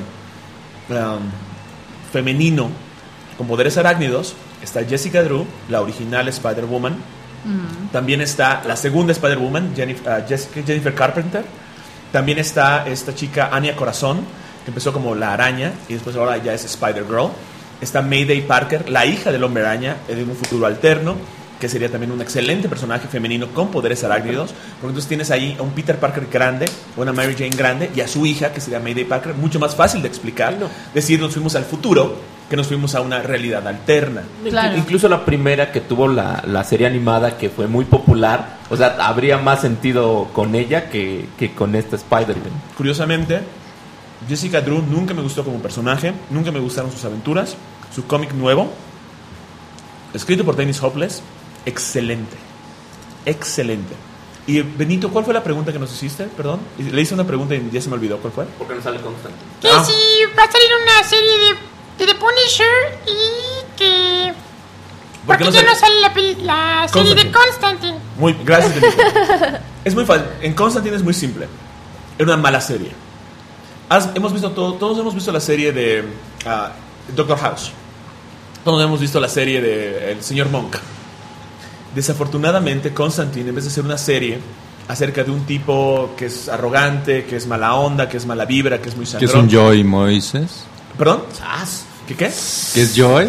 femenino con poderes arácnidos, está Jessica Drew, la original Spider-Woman. También está la segunda Spider-Woman, Jennifer Carpenter. También está esta chica Anya Corazón, que empezó como la araña y después ahora ya es Spider-Girl. Está Mayday Parker, la hija del Hombre Araña, en un futuro alterno, que sería también un excelente personaje femenino con poderes arácnidos, porque entonces tienes ahí a un Peter Parker grande, o una Mary Jane grande, y a su hija, que sería Mayday Parker, mucho más fácil de explicar. Decir, nos fuimos al futuro, que nos fuimos a una realidad alterna. Claro. Incluso la primera que tuvo la serie animada, que fue muy popular, o sea, habría más sentido con ella que con esta Spider-Man. Curiosamente, Jessica Drew nunca me gustó como personaje, nunca me gustaron sus aventuras. Su cómic nuevo, escrito por Dennis Hopeless, excelente. Excelente. Y Benito, ¿cuál fue la pregunta que nos hiciste? Perdón. Le hice una pregunta y ya se me olvidó. ¿Cuál fue? ¿Por qué no sale Constantine? Que si va a salir una serie de The Punisher y que... ¿Por qué Porque no ya sale? no sale la serie de Constantine. Muy, gracias, Benito. Es muy fácil. En Constantine es muy simple. Era una mala serie. Hemos visto todos hemos visto la serie de Doctor House. Todos hemos visto la serie de El Señor Monk. Desafortunadamente, Constantine, en vez de ser una serie acerca de un tipo que es arrogante, que es mala onda, que es mala vibra, que es muy ¿Qué sangrón. es un Joy Moises? ¿Perdón? ¿Qué? ¿Qué es Joy?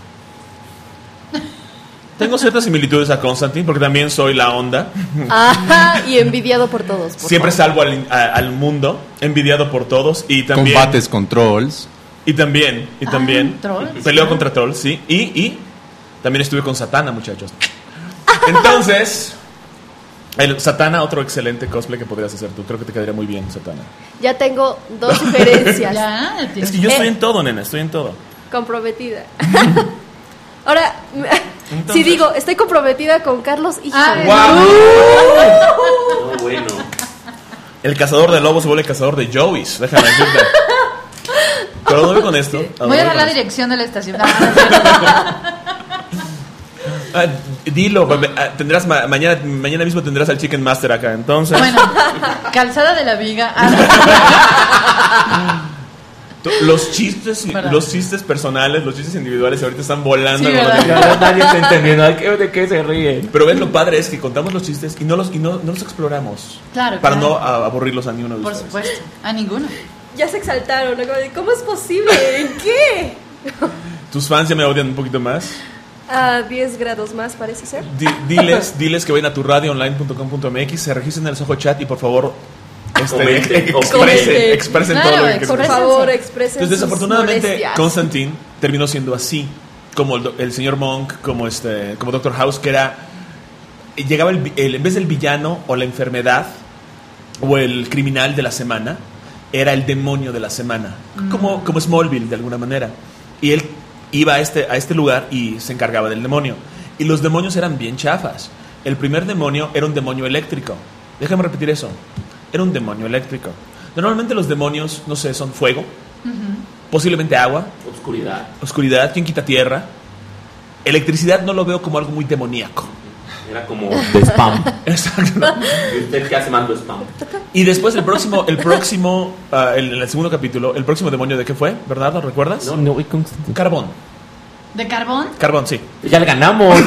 Tengo ciertas similitudes a Constantine porque también soy la onda. Ajá, y envidiado por todos. Siempre salvo al mundo, envidiado por todos y también Combates con trolls. y también trolls. peleo contra trolls, sí, y también estuve con Satana, muchachos. Entonces, el Satana, otro excelente cosplay que podrías hacer tú. Creo que te quedaría muy bien, Satana. Ya tengo 2 sugerencias. Ya, Es que yo estoy en todo, nena, estoy en todo. Comprometida. Ahora, Entonces- si digo, estoy comprometida con Carlos, hijo. ¡Guau! No, bueno. El cazador de lobos se vuelve el cazador de Joeys, déjame decirte. Pero no voy con esto. Voy a dar la dirección de la estación. Dilo, tendrás mañana mismo tendrás al Chicken Master acá, entonces. Bueno, Calzada de la Viga. Los chistes, Perdón. los chistes personales, los chistes individuales ahorita están volando. Sí, con los ¿verdad? de- Nadie está entendiendo de qué se ríen. Pero ven, lo padre es que contamos los chistes y no los exploramos. Claro, Para claro. no aburrirlos a ninguno de Por ustedes. supuesto, a ninguno. Ya se exaltaron, ¿no? Como de, ¿cómo es posible? ¿En qué? Tus fans ya me odian un poquito más. A 10 grados más, parece ser. Diles que vayan a turradioonline.com.mx, se registren en el Soho Chat y por favor Comenten. expresen Claro, todo lo que Por quieran. favor, expresen Entonces, sus desafortunadamente, molestias. Constantine terminó siendo así, como el señor Monk, como Doctor House, que era llegaba en vez del villano o la enfermedad o el criminal de la semana, era el demonio de la semana, como Smallville de alguna manera. Y él iba a este lugar y se encargaba del demonio. Y los demonios eran bien chafas. El primer demonio era un demonio eléctrico. Déjame repetir eso. Era un demonio eléctrico. Normalmente los demonios, no sé, son fuego, posiblemente agua, oscuridad, ¿quién quita tierra? Electricidad no lo veo como algo muy demoníaco. Era como de spam. Exacto. ¿Y usted qué hace mando spam? Y después el segundo capítulo, el próximo demonio de qué fue, ¿verdad? ¿Lo recuerdas? No, voy con... Carbón. ¿De carbón? Carbón, sí. Ya le ganamos.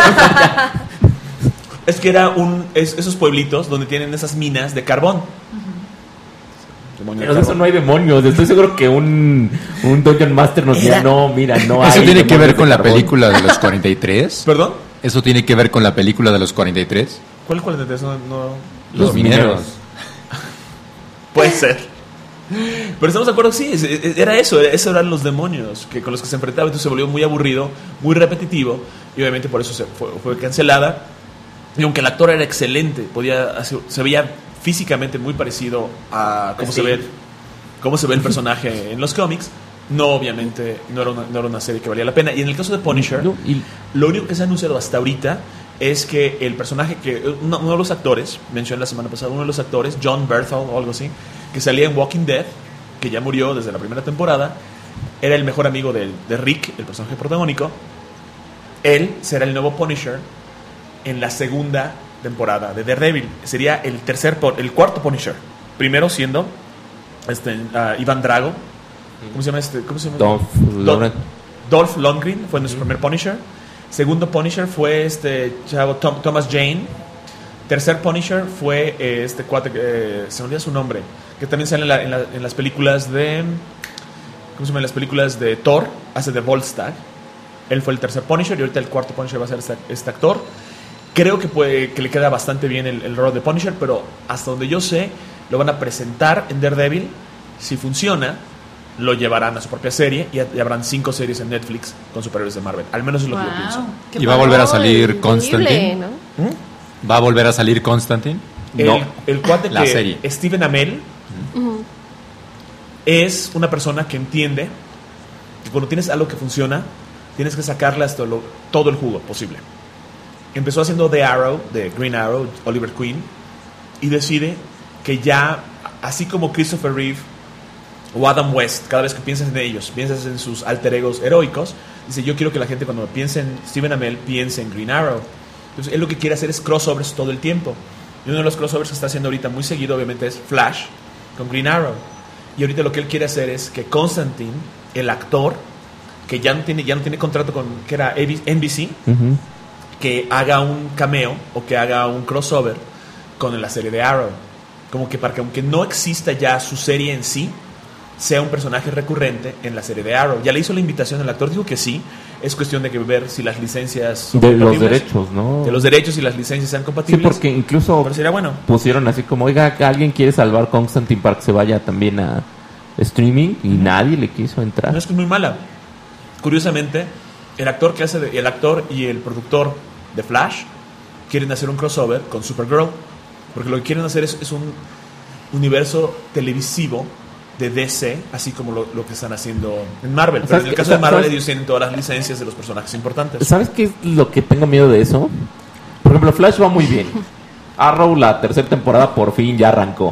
Es que era esos pueblitos donde tienen esas minas de carbón. Demonio de Pero de eso carbón. no hay demonios. Estoy seguro que un Dungeon Master nos dirá, no, mira, no hay. ¿Eso tiene que ver demonios con de la carbón. película de los 43? ¿Perdón? ¿Eso tiene que ver con la película de los 43? ¿Cuál de eso? No. Los mineros. Puede ser. Pero estamos de acuerdo, sí, era eso eran los demonios con los que se enfrentaba, entonces se volvió muy aburrido, muy repetitivo, y obviamente por eso fue cancelada. Y aunque el actor era excelente, se veía físicamente muy parecido a cómo se ve el personaje en los cómics, obviamente no era una serie que valía la pena. Y en el caso de Punisher, lo único que se ha anunciado hasta ahorita es que el personaje uno de los actores, mencioné la semana pasada, uno de los actores, John Berthel o algo así, que salía en Walking Dead, que ya murió desde la primera temporada, era el mejor amigo de Rick, el personaje protagónico. Él será el nuevo Punisher en la segunda temporada de Daredevil. Sería el cuarto Punisher. Primero siendo Iván Drago. ¿Cómo se llama Dolph Lundgren fue nuestro primer Punisher. Segundo Punisher fue Thomas Jane. Tercer Punisher fue este cuate, se me olvida su nombre, que también sale en las películas de... ¿Cómo se llama? En las películas de Thor, hace de Volstagg. Él fue el tercer Punisher y ahorita el cuarto Punisher va a ser este actor. Creo que le queda bastante bien el rol de Punisher, pero hasta donde yo sé, lo van a presentar en Daredevil. Si funciona, lo llevarán a su propia serie y habrán 5 series en Netflix con superhéroes de Marvel. Al menos es lo que yo pienso. ¿Y va a volver a salir Increíble, Constantine? ¿no? ¿Va a volver a salir Constantine? El cuate la que serie. Stephen Amell es una persona que entiende que cuando tienes algo que funciona, tienes que sacarle hasta todo el jugo posible. Empezó haciendo The Arrow, de Green Arrow, Oliver Queen, y decide que ya, así como Christopher Reeve o Adam West, cada vez que piensas en ellos, piensas en sus alter egos heroicos, dice, yo quiero que la gente cuando piense en Stephen Amell piense en Green Arrow. Entonces él lo que quiere hacer es crossovers todo el tiempo, y uno de los crossovers que está haciendo ahorita muy seguido obviamente es Flash con Green Arrow, y ahorita lo que él quiere hacer es que Constantine, el actor que ya no tiene contrato con, que era NBC, que haga un cameo o que haga un crossover con la serie de Arrow. Como que para que aunque no exista ya su serie en sí, sea un personaje recurrente en la serie de Arrow. Ya le hizo la invitación al actor, dijo que sí. Es cuestión de que ver si las licencias son de los compatibles. derechos, ¿no? De los derechos y las licencias sean Sí, compatibles. porque incluso Pero sería bueno. pusieron así como, oiga, que alguien quiere salvar Constantine para que se vaya también a streaming y nadie le quiso entrar. No, es que es muy mala. Curiosamente, el actor y el productor de Flash quieren hacer un crossover con Supergirl, porque lo que quieren hacer es un universo televisivo de DC, así como lo que están haciendo en Marvel. Pero en el caso de Marvel, ellos tienen todas las licencias de los personajes importantes. ¿Sabes qué es lo que tengo miedo de eso? Por ejemplo, Flash va muy bien. Arrow, la tercera temporada, por fin ya arrancó.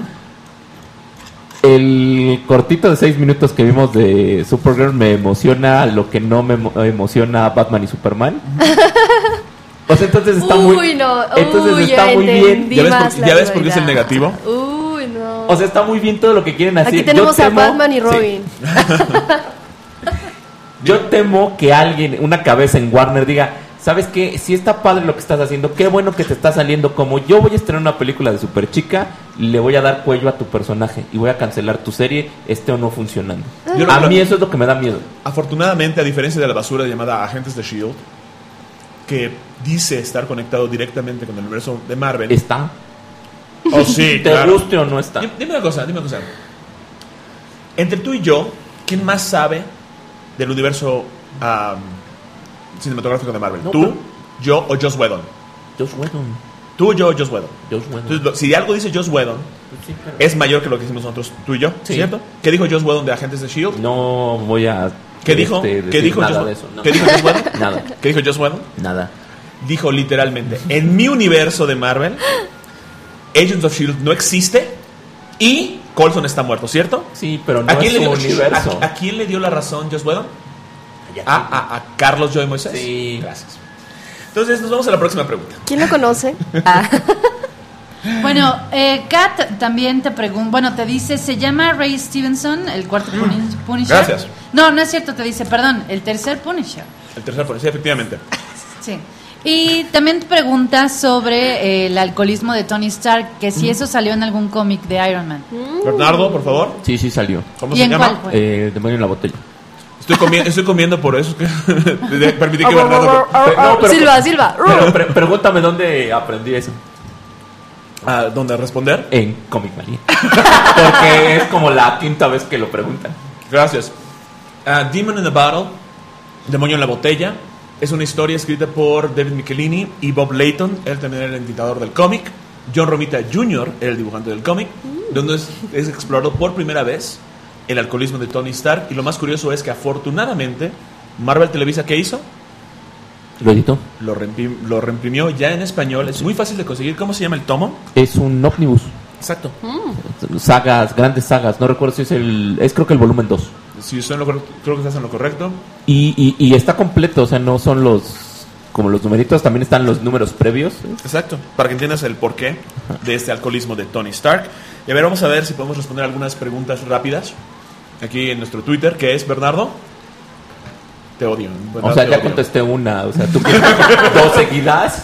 El cortito de 6 minutos que vimos de Supergirl me emociona lo que no me emociona Batman y Superman. O sea, entonces está muy bien. ¿Ya ves por qué es el negativo? Uy, no. O sea, está muy bien todo lo que quieren hacer. Aquí tenemos a Batman y Robin. Sí. Yo temo que alguien, una cabeza en Warner, diga, ¿sabes qué? Si está padre lo que estás haciendo, qué bueno que te está saliendo. Como yo voy a estrenar una película de Superchica, le voy a dar cuello a tu personaje y voy a cancelar tu serie, esté o no funcionando. A mí eso es lo que me da miedo. Afortunadamente, a diferencia de la basura llamada Agentes de S.H.I.E.L.D., que dice estar conectado directamente con el universo de Marvel. ¿Está? Oh, sí, ¿Te claro. guste o no está? Dime una cosa. Entre tú y yo, ¿quién más sabe del universo cinematográfico de Marvel? No, ¿Tú, yo o Joss Whedon? Joss Whedon. ¿Tú, yo o Joss Whedon? Joss Whedon. Entonces, si algo dice Joss Whedon, es mayor que lo que hicimos nosotros, tú y yo, Sí. ¿cierto? ¿Qué dijo Joss Whedon de Agentes de S.H.I.E.L.D.? No voy a... ¿Qué dijo? decir ¿Qué dijo nada Joss de eso. No. ¿Qué dijo Joss Whedon? Nada. ¿Qué dijo Joss Whedon? Nada. Dijo literalmente, en mi universo de Marvel, Agents of S.H.I.E.L.D. no existe y Coulson está muerto, ¿cierto? Sí, pero no ¿A quién, es le su dio, universo. ¿A quién le dio la razón Joss Whedon? A Carlos Joy Moisés. Sí. Gracias. Entonces nos vamos a la próxima pregunta. ¿Quién lo conoce? Bueno, Kat también te pregunta, bueno, te dice, se llama Ray Stevenson, el cuarto Punisher. Gracias. No, no es cierto, te dice, perdón, el tercer Punisher. El tercer policía, efectivamente. Sí. Y también te pregunta sobre el alcoholismo de Tony Stark, que si eso salió en algún cómic de Iron Man. Bernardo, por favor. Sí, sí salió. ¿Cómo ¿Y se en llama? cuál fue? Demonio en la botella. Estoy comiendo por eso. Permití que Bernardo... No, pero- Silva. Pero pregúntame dónde aprendí eso. ¿Dónde responder? En Comic Manía. Porque es como la quinta vez que lo preguntan. Gracias. Demon in a Bottle, Demonio en la Botella, es una historia escrita por David Michelini y Bob Layton. Él también era el editador del cómic. John Romita Jr. era el dibujante del cómic, donde es explorado por primera vez el alcoholismo de Tony Stark. Y lo más curioso es que afortunadamente Marvel Televisa, ¿qué hizo? ¿Lo editó? Lo reimprimió ya en español. Es muy fácil de conseguir. ¿Cómo se llama el tomo? Es un ómnibus. Exacto. Sagas, grandes sagas. No recuerdo si es creo que el volumen 2. Si estoy en lo correcto, creo que estás en lo correcto. Y está completo, o sea, no son como los numeritos, también están los números previos. Exacto, para que entiendas el porqué de este alcoholismo de Tony Stark. Y a ver, vamos a ver si podemos responder algunas preguntas rápidas aquí en nuestro Twitter, que es Bernardo. Te odio. Bernardo, O sea, te ya odio. contesté una, o sea, tú quieres 2 seguidas.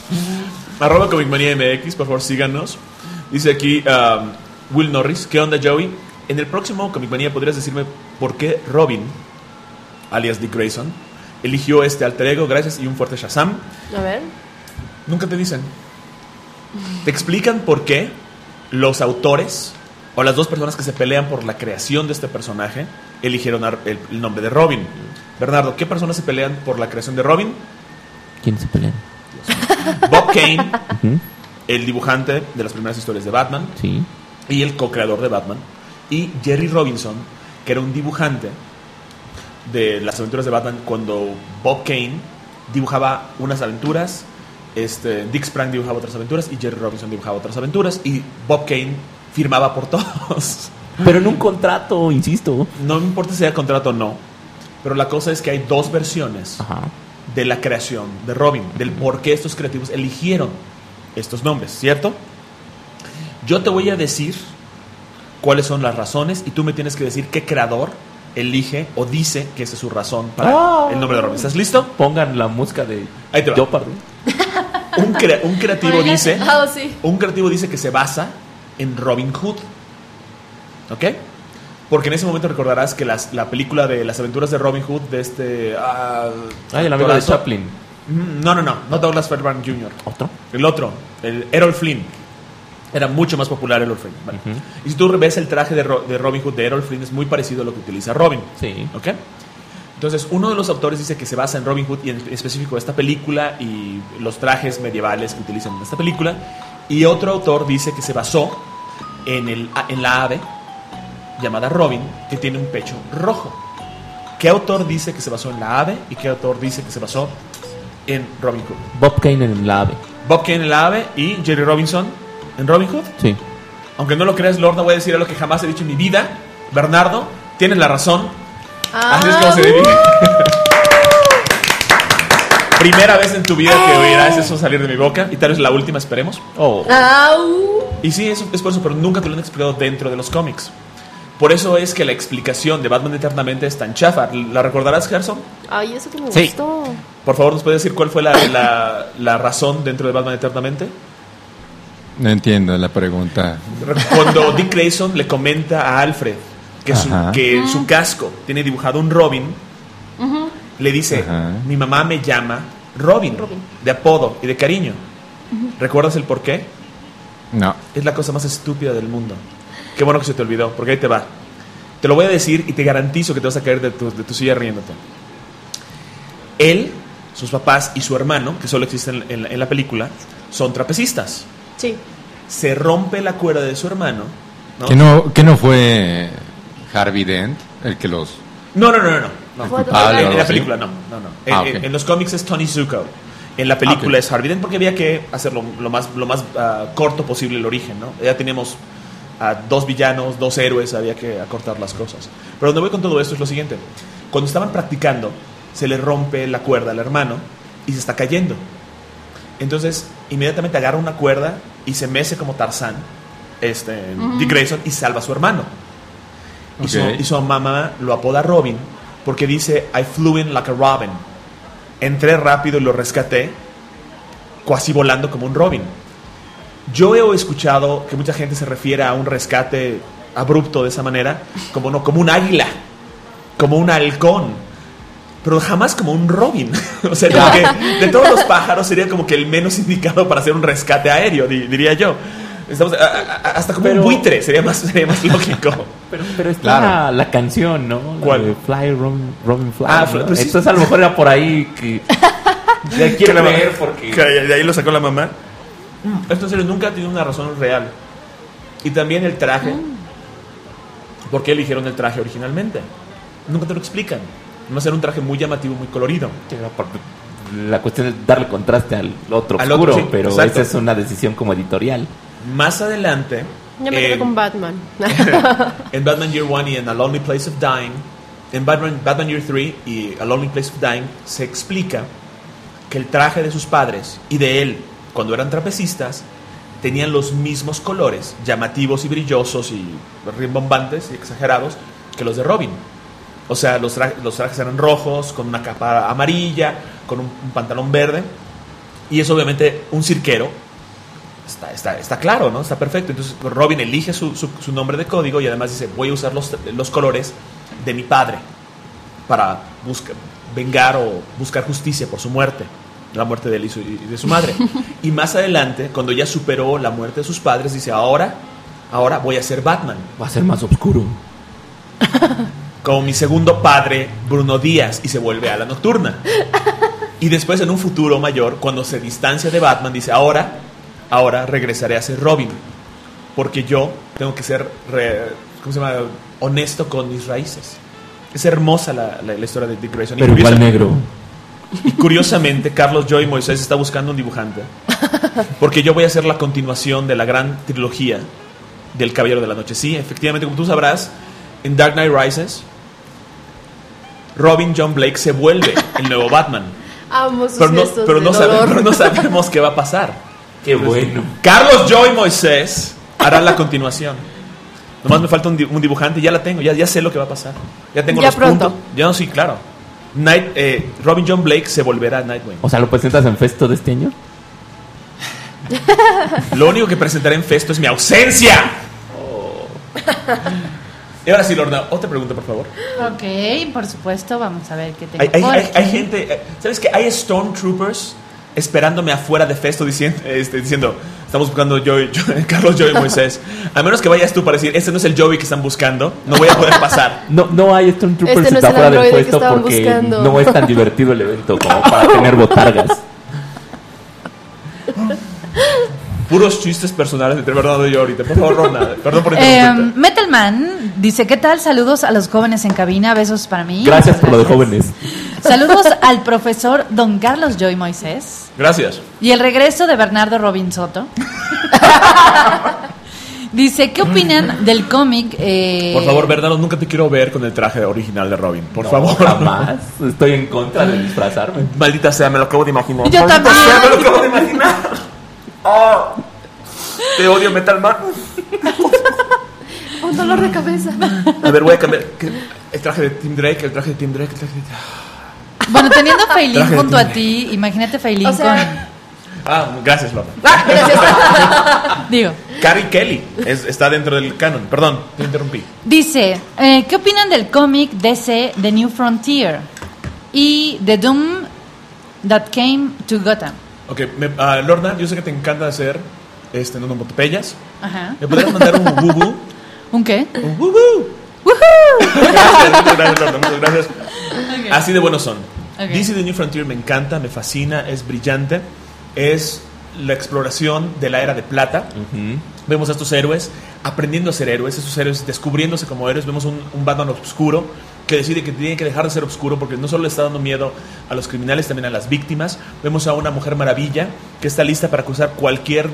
@ Comicmanía MX, por favor síganos. Dice aquí Will Norris, ¿qué onda, Joey? En el próximo Comicmanía podrías decirme por qué Robin, alias Dick Grayson, eligió este alter ego. Gracias y un fuerte Shazam. A ver. Nunca te dicen. Te explican por qué los autores o las dos personas que se pelean por la creación de este personaje eligieron el nombre de Robin. Bernardo, ¿qué personas se pelean por la creación de Robin? ¿Quién se pelean? Bob Kane, Ujú. el dibujante de las primeras historias de Batman Sí. y el co-creador de Batman, y Jerry Robinson, que era un dibujante de las aventuras de Batman cuando Bob Kane dibujaba unas aventuras, Dick Sprang dibujaba otras aventuras y Jerry Robinson dibujaba otras aventuras, y Bob Kane firmaba por todos. Pero en un contrato, insisto. No me importa si hay contrato o no, pero la cosa es que hay dos versiones Ajá. de la creación de Robin, del por qué estos creativos eligieron estos nombres, ¿cierto? Yo te voy a decir cuáles son las razones y tú me tienes que decir qué creador elige o dice que esa es su razón para el nombre de Robin. ¿Estás listo? Pongan la música de Ahí te va. Jeopardy. Un creativo dice... Sí. Un creativo dice que se basa en Robin Hood. ¿Ok? Porque en ese momento recordarás que la película de las aventuras de Robin Hood de este... el amigo de Chaplin. No Douglas Fairbanks Jr. ¿Otro? El otro, el Errol Flynn. Era mucho más popular Errol Flynn. Vale. Y si tú ves el traje de Robin Hood de Errol Flynn, es muy parecido a lo que utiliza Robin. Sí. ¿Ok? Entonces, uno de los autores dice que se basa en Robin Hood y en específico esta película y los trajes medievales que utilizan en esta película. Y otro autor dice que se basó en la ave llamada Robin, que tiene un pecho rojo. ¿Qué autor dice que se basó en la ave y qué autor dice que se basó en Robin Hood? Bob Kane en la ave. Bob Kane en la ave y Jerry Robinson en Robin Hood. Sí. Aunque no lo creas, Lord, no voy a decir algo que jamás he dicho en mi vida. Bernardo, tienes la razón. Así es como se divide. Primera vez en tu vida que oirás eso salir de mi boca. Y tal vez la última, esperemos. Y sí, es por eso, pero nunca te lo han explicado dentro de los cómics. Por eso es que la explicación de Batman Eternamente es tan chafa. ¿La recordarás, Gerson? Ay, eso que me Sí. gustó. Por favor, ¿nos puedes decir cuál fue la razón dentro de Batman Eternamente? No entiendo la pregunta. Cuando Dick Grayson le comenta a Alfred que su casco tiene dibujado un Robin, le dice, mi mamá me llama Robin, de apodo y de cariño. ¿Recuerdas el por qué? No. Es la cosa más estúpida del mundo. Qué bueno que se te olvidó, porque ahí te va. Te lo voy a decir y te garantizo que te vas a caer de tu silla riéndote. Él, sus papás y su hermano, que solo existen en la película, son trapecistas. Sí. Se rompe la cuerda de su hermano, ¿no? ¿Que no fue Harvey Dent el que los... No. En la ¿sí? película no. En los cómics es Tony Zuko. En la película es Harvey Dent porque había que hacerlo lo más corto posible el origen, ¿no? Ya teníamos a 2 villanos, 2 héroes, había que acortar las cosas. Pero donde voy con todo esto es lo siguiente. Cuando estaban practicando, se le rompe la cuerda al hermano y se está cayendo. Entonces, inmediatamente agarra una cuerda y se mece como Tarzán, Dick Grayson, y salva a su hermano. Y su mamá lo apoda Robin porque dice, I flew in like a Robin. Entré rápido y lo rescaté, casi volando como un Robin. Yo he escuchado que mucha gente se refiere a un rescate abrupto de esa manera, como un águila, como un halcón, pero jamás como un Robin. O sea, como que de todos los pájaros sería como que el menos indicado para hacer un rescate aéreo, diría yo. Hasta como un buitre sería más lógico. Pero está Claro. la canción, ¿no? ¿Cuál? De Fly, Robin Fly. ¿no? Pues sí. Entonces a lo mejor era por ahí que... Ya quiero ver porque... Que de ahí lo sacó la mamá. Esto en serio nunca ha tenido una razón real. Y también el traje. ¿Por qué eligieron el traje originalmente? Nunca te lo explican. No era un traje muy llamativo, muy colorido. La cuestión es darle contraste al otro Al oscuro, otro, sí, pero exacto. esa es una decisión como editorial. Más adelante, Ya me quedé con Batman. en Batman Year 1 y en A Lonely Place of Dying, en Batman Year 3 y A Lonely Place of Dying, se explica que el traje de sus padres y de él, cuando eran trapecistas, tenían los mismos colores, llamativos y brillosos y rimbombantes y exagerados, que los de Robin. O sea, los trajes eran rojos, con una capa amarilla, con un pantalón verde. Y es obviamente un cirquero. Está claro, ¿no? Está perfecto. Entonces Robin elige su nombre de código y además dice, voy a usar los colores de mi padre para vengar o buscar justicia por su muerte, la muerte de él y de su madre. Y más adelante, cuando ya superó la muerte de sus padres, dice, ahora voy a ser Batman. Va a ser más oscuro. Como mi segundo padre, Bruno Díaz, y se vuelve a la nocturna. Y después, en un futuro mayor, cuando se distancia de Batman, dice, ahora regresaré a ser Robin, porque yo tengo que ser honesto con mis raíces. Es hermosa la historia de Dick Grayson. Pero igual negro. Y curiosamente, Carlos Joy Moisés está buscando un dibujante, porque yo voy a hacer la continuación de la gran trilogía del Caballero de la Noche. Sí, efectivamente, como tú sabrás, en Dark Knight Rises, Robin John Blake se vuelve el nuevo Batman. Amo sus Pero gestos de dolor. no sabemos qué va a pasar. Qué bueno. Carlos Joy Moisés hará la continuación. Nomás me falta un dibujante, ya la tengo, ya sé lo que va a pasar. Ya tengo Ya los pronto. puntos. Ya no, sí, claro. Robin John Blake se volverá Nightwing. O sea, ¿lo presentas en Festo de este año? Lo único que presentaré en Festo es mi ausencia. Y ahora sí, Lorna, otra pregunta, por favor. Ok, por supuesto, vamos a ver qué tengo Hay gente, ¿sabes qué? Hay Stormtroopers esperándome afuera de Festo diciendo estamos buscando Carlos, Joey, Moisés. A menos que vayas tú para decir, este no es el Joey que están buscando, no voy a poder pasar. No hay Stormtroopers Este no es el afuera del androide que puesto estaban porque buscando. no es tan divertido el evento como para tener botargas. Puros chistes personales entre Bernardo y yo ahorita. Por favor, Ronda, perdón por interrumpirte. Metalman dice, ¿qué tal? Saludos a los jóvenes en cabina, besos para mí. Gracias por lo de jóvenes. Saludos al profesor Don Carlos Joy Moisés. Gracias. Y el regreso de Bernardo Robin Soto. Dice, ¿qué opinan del cómic? Por favor, Bernardo, nunca te quiero ver con el traje original de Robin. Por favor. Jamás. Estoy en contra de disfrazarme. Maldita sea, me lo acabo de imaginar. Yo Maldita también. sea, me lo acabo de imaginar. Oh, te odio, Metalman. Un dolor de cabeza. A ver, voy a cambiar. El traje de Tim Drake. Bueno, teniendo a Feilín Traje de junto a timbre. ti, imagínate Feilín O sea- Gracias, Lorna. Gracias. con... Digo, Carrie Kelly está dentro del canon. Perdón, te interrumpí. dice, ¿qué opinan del cómic DC The New Frontier? Y The Doom That Came to Gotham. Ok, Lorna, yo sé que te encanta hacer onomatopeyas. Ajá. ¿Me podrías mandar un woo-woo? ¿Un qué? Un woo-woo. Muchas gracias, Lorna, muchas gracias. Así de buenos son. Ok. DC The New Frontier me encanta, me fascina, es brillante. Es la exploración de la era de plata. Vemos a estos héroes aprendiendo a ser héroes, estos héroes descubriéndose como héroes. Vemos un Batman oscuro que decide que tiene que dejar de ser oscuro porque no solo le está dando miedo a los criminales, también a las víctimas. Vemos a una Mujer Maravilla que está lista para cruzar cualquier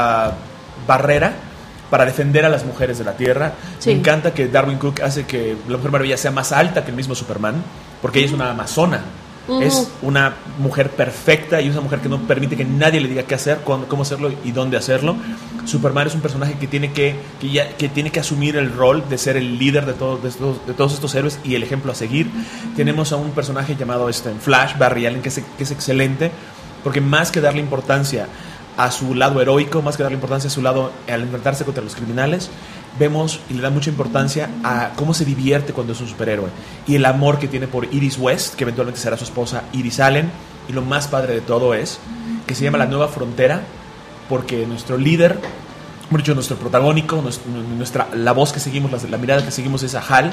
barrera para defender a las mujeres de la Tierra. Sí. Me encanta que Darwin Cook hace que la Mujer Maravilla sea más alta que el mismo Superman, porque ella es una amazona. Es una mujer perfecta y es una mujer que no permite que nadie le diga qué hacer, cómo hacerlo y dónde hacerlo. Superman es un personaje que tiene que tiene que asumir el rol de ser el líder de todos estos héroes y el ejemplo a seguir. Tenemos a un personaje llamado Flash, Barry Allen, que es excelente, porque más que darle importancia a su lado heroico, más que darle importancia a su lado al enfrentarse contra los criminales, vemos y le da mucha importancia a cómo se divierte cuando es un superhéroe y el amor que tiene por Iris West, que eventualmente será su esposa Iris Allen. Y lo más padre de todo es que se llama La Nueva Frontera porque nuestro líder, nuestro protagónico, la voz que seguimos, la mirada que seguimos es a Hal,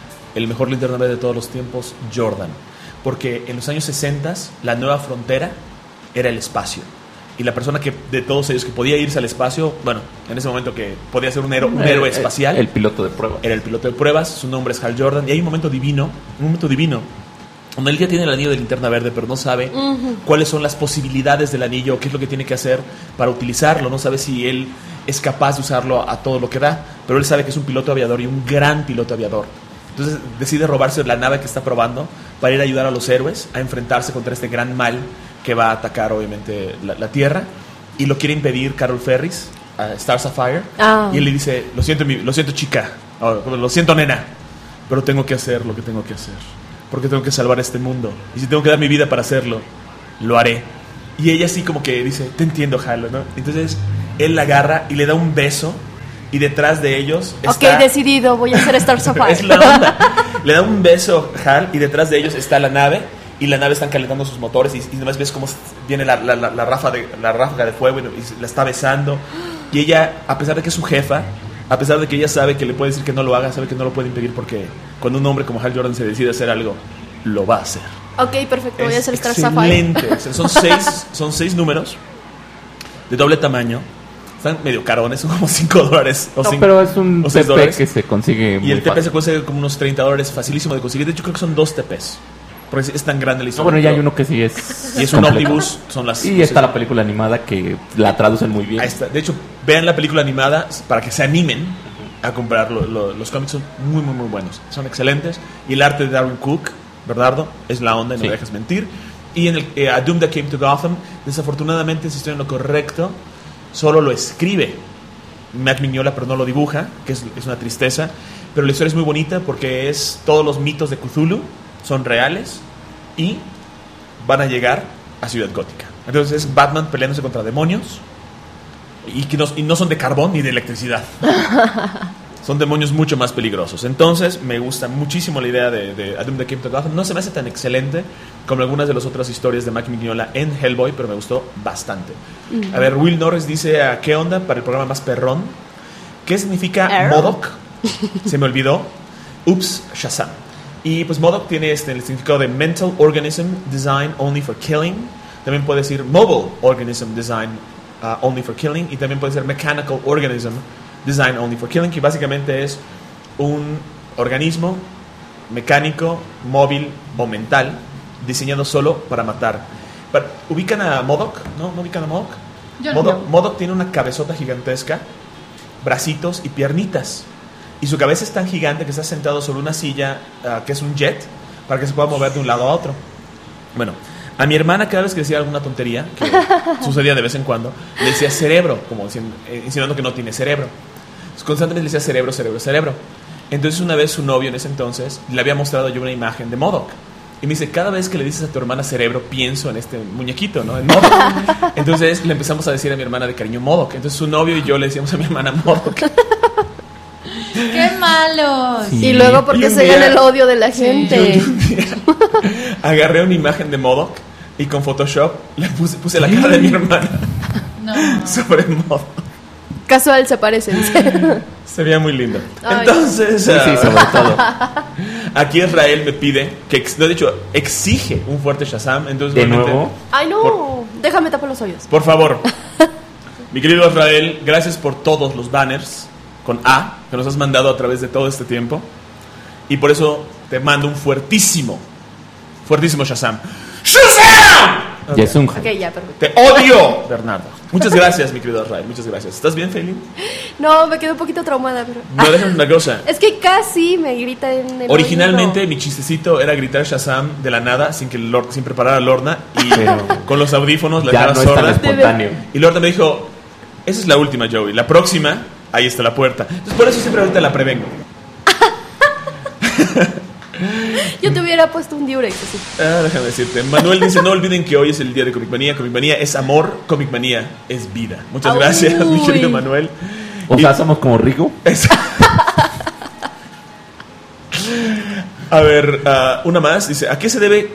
el mejor linterna verde de todos los tiempos, Jordan, porque en los años 60 la nueva frontera era el espacio. Y la persona que de todos ellos que podía irse al espacio, bueno, en ese momento que podía ser un héroe espacial, El piloto de prueba. era el piloto de pruebas. Su nombre es Hal Jordan. Y hay un momento divino, donde él ya tiene el anillo de linterna verde, pero no sabe cuáles son las posibilidades del anillo, qué es lo que tiene que hacer para utilizarlo. No sabe si él es capaz de usarlo a todo lo que da, pero él sabe que es un piloto aviador y un gran piloto aviador. Entonces decide robarse la nave que está probando para ir a ayudar a los héroes a enfrentarse contra este gran mal que va a atacar obviamente la Tierra, y lo quiere impedir Carol Ferris, Star Sapphire. Y él le dice, lo siento chica, lo siento nena, pero tengo que hacer lo que tengo que hacer, porque tengo que salvar este mundo, y si tengo que dar mi vida para hacerlo, lo haré. Y ella así como que dice, te entiendo, Hal, ¿no? Entonces él la agarra y le da un beso, y detrás de ellos está... Ok, decidido, voy a hacer Star Sapphire. Es la onda. Le da un beso Hal y detrás de ellos está la nave, y la nave están calentando sus motores y nomás ves cómo viene la ráfaga de fuego y la está besando. Y ella, a pesar de que es su jefa, a pesar de que ella sabe que le puede decir que no lo haga, sabe que no lo puede impedir, porque cuando un hombre como Hal Jordan se decide hacer algo, lo va a hacer. Ok, perfecto, voy a Es hacer Star Sapphire. excelente. O sea, son 6 números de doble tamaño. Están medio carones, son como $5 o No, $5 pero es un o TP $6. que se consigue muy Y el TP fácil. se consigue como unos $30, facilísimo de conseguir. De hecho, creo que son 2 TPs. Porque es tan grande la No, historia. bueno, ya hay uno que sí es. Y es un completo. ómnibus. Son las, Y está la película animada que la traducen muy bien. Ahí está. De hecho, vean la película animada para que se animen a comprar los cómics. Son muy, muy, muy buenos. Son excelentes. Y el arte de Darwin Cook, Bernardo, es la onda y no Sí. me dejes mentir. Y en el A Doom That Came to Gotham, desafortunadamente, si estoy en lo correcto, solo lo escribe Matt Mignola, pero no lo dibuja, que es una tristeza. Pero la historia es muy bonita porque todos los mitos de Cthulhu son reales y van a llegar a Ciudad Gótica. Entonces es Batman peleándose contra demonios y no son de carbón ni de electricidad. Son demonios mucho más peligrosos. Entonces me gusta muchísimo la idea de A Doom That Came to Gotham. No se me hace tan excelente como algunas de las otras historias de Mike Mignola en Hellboy, pero me gustó bastante. A ver, Will Norris dice, ¿qué onda para el programa más perrón? ¿Qué significa MODOK? Se me olvidó. Ups, Shazam. Y pues MODOK tiene el significado de Mental Organism Designed Only for Killing. También puede decir Mobile Organism Designed Only for Killing. Y también puede ser Mechanical Organism Designed Only for Killing, que básicamente es un organismo mecánico, móvil o mental, diseñado solo para matar. ¿Ubican a MODOK? ¿No ubican a MODOK? MODOK tiene una cabezota gigantesca, bracitos y piernitas. Y su cabeza es tan gigante que está sentado sobre una silla que es un jet, para que se pueda mover de un lado a otro. Bueno, a mi hermana cada vez que decía alguna tontería, que sucedía de vez en cuando, le decía cerebro, como insinuando que no tiene cerebro. Constantemente le decía cerebro, cerebro, cerebro. Entonces una vez su novio en ese entonces le había mostrado yo una imagen de MODOK. Y me dice, cada vez que le dices a tu hermana cerebro, pienso en este muñequito, ¿no? En MODOK. Entonces le empezamos a decir a mi hermana de cariño MODOK. Entonces su novio y yo le decíamos a mi hermana MODOK. ¡Qué malos! Sí. Y luego porque se gana el odio de la gente. Yo un día agarré una imagen de MODOK y con Photoshop le puse la cara de mi hermana sobre MODOK. Casual se parecen. Se veía muy lindo. Ay. Entonces, sí, sobre todo. Aquí Israel me pide, de hecho, exige un fuerte Shazam. Entonces, ¿de nuevo? Ay, no. Déjame tapar los hoyos. Por favor. Mi querido Israel, gracias por todos los banners con A que nos has mandado a través de todo este tiempo. Y por eso te mando un fuertísimo Shazam. ¡Shazam! Okay. Ok, ya, perfecto. Te odio, Bernardo. Muchas gracias, mi querido Israel. Muchas gracias. ¿Estás bien, Feilin? No, me quedé un poquito traumada, pero... No, déjame una cosa. Es que casi me grita en el Originalmente oído. mi chistecito era gritar Shazam de la nada sin preparar a Lorna y con los audífonos, la ya cara no sorda. es tan espontáneo. Y Lorna me dijo, esa es la última, Joey. La próxima, ahí está la puerta. Entonces por eso siempre ahorita la prevengo. Yo te hubiera puesto un diurex así. Déjame decirte. Manuel dice, no olviden que hoy es el día de Comic Manía. Comic Manía es amor, Comic Manía es vida. Muchas gracias, mi querido Manuel. O sea, somos como Rico. A ver, una más. Dice, ¿a qué se debe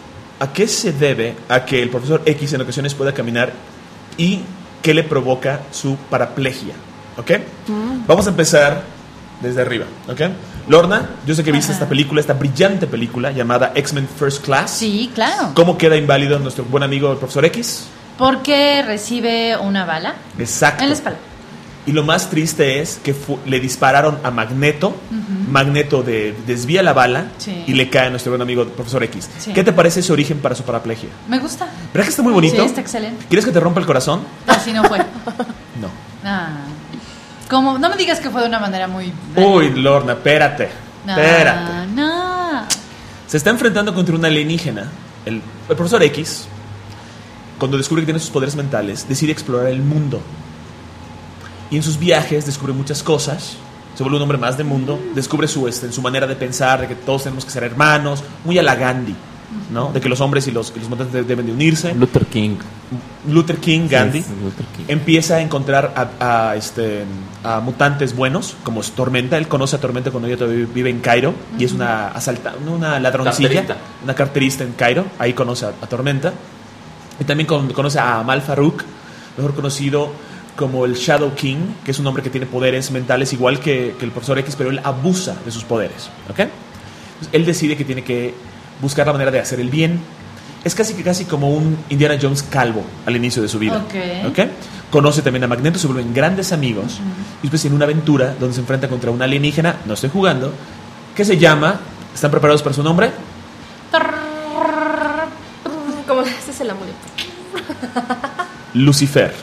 a que el profesor X en ocasiones pueda caminar y qué le provoca su paraplegia? ¿Ok? Vamos a empezar desde arriba, ¿ok? Lorna, yo sé que viste esta brillante película llamada X-Men First Class. Sí, claro. ¿Cómo queda inválido nuestro buen amigo el profesor X? Porque recibe una bala. Exacto. En la espalda. Y lo más triste es que le dispararon a Magneto. Magneto desvía la bala y le cae a nuestro buen amigo el profesor X. Sí. ¿Qué te parece ese origen para su paraplegia? Me gusta. ¿Verdad que está muy bonito? Sí, está excelente. ¿Quieres que te rompa el corazón? Así no fue. No. Como, no me digas que fue de una manera muy... Uy, Lorna, espérate. No. Se está enfrentando contra una alienígena. El profesor X, cuando descubre que tiene sus poderes mentales, decide explorar el mundo. Y en sus viajes descubre muchas cosas. Se vuelve un hombre más de mundo. Descubre su manera de pensar, de que todos tenemos que ser hermanos. Muy a la Gandhi, ¿no? De que los hombres y los mutantes deben de unirse. Luther King, Gandhi. Sí, Luther King. Empieza a encontrar a mutantes buenos, como es Tormenta. Él conoce a Tormenta cuando ella todavía vive en Cairo. Y es una ladroncilla, una carterista en Cairo. Ahí conoce a Tormenta. Y también conoce a Amal Farouk, mejor conocido como el Shadow King, que es un hombre que tiene poderes mentales igual que el profesor X, pero él abusa de sus poderes, ¿ok? Entonces, él decide que tiene que buscar la manera de hacer el bien. Es casi como un Indiana Jones calvo al inicio de su vida, ¿ok? Conoce también a Magneto, se vuelven grandes amigos y después tiene una aventura donde se enfrenta contra una alienígena, no estoy jugando, que se llama, ¿están preparados para su nombre? ¿Cómo ese es el amuleto? Lucifer.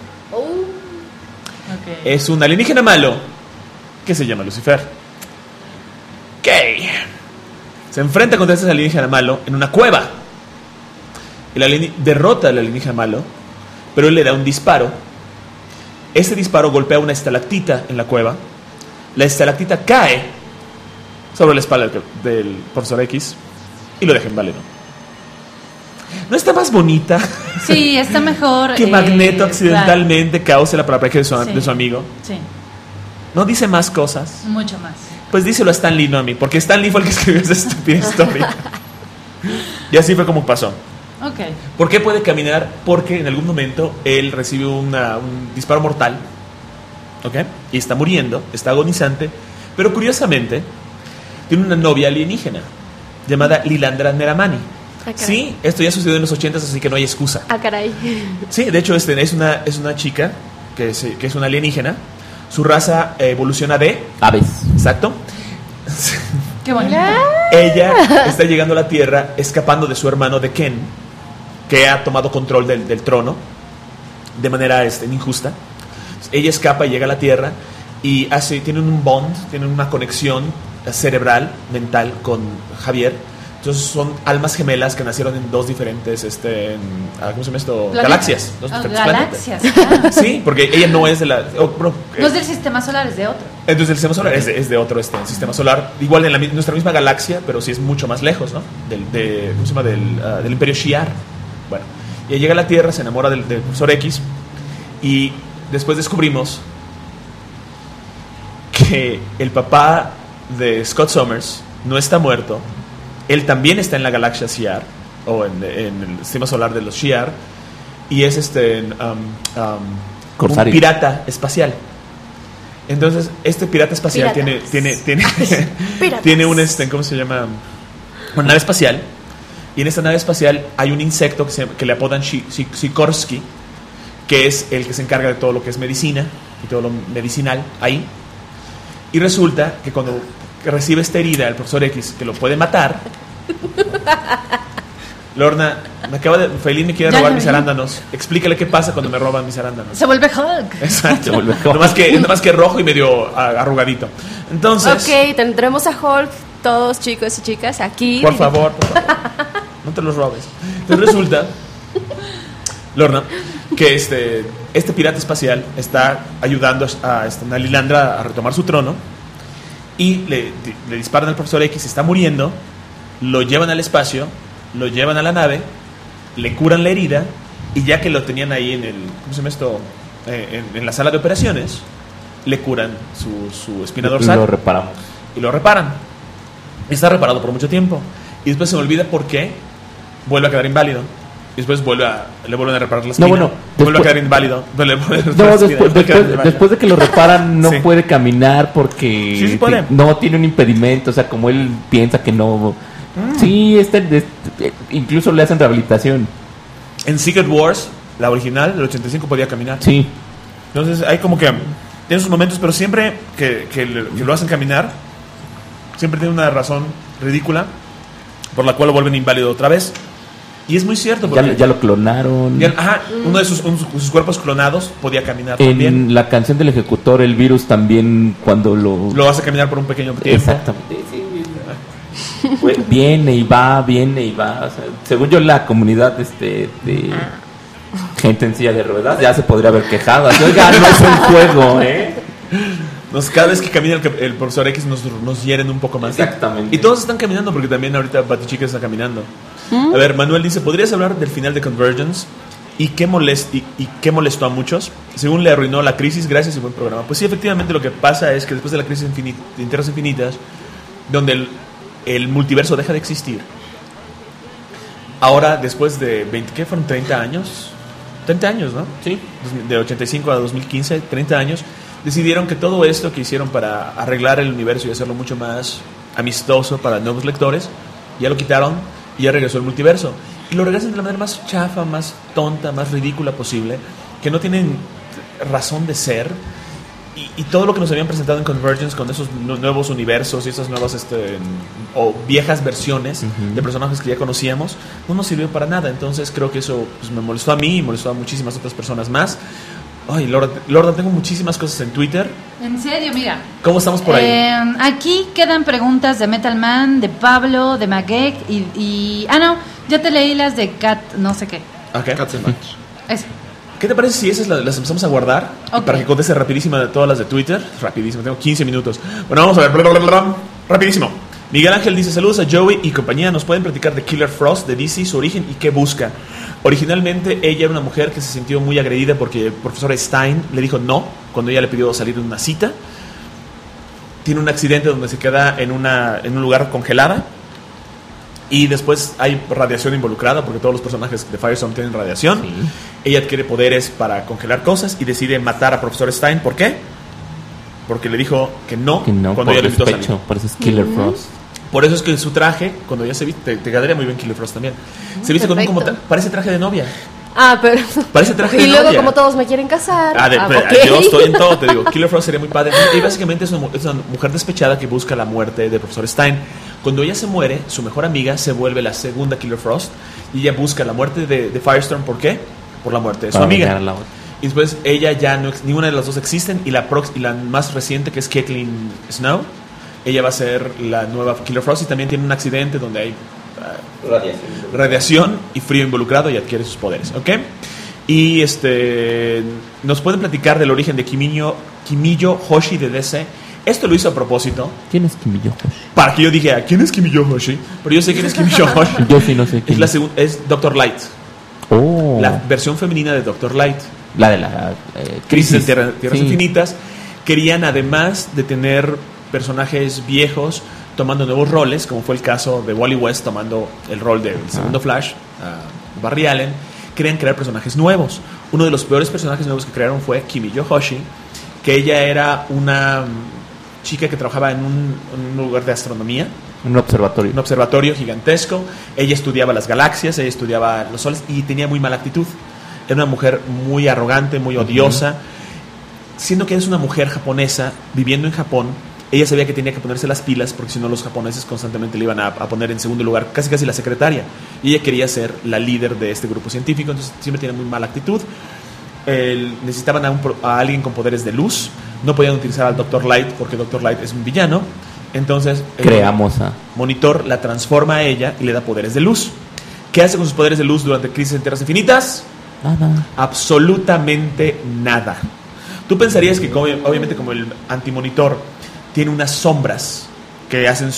Es un alienígena malo que se llama Lucifer. Ok. Se enfrenta contra este alienígena malo en una cueva. El derrota al alienígena malo, pero él le da un disparo Este disparo golpea una estalactita en la cueva. La estalactita cae sobre la espalda del profesor X y lo deja inválido. ¿No está más bonita? Sí, está mejor. Que Magneto accidentalmente cause la paraplegia de su amigo. Sí, ¿No dice más cosas? mucho más. Pues díselo a Stan Lee, no a mí, porque Stan Lee fue el que escribió esa estúpida historia. Y así fue como pasó. Ok. ¿Por qué puede caminar? Porque en algún momento él recibe un disparo mortal, ¿ok? Y está muriendo, está agonizante, pero curiosamente tiene una novia alienígena llamada Lilandra Neramani. Ah, caray. Sí, esto ya sucedió en los 80s, así que no hay excusa. Ah, caray. Sí, de hecho es una chica que es una alienígena. Su raza evoluciona de Aves. Exacto. Qué bonito. Ella está llegando a la Tierra escapando de su hermano de Ken, que ha tomado control del trono de manera injusta. Ella escapa y llega a la Tierra y tienen un bond, tienen una conexión cerebral, mental con Javier. Entonces son almas gemelas que nacieron en dos diferentes, ¿cómo se llama esto? Planeta. Galaxias. Dos diferentes Galaxias. planetas. Sí, porque ella no es de la... No es del sistema solar, es de otro. Entonces el sistema solar es de otro sistema solar, igual en nuestra misma galaxia, pero sí es mucho más lejos, ¿no? ¿Cómo se llama? Del Imperio Shi'ar. Bueno, y ella llega a la Tierra, se enamora del profesor X, y después descubrimos que el papá de Scott Summers no está muerto. Él también está en la galaxia Shi'ar, o en el sistema solar de los Shi'ar, y es un pirata espacial. Entonces, este pirata espacial tiene un ¿cómo se llama? Una nave espacial. Y en esta nave espacial hay un insecto que le apodan Sikorsky, que es el que se encarga de todo lo que es medicina y todo lo medicinal ahí. Y resulta que cuando recibe esta herida el profesor X, que lo puede matar, Lorna, Feilín me quiere robar mis arándanos. Explícale qué pasa cuando me roban mis arándanos. Se vuelve Hulk. Exacto. Se vuelve Hulk. Nomás que rojo y medio arrugadito. Entonces, Ok, tendremos a Hulk, todos chicos y chicas, aquí. Por favor. No te los robes. Entonces resulta, Lorna, que este pirata espacial está ayudando a Lilandra a retomar su trono. Y le disparan al profesor X, está muriendo. Lo llevan al espacio, lo llevan a la nave, le curan la herida, y ya que lo tenían ahí ¿cómo se llama esto? En la sala de operaciones, le curan su espina dorsal. Y lo reparan. Está reparado por mucho tiempo. Y después se me olvida por qué vuelve a quedar inválido. Y después le vuelven a reparar la espina. Vuelve a quedar inválido. Después de que lo reparan, no puede caminar porque sí puede. No tiene un impedimento. O sea, como él piensa que no. Sí, incluso le hacen rehabilitación. En Secret Wars, la original, del 85, podía caminar. Sí. Entonces hay como que tiene sus momentos, pero siempre que lo hacen caminar, siempre tiene una razón ridícula por la cual lo vuelven inválido otra vez. Y es muy cierto. Ya lo clonaron. Uno de sus cuerpos clonados podía caminar en también. En la canción del Ejecutor, el virus también, cuando lo hace caminar por un pequeño tiempo. Exactamente, sí. Viene y va. O sea, según yo, la comunidad de gente en silla de ruedas ya se podría haber quejado. Así, oiga, no es un juego, Cada vez que camina el profesor X nos hieren un poco más. Exactamente. Y todos están caminando porque también ahorita Batichica está caminando. A ver, Manuel dice, ¿podrías hablar del final de Convergence? ¿Y qué molestó a muchos? Según le arruinó la crisis, gracias y buen programa. Pues sí, efectivamente lo que pasa es que después de la crisis de Tierras Infinitas, donde el multiverso deja de existir, ahora después de 20, ¿qué fueron? 30 años. 30 años, ¿no? Sí. De 85 a 2015, 30 años. Decidieron que todo esto que hicieron para arreglar el universo y hacerlo mucho más amistoso para nuevos lectores, ya lo quitaron y ya regresó el multiverso. Y lo regresan de la manera más chafa, más tonta, más ridícula posible, que no tienen razón de ser. Y todo lo que nos habían presentado en Convergence con esos nuevos universos y esas nuevas o viejas versiones de personajes que ya conocíamos, no nos sirvió para nada. Entonces creo que eso me molestó a mí y molestó a muchísimas otras personas más. Ay, Lorda, tengo muchísimas cosas en Twitter. En serio, mira. ¿Cómo estamos por ahí? Aquí quedan preguntas de Metal Man, de Pablo, de Magek y no, ya te leí las de Cat, no sé qué. Okay. Katzenbach. Eso. ¿Qué te parece si esas las empezamos a guardar? Ok. Para que conteste rapidísima de todas las de Twitter. Rapidísimo, tengo 15 minutos. Bueno, vamos a ver. Rapidísimo. Miguel Ángel dice: saludos a Joey y compañía. ¿Nos pueden platicar de Killer Frost, de DC, su origen y qué busca? Originalmente ella era una mujer que se sintió muy agredida porque el profesor Stein le dijo no cuando ella le pidió salir de una cita. Tiene un accidente donde se queda en un lugar congelada. Y después hay radiación involucrada porque todos los personajes de Firestorm tienen radiación. Sí. Ella adquiere poderes para congelar cosas y decide matar a profesor Stein. ¿Por qué? Porque le dijo que no por cuando ella le invitó a salir. despecho, por eso es Killer Frost. Por eso es que su traje, cuando ella se viste, te quedaría muy bien Killer Frost también. Se viste con un perfecto. parece traje de novia. Pero... Parece traje de Y luego, novia. como todos me quieren casar. Pero ok. yo estoy en todo, te digo. Killer Frost sería muy padre. Y básicamente es una mujer despechada que busca la muerte del profesor Stein. Cuando ella se muere, su mejor amiga se vuelve la segunda Killer Frost. Y ella busca la muerte de Firestorm. ¿Por qué? Por la muerte de su Para amiga. vengar a la otra. Y después ella ya no, ninguna de las dos existen. Y la más reciente, que es Caitlin Snow, ella va a ser la nueva Killer Frost. Y también tiene un accidente donde hay radiación y frío involucrado y adquiere sus poderes. ¿Ok? Y nos pueden platicar del origen de Kimiyo Hoshi de DC. Esto lo hizo a propósito ¿Quién es Kimiyo Hoshi? para que yo dijera, ¿quién es Kimiyo Hoshi? Pero yo sé quién es Kimiyo Hoshi. Yo sí no sé quién Es Dr. Light, Oh, la versión femenina de Dr. Light. la de la Crisis en Tierras Sí. Infinitas. Querían, además de tener personajes viejos tomando nuevos roles, como fue el caso de Wally West tomando el rol del segundo Flash, Barry Allen, querían crear personajes nuevos. Uno de los peores personajes nuevos que crearon fue Kimiyo Hoshi, que ella era una chica que trabajaba en un lugar de astronomía, Un observatorio. un observatorio gigantesco. Ella estudiaba las galaxias, ella estudiaba los soles y tenía muy mala actitud. Era una mujer muy arrogante, muy odiosa. Siendo que es una mujer japonesa viviendo en Japón, ella sabía que tenía que ponerse las pilas porque si no los japoneses constantemente le iban a poner en segundo lugar, casi la secretaria. Y ella quería ser la líder de este grupo científico, entonces siempre tiene muy mala actitud. Necesitaban a alguien con poderes de luz. No podían utilizar al Dr. Light porque Dr. Light es un villano. Entonces Creamos a Monitor la transforma a ella y le da poderes de luz. ¿Qué hace con sus poderes de luz durante Crisis en Tierras Infinitas? nada. Absolutamente nada. Tú pensarías que obviamente como el antimonitor tiene unas sombras que hacen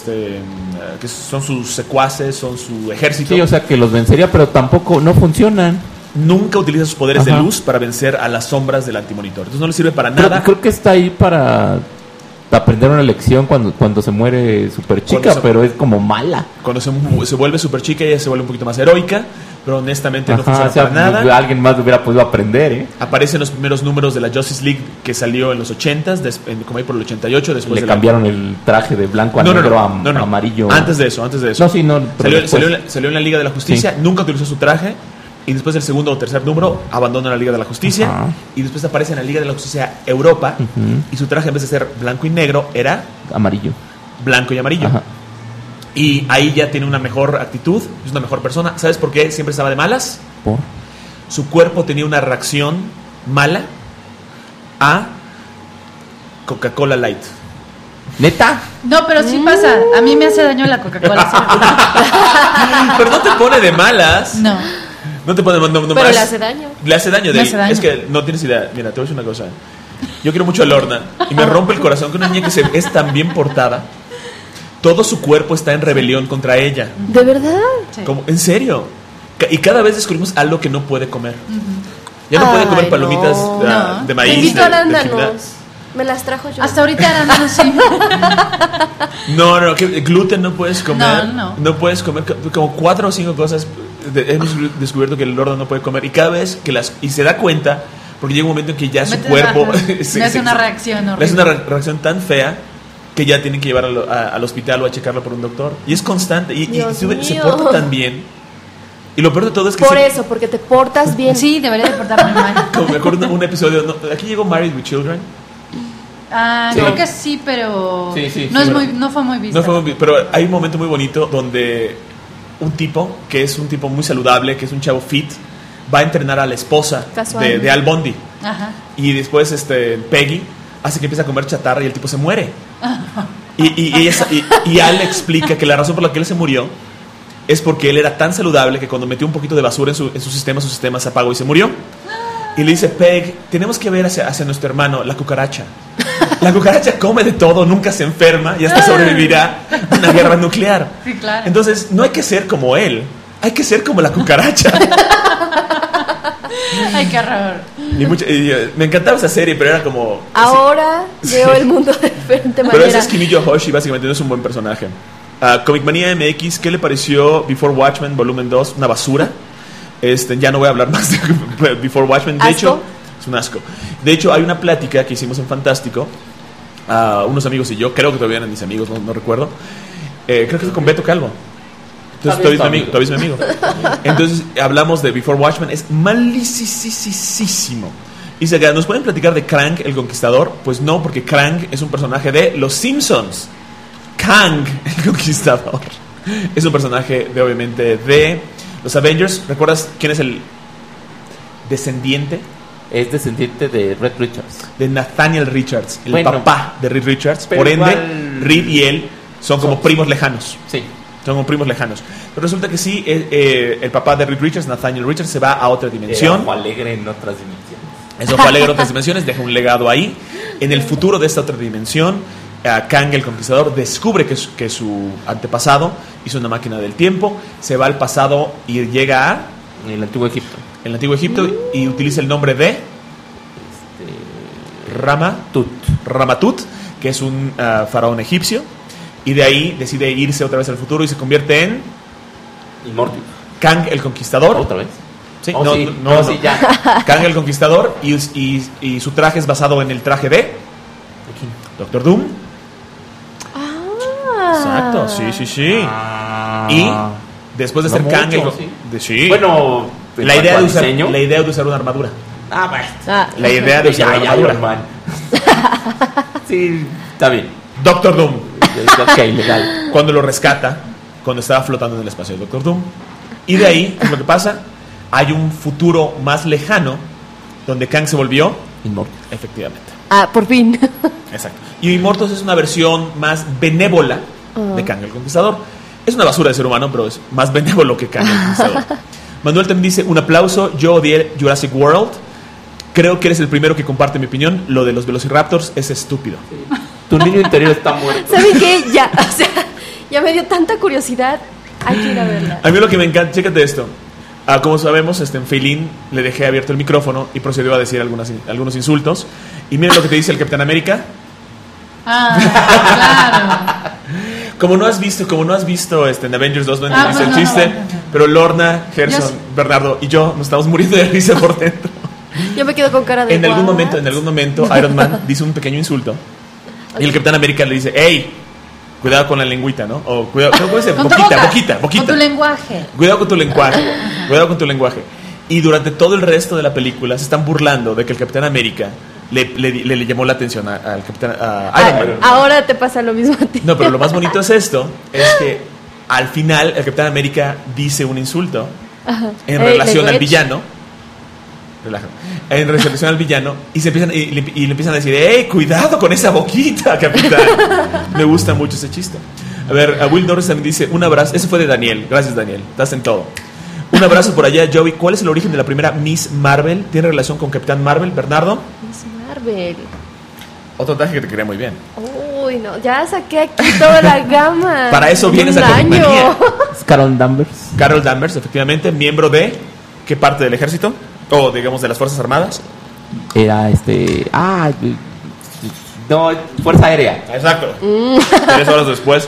que son sus secuaces, son su ejército. Sí, o sea que los vencería, pero tampoco no funcionan. Nunca utiliza sus poderes Ajá. de luz para vencer a las sombras del antimonitor. Entonces no le sirve para Creo, nada. creo que está ahí para aprender una lección cuando se muere super chica, Cuando se- pero es como mala. Cuando se vuelve súper chica, ella se vuelve un poquito más heroica, pero honestamente no Ajá, funciona o sea, para nada. alguien más hubiera podido aprender, ¿eh? Aparecen los primeros números de la Justice League que salió en los 80s, como ahí por el 88, después Le de cambiaron el traje de blanco a negro a amarillo. Antes de eso. No, sí, no. pero después- Salió en la Liga de la Justicia, Sí. nunca utilizó su traje. Y después del segundo o tercer número abandona la Liga de la Justicia. Ajá. Y después aparece en la Liga de la Justicia Europa. Ujú. Y su traje, en vez de ser blanco y negro, era Amarillo. blanco y amarillo. Ajá. Y ahí ya tiene una mejor actitud, es una mejor persona. ¿Sabes por qué siempre estaba de malas? ¿Por? Su cuerpo tenía una reacción mala a Coca-Cola Light. ¿Neta? No, pero sí pasa. A mí me hace daño la Coca-Cola. Pero no te pone de malas. No. No te pone no Pero más. le hace daño. Le hace daño. Le hace daño. Es que no tienes idea. Mira, te voy a decir una cosa. Yo quiero mucho a Lorna. Y me rompe el corazón que una niña que es tan bien portada. Todo su cuerpo está en rebelión contra ella. ¿De verdad? Sí. Como, en serio. Y cada vez descubrimos algo que no puede comer. Ya no puede comer Ay, palomitas no. de Te maíz. invito de a arándanos. gimnasio. Me las trajo yo. Hasta ahorita Arándano sí. No, que gluten no puedes comer. No. Puedes comer como 4 o 5 cosas. Hemos descubierto que el Lorna no puede comer. Y cada vez que y se da cuenta, porque llega un momento en que ya su Mete- cuerpo ajá. Le hace una reacción le hace una horrible. reacción tan fea que ya tienen que llevarlo al hospital o a checarlo por un doctor. Y es constante. Y Dios se mío. porta tan bien. Y lo peor de todo es que Por sí- eso, porque te portas bien. Sí, debería de portarme mal. como me acuerdo un episodio. Aquí llegó Married with Children. Ah, Sí. creo que sí, pero Sí, sí, no, sí, es bueno. no fue muy visto. No fue muy- pero hay un momento muy bonito donde un tipo, que es un tipo muy saludable, que es un chavo fit, va a entrenar a la esposa Casual. de Al Bundy. Ajá. Y después Peggy hace que empiece a comer chatarra y el tipo se muere. Y Al le explica que la razón por la que él se murió es porque él era tan saludable que cuando metió un poquito de basura en su sistema se apagó y se murió. Y le dice, Peg, tenemos que ver hacia nuestro hermano, la cucaracha. La cucaracha come de todo, nunca se enferma y hasta sobrevivirá a una guerra nuclear. Sí, claro. Entonces, no hay que ser como él, hay que ser como la cucaracha. Ay, qué horror. Me encantaba esa serie, pero era como... Ahora veo el mundo de diferente manera. Pero ese es Kimiyo Hoshi, básicamente no es un buen personaje. Comic Manía MX, ¿qué le pareció Before Watchmen Volumen 2? Una basura. Ya no voy a hablar más de Before Watchmen. De hecho, es un asco. De hecho, hay una plática que hicimos en Fantástico, unos amigos y yo, creo que todavía eran mis amigos, no recuerdo. Creo que fue con Beto Calvo. Entonces, todavía es mi amigo. Entonces, hablamos de Before Watchmen. Es malísimo. Y ¿nos pueden platicar de Krang, el Conquistador? Pues no, porque Krang es un personaje de Los Simpsons. Kang, el Conquistador, es un personaje obviamente de los Avengers. ¿Recuerdas quién es el descendiente? Es descendiente de Reed Richards. De Nathaniel Richards, el papá de Reed Richards. Por ende, Reed y él son como primos lejanos. Sí. Son como primos lejanos. Pero resulta que sí, el papá de Reed Richards, Nathaniel Richards, se va a otra dimensión. Es ojo alegre en otras dimensiones. Es ojo alegre en otras dimensiones, deja un legado ahí. En el futuro de esta otra dimensión, Kang el Conquistador descubre que su antepasado hizo una máquina del tiempo, se va al pasado y llega a el Antiguo Egipto. El Antiguo Egipto y utiliza el nombre de Ramatut, que es un faraón egipcio, y de ahí decide irse otra vez al futuro y se convierte en Immortus. Kang el Conquistador. ¿Otra vez? Sí, sí, ya. Kang el Conquistador y su traje es basado en el traje de Doctor Doom. Exacto, sí. Y después de ser Kang, bueno, la idea de usar una armadura. La idea de usar una armadura. Sí, está bien. Doctor Doom. Ok, legal. Cuando lo rescata, cuando estaba flotando en el espacio, el Doctor Doom. Y de ahí, ¿qué es lo que pasa? Hay un futuro más lejano donde Kang se volvió Immortus. Efectivamente. Por fin. Exacto. Y Immortus es una versión más benévola de Kang el Conquistador. Es una basura de ser humano, pero es más benévolo que Kang el Conquistador. Manuel también dice, un aplauso, yo odié Jurassic World. Creo que eres el primero que comparte mi opinión. Lo de los Velociraptors es estúpido. Tu niño interior está muerto. ¿Saben qué? Ya me dio tanta curiosidad. Hay que ir a verla. A mí lo que me encanta, chécate esto. Como sabemos, en Feilín le dejé abierto el micrófono y procedió a decir algunos insultos. Y miren lo que te dice el Capitán América. Claro. Como no has visto en Avengers 2, no entendiste el chiste, pero Lorna, Gerson, Bernardo y yo nos estamos muriendo de risa por dentro. Yo me quedo con cara de en algún momento Iron Man dice un pequeño insulto y el Capitán América le dice, hey, cuidado con la lengüita, ¿no? O cuidado, ¿cómo puede ser? Boquita. Con tu lenguaje. Cuidado con tu lenguaje. Y durante todo el resto de la película se están burlando de que el Capitán América le llamó la atención al Capitán Iron Man. Ahora te pasa lo mismo a ti. No, pero lo más bonito es que al final el Capitán América dice un insulto en relación al villano. En relación al villano y le empiezan a decir, cuidado con esa boquita, capitán. Me gusta mucho ese chiste. A ver, a Will Norris también dice, un abrazo. Ese fue de Daniel, gracias Daniel, estás en todo. Un abrazo por allá, Joey. ¿Cuál es el origen de la primera Miss Marvel? ¿Tiene relación con Capitán Marvel, Bernardo? Miss Marvel. Otro traje que te quería muy bien. Uy, no, ya saqué aquí toda la gama. Para eso vienes a Comic Manía. Es Carol Danvers. Carol Danvers, efectivamente, miembro de ¿qué parte del ejército? O digamos de las Fuerzas Armadas. Era no, Fuerza Aérea. Exacto. 3 horas después.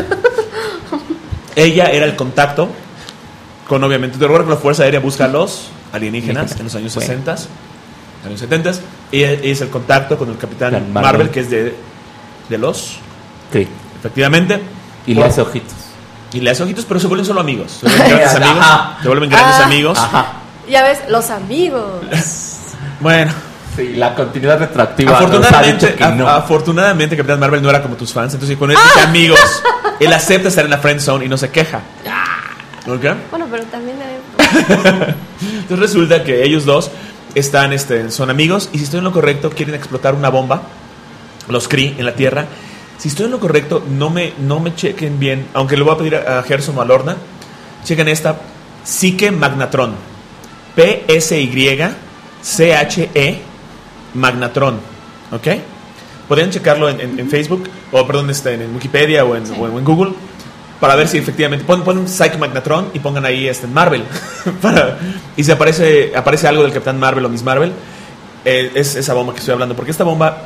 Ella era el contacto con, obviamente, te recuerdo que la Fuerza Aérea busca a los alienígenas en los años 60, años 70. Ella es el contacto con el Capitán Marvel, que es de los. Sí. Efectivamente. Y le hace ojitos. Pero se vuelven solo amigos. Se vuelven grandes amigos. Ajá. Ya ves, los amigos. Bueno. Sí, la continuidad retroactiva. Afortunadamente, Capitán Marvel no era como tus fans. Entonces, con él dice amigos, él acepta estar en la friend zone y no se queja. ¿Okay? Bueno, pero también entonces resulta que ellos dos son amigos. Y si estoy en lo correcto, quieren explotar una bomba, los Kree, en la Tierra. Si estoy en lo correcto, no me chequen bien, aunque le voy a pedir a Gerson o a Lorna, chequen esta Psyche Magnatron, PSY CHE Magnatron, ¿ok? Podrían checarlo en Facebook, o perdón, en Wikipedia o en Google, para ver si efectivamente ponen Psyche Magnatron y pongan ahí Marvel y si aparece algo del Capitán Marvel o Miss Marvel, es esa bomba que estoy hablando, porque esta bomba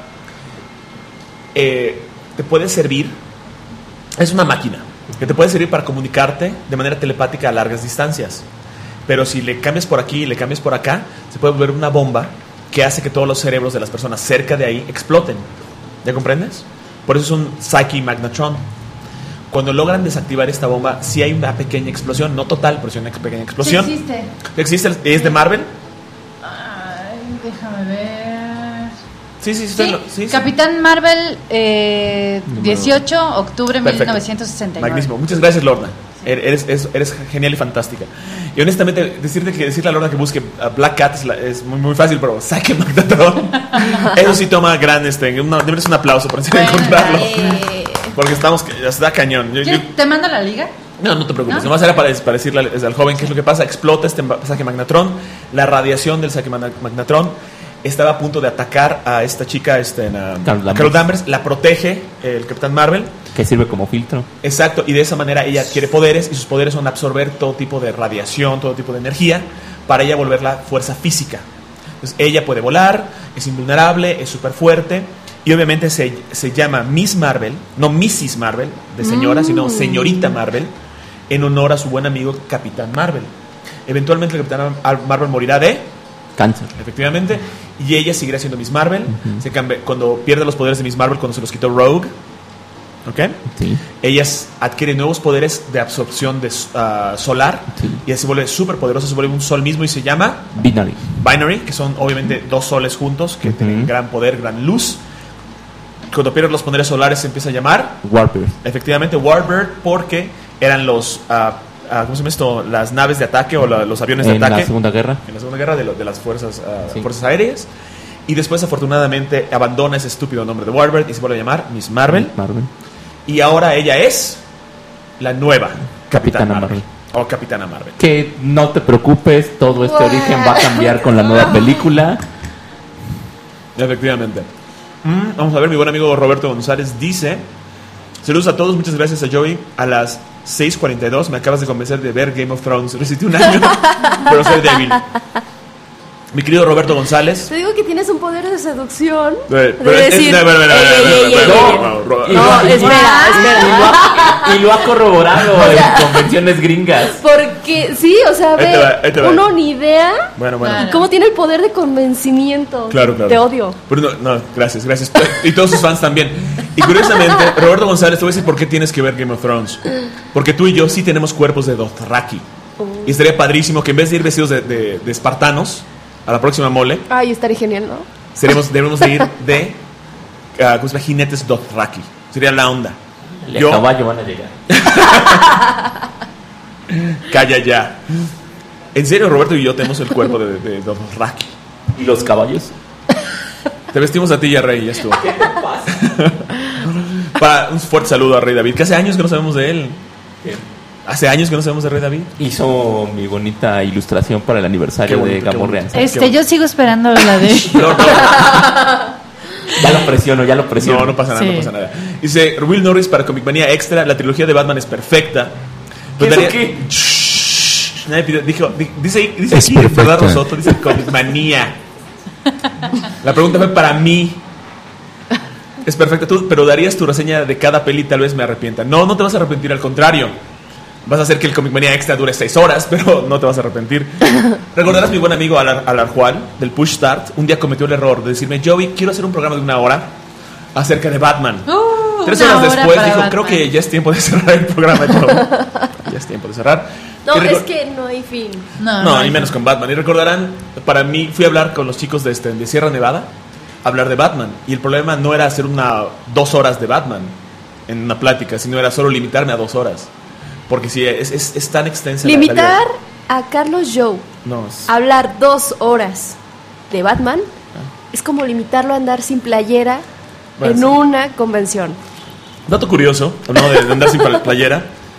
te puede servir, es una máquina que te puede servir para comunicarte de manera telepática a largas distancias, pero si le cambias por aquí y le cambias por acá, se puede volver una bomba que hace que todos los cerebros de las personas cerca de ahí exploten. ¿Ya comprendes? Por eso es un Psyche Magnatron. Cuando logran desactivar esta bomba, sí hay una pequeña explosión, no total, pero sí una pequeña explosión. Sí existe. ¿Existe? ¿Es de Marvel? Ay, déjame ver. Sí. Capitán Marvel, 18 octubre Perfecto. 1969. Magnífico. Muchas gracias, Lorna. Eres genial y fantástica. Y honestamente, decirle a Lorna que busque a Black Cat es muy, muy fácil, pero saque Magnatron. Eso sí toma gran. Debes un aplauso por encima de encontrarlo. Porque está cañón. ¿Te manda la liga? No te preocupes. ¿No? Nomás era para decirle al joven qué es lo que pasa. Explota este saque Magnatron. La radiación del saque Magnatron estaba a punto de atacar a esta chica, Carol Danvers. La protege el Capitán Marvel, que sirve como filtro. Exacto, y de esa manera ella adquiere poderes, y sus poderes son absorber todo tipo de radiación, todo tipo de energía, para ella volverla fuerza física. Entonces ella puede volar, es invulnerable, es súper fuerte, y obviamente se llama Miss Marvel, no Mrs. Marvel, de señora, sino señorita Marvel, en honor a su buen amigo Capitán Marvel. Eventualmente el Capitán Marvel morirá de cáncer, efectivamente, y ella seguirá siendo Miss Marvel. Cuando pierde los poderes de Miss Marvel, cuando se los quitó Rogue, ¿ok? Sí. Ella adquiere nuevos poderes de absorción solar, y así se vuelve súper poderosa, se vuelve un sol mismo y se llama Binary, que son obviamente dos soles juntos que tienen gran poder, gran luz. Cuando pierde los poderes solares se empieza a llamar Warbird. Efectivamente, Warbird, porque eran los ¿cómo se llama esto? Las naves de ataque o los aviones de ataque en la Segunda Guerra de las fuerzas aéreas. Y después, afortunadamente, abandona ese estúpido nombre de Warbird y se vuelve a llamar Miss Marvel. Y ahora ella es la nueva Capitana Marvel. O Capitana Marvel. Que no te preocupes, todo este origen va a cambiar con la nueva película. Efectivamente. Vamos a ver, mi buen amigo Roberto González dice: saludos a todos, muchas gracias a Joey. A las 6:42 me acabas de convencer de ver Game of Thrones. Resistí un año, pero soy débil. Mi querido Roberto González. Te digo que tienes un poder de seducción. No, espera. Y lo ha corroborado en convenciones gringas. Porque, sí, o sea, ahí te va. uno ni idea. Bueno. ¿Cómo tiene el poder de convencimiento? Claro. Te odio. Pero no, gracias. Y todos sus fans también. Y curiosamente, Roberto González, te voy a decir por qué tienes que ver Game of Thrones. Porque tú y yo sí tenemos cuerpos de Dothraki. Y estaría padrísimo que en vez de ir vestidos de espartanos a la próxima mole, ay, estaría genial, ¿no? debemos de ir de ¿cómo se llama? Jinetes Dothraki. Sería la onda. El caballo van a llegar. Calla ya. En serio, Roberto y yo tenemos el cuerpo de Dothraki. ¿Y los caballos? Te vestimos a ti y a Rey, ya estuvo. ¿Qué te pasa? Para un fuerte saludo a Rey David, que hace años que no sabemos de él. Hace años que no sabemos de Rey David. Hizo mi bonita ilustración para el aniversario de Gamorrean. Yo sigo esperando la de... Ya lo presiono. No pasa nada. Dice Will Norris para Comic Manía Extra: la trilogía de Batman es perfecta. ¿Qué? Nadie pidió, dice aquí, ¿verdad, Rosoto? Dice Comic Manía. La pregunta fue para mí. Es perfecta, pero darías tu reseña de cada peli, tal vez me arrepienta. No te vas a arrepentir, al contrario. Vas a hacer que el Comic Manía Extra dure 6 horas, pero no te vas a arrepentir. Recordarás mi buen amigo Alarjual, del Push Start, un día cometió el error de decirme: Joey, quiero hacer un programa de 1 hora acerca de Batman. 3 horas después dijo: Batman. Creo que ya es tiempo de cerrar el programa. Ya es tiempo de cerrar. No, es que no hay fin. No, ni menos con Batman. Y recordarán, para mí, fui a hablar con los chicos de Sierra Nevada, a hablar de Batman. Y el problema no era hacer 2 horas de Batman en una plática, sino era solo limitarme a 2 horas. Porque si es tan extensa limitar a Carlos Joe a hablar 2 horas de Batman es como limitarlo a andar sin playera en una convención. Dato curioso, ¿no? de andar sin playera.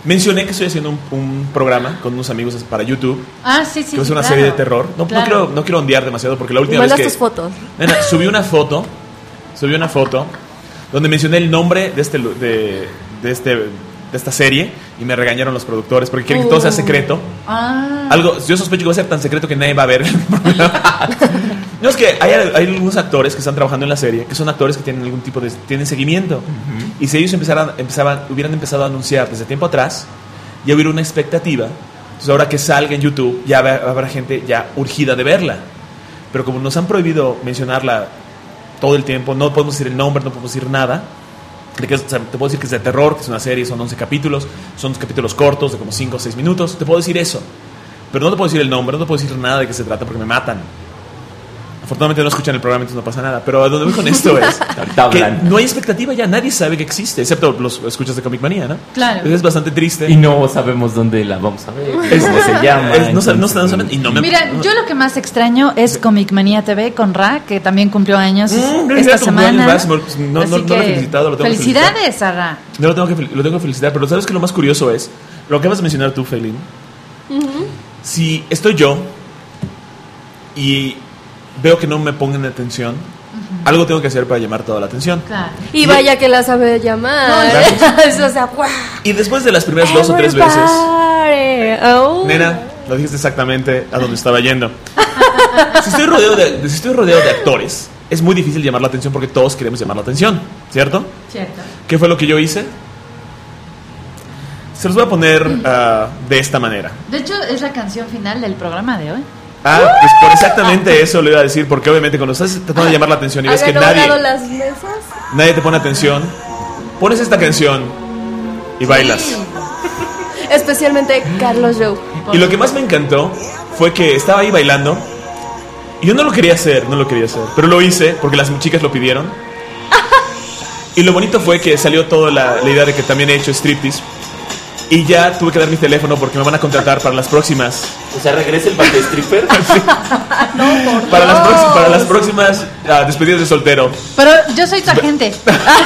Mencioné que estoy haciendo un programa con unos amigos para YouTube. Ah, sí, sí. Que es una claro. serie de terror. No quiero ondear demasiado porque la última vez que... tus fotos. Nena, subí una foto donde mencioné el nombre de esta serie y me regañaron los productores porque quieren que todo sea secreto. Yo sospecho que va a ser tan secreto que nadie va a ver el programa. No, es que hay algunos actores que están trabajando en la serie que son actores que tienen algún tipo de seguimiento. Y si ellos hubieran empezado a anunciar desde tiempo atrás, ya hubiera una expectativa. Entonces ahora que salga en YouTube ya habrá gente ya urgida de verla. Pero como nos han prohibido mencionarla todo el tiempo, no podemos decir el nombre, no podemos decir nada. Te puedo decir que es de terror, que es una serie, son 11 capítulos, son capítulos cortos de como 5 o 6 minutos. Te puedo decir eso, pero no te puedo decir el nombre, no te puedo decir nada de qué se trata porque me matan. Afortunadamente no escuchan el programa, entonces no pasa nada. Pero a donde voy con esto es que no hay expectativa ya, nadie sabe que existe, excepto los escuchas de Comic Manía, ¿no? Claro. Entonces es bastante triste. Y no sabemos dónde la vamos a ver, cómo se llama. No saben. Y no me... Mira, yo lo que más extraño es Comic Manía TV con Ra, que también cumplió años esta semana. No lo he felicitado, lo tengo que felicitar. Felicidades a Ra. No lo tengo que felicitar, pero ¿sabes qué? Lo más curioso es lo que vas a mencionar tú, Feilín. Si estoy yo y veo que no me pongan atención, algo tengo que hacer para llamar toda la atención. Claro. Y vaya que la sabe llamar. Gracias. O sea, ¡guau! Y después de las primeras 2 o 3 veces, oh. nena, lo dijiste exactamente a donde estaba yendo. Si estoy rodeado de actores, es muy difícil llamar la atención porque todos queremos llamar la atención, ¿cierto? Cierto. ¿Qué fue lo que yo hice? Se los voy a poner de esta manera. De hecho, es la canción final del programa de hoy. Pues por exactamente eso lo iba a decir, porque obviamente cuando estás tratando de llamar la atención y ves que las mesas? nadie te pone atención, pones esta canción y bailas. Especialmente Carlos Joe. Y lo que más me encantó fue que estaba ahí bailando y yo no lo quería hacer, pero lo hice porque las chicas lo pidieron. Y lo bonito fue que salió toda la idea de que también he hecho striptease. Y ya tuve que dar mi teléfono porque me van a contratar para las próximas. O sea, ¿regresa el baile stripper? Sí. Para las próximas despedidas de soltero. Pero yo soy tu agente.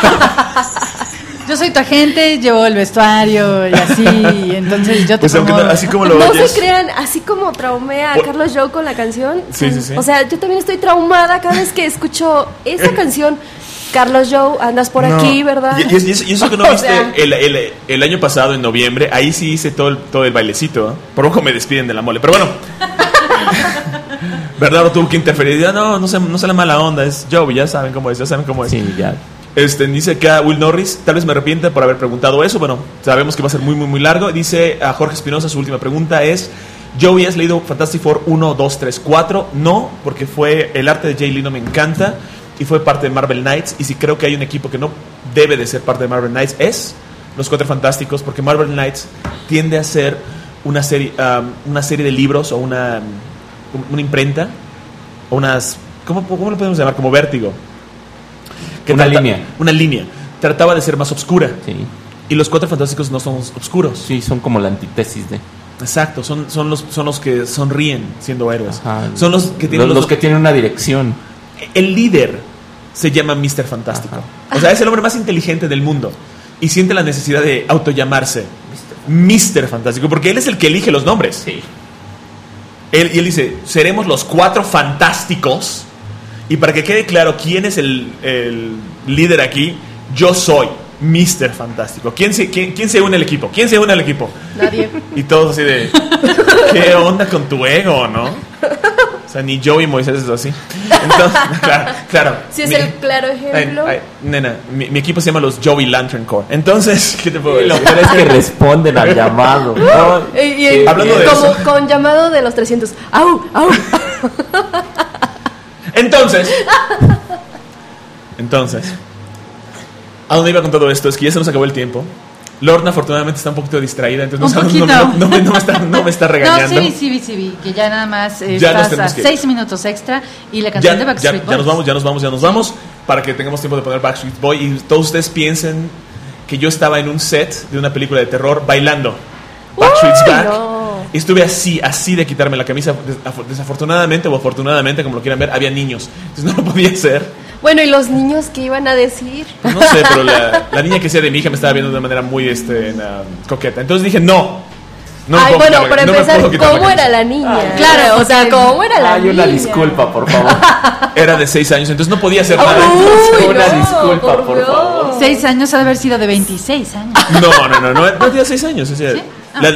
Yo soy tu agente, llevo el vestuario y así. Entonces yo te pues aunque así como lo no oyes, se crean, así como traumé a Carlos Joe con la canción. Sí. O sea, yo también estoy traumada cada vez que escucho esa canción. Carlos Joe, andas por aquí, ¿verdad? Y eso que no viste el año pasado, en noviembre, ahí sí hice todo el bailecito. Por poco me despiden de la mole. Pero bueno, Bernardo tuvo que interferir. Ya no sea la mala onda, es Joe, ya saben cómo es. Sí, ya. Dice acá Will Norris, tal vez me arrepienta por haber preguntado eso. Bueno, sabemos que va a ser muy, muy, muy largo. Dice a Jorge Espinosa, su última pregunta es: Joey, ¿has leído Fantastic Four 1, 2, 3, 4? No, porque el arte de Jay Leno me encanta y fue parte de Marvel Knights. Y si creo que hay un equipo que no debe de ser parte de Marvel Knights, es Los Cuatro Fantásticos, porque Marvel Knights tiende a ser una serie de libros o una imprenta o unas... ¿Cómo lo podemos llamar? Como Vértigo. Una línea. Trataba de ser más oscura. Sí. Y Los Cuatro Fantásticos no son oscuros. Sí, son como la antítesis de... Exacto, son los que sonríen siendo héroes. Ajá. Son los que tienen los que tienen una dirección. El líder se llama Mr. Fantástico. Ajá. O sea, es el hombre más inteligente del mundo y siente la necesidad de autollamarse Mr. Fantástico, porque él es el que elige los nombres. Sí. Él dice, seremos los Cuatro Fantásticos, y para que quede claro quién es el líder aquí, yo soy Mr. Fantástico. ¿Quién se une al equipo? ¿Quién se une al equipo? Nadie. Y todos así de, ¿qué onda con tu ego, no? O sea, ni Joey Moisés es así. Entonces, claro. Si es el claro ejemplo. Nena, mi equipo se llama los Joey Lantern Corps. Entonces, ¿qué te puedo decir? Lo peor es que responden al llamado. ¿No? Hablando de como eso. Con llamado de los 300. ¡Au! ¡Au! Entonces, ¿a dónde iba con todo esto? Es que ya se nos acabó el tiempo. Lorna afortunadamente está un poquito distraída, entonces no me está regañando. No, sí, vi, que ya nada más estás a 6 minutos extra y la canción de Backstreet Boys. Ya nos vamos para que tengamos tiempo de poner Backstreet Boy y todos ustedes piensen que yo estaba en un set de una película de terror bailando Backstreet's Back. No. Y estuve así de quitarme la camisa. Desafortunadamente o afortunadamente, como lo quieran ver, había niños, entonces no lo podía hacer. Bueno, ¿y los niños qué iban a decir? Pues no sé, pero la niña que sea de mi hija me estaba viendo de una manera muy coqueta. Entonces dije, no. No me Ay, puedo bueno, quitar- para no me empezar, puedo quitar la ¿cómo era camisa. la niña? Claro, o sea, porque- ¿cómo era la niña? Una disculpa, por favor. Era de 6 años, entonces no podía hacer nada. Uy, Una no, disculpa, por Dios. favor. 6 años ha de haber sido de 26 años. No tenía 6 años. O sea, ¿Sí?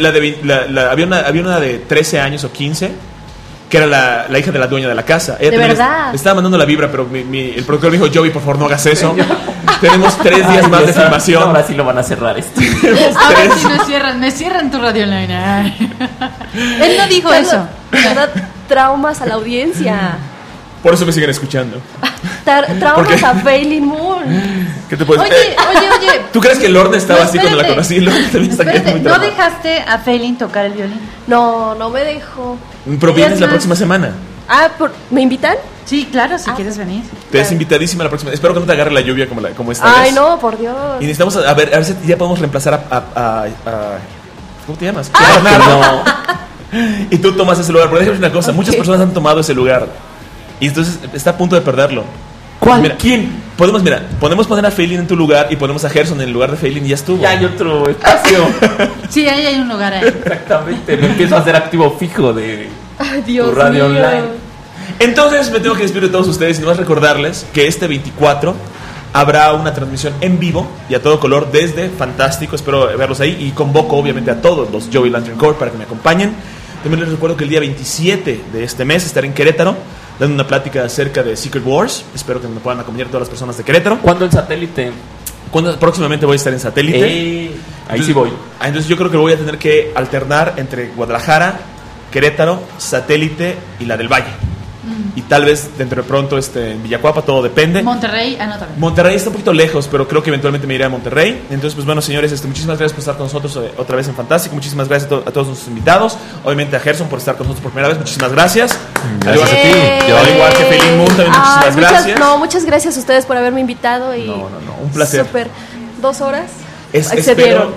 había una de 13 años o 15, que era la hija de la dueña de la casa. Ella ¿De también verdad? le estaba mandando la vibra, pero el productor me dijo, Joey, por favor, no hagas eso. Tenemos 3 días más de filmación. Ahora sí lo van a cerrar esto. Ahora sí me cierran tu radio online. Ay. Él no dijo eso. ¿Verdad? Traumas a la audiencia. Por eso me siguen escuchando. ¿Por Traumas qué? a Feilin Moon. ¿Qué te puedes Oye. ¿Tú crees que Lorna estaba No, así cuando la espérate. conocí? Lorna también está aquí Espérate, muy ¿no traumada. dejaste a Feilin tocar el violín? No me dejó. Pero vienes Es la más- próxima semana. ¿Me invitan? Sí, claro, si quieres venir. Te ves invitadísima la próxima. Espero que no te agarre la lluvia como esta Ay, vez. no, por Dios. Y necesitamos a ver si ya podemos reemplazar a ¿cómo te llamas? No. Y tú tomas ese lugar. Pero déjame decir una cosa, muchas personas han tomado ese lugar. Y entonces está a punto de perderlo. ¿Cuál? Mira, ¿Quién? podemos poner a Feilin en tu lugar y ponemos a Gerson en el lugar de Feilin y ya estuvo. Ya hay otro espacio. Sí, ahí hay un lugar ahí. Exactamente. Me empiezo a hacer activo fijo de Ay, Dios tu radio mío. online. Entonces me tengo que despedir de todos ustedes y nomás recordarles que este 24 habrá una transmisión en vivo y a todo color desde Fantástico. Espero verlos ahí y convoco obviamente a todos los Joey Lantern Corps para que me acompañen. También les recuerdo que el día 27 de este mes estaré en Querétaro dando una plática acerca de Secret Wars. Espero que me puedan acompañar todas las personas de Querétaro. ¿Cuándo el satélite? Próximamente voy a estar en Satélite. Ahí sí voy. Entonces yo creo que voy a tener que alternar entre Guadalajara, Querétaro, Satélite y la del Valle. Y tal vez dentro de pronto en Villacuapa, todo depende. Monterrey, anótame. Monterrey está un poquito lejos, pero creo que eventualmente me iré a Monterrey. Entonces, pues bueno, señores, muchísimas gracias por estar con nosotros otra vez en Fantástico. Muchísimas gracias a todos nuestros invitados. Obviamente a Gerson por estar con nosotros por primera vez. Muchísimas gracias. Al igual que a ti. Al igual que Feilin Moon, también muchísimas gracias. Muchas gracias a ustedes por haberme invitado. Y No, un placer. Súper. 2 horas. Espero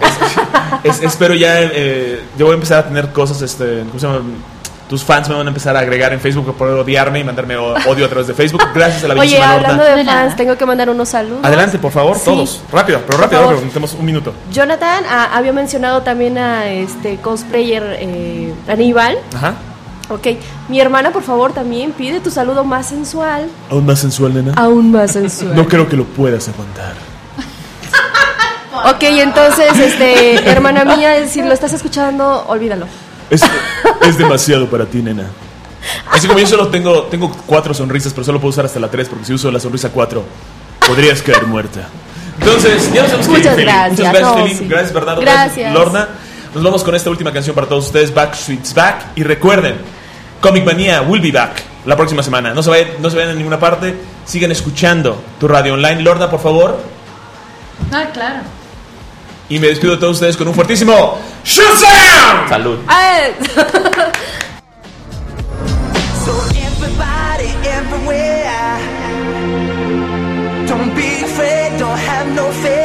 ya, yo voy a empezar a tener cosas, ¿cómo se llama? Tus fans me van a empezar a agregar en Facebook para poder odiarme y mandarme odio a través de Facebook. Gracias a la Oye, bellísima hablando Lorna. de fans, tengo que mandar unos saludos. Adelante, por favor, Sí. todos. Rápido, Por rápido, favor. tenemos un minuto. Jonathan había mencionado también a cosplayer Aníbal. Ajá. Ok, mi hermana, por favor, también pide tu saludo más sensual. Aún más sensual, nena. Aún más sensual. No creo que lo puedas aguantar. Ok, entonces, hermana mía, si lo estás escuchando, olvídalo. Es demasiado para ti, nena. Así como yo solo tengo 4 sonrisas, pero solo puedo usar hasta la 3, porque si uso la sonrisa 4, podrías caer muerta. Entonces, ya nos vemos. Muchas gracias. Muchas gracias, No, Feilin. sí. Gracias, Bernardo. Gracias. Lorna. Nos vamos con esta última canción para todos ustedes, Backstreet's Back. Y recuerden, Comic Manía will be back la próxima semana. No se vayan a ninguna parte. Sigan escuchando tu radio online. Lorna, por favor. Ah, claro. Y me despido de todos ustedes con un fuertísimo ¡Shazam! Salud. So everybody, everywhere, don't be afraid, don't have no fear.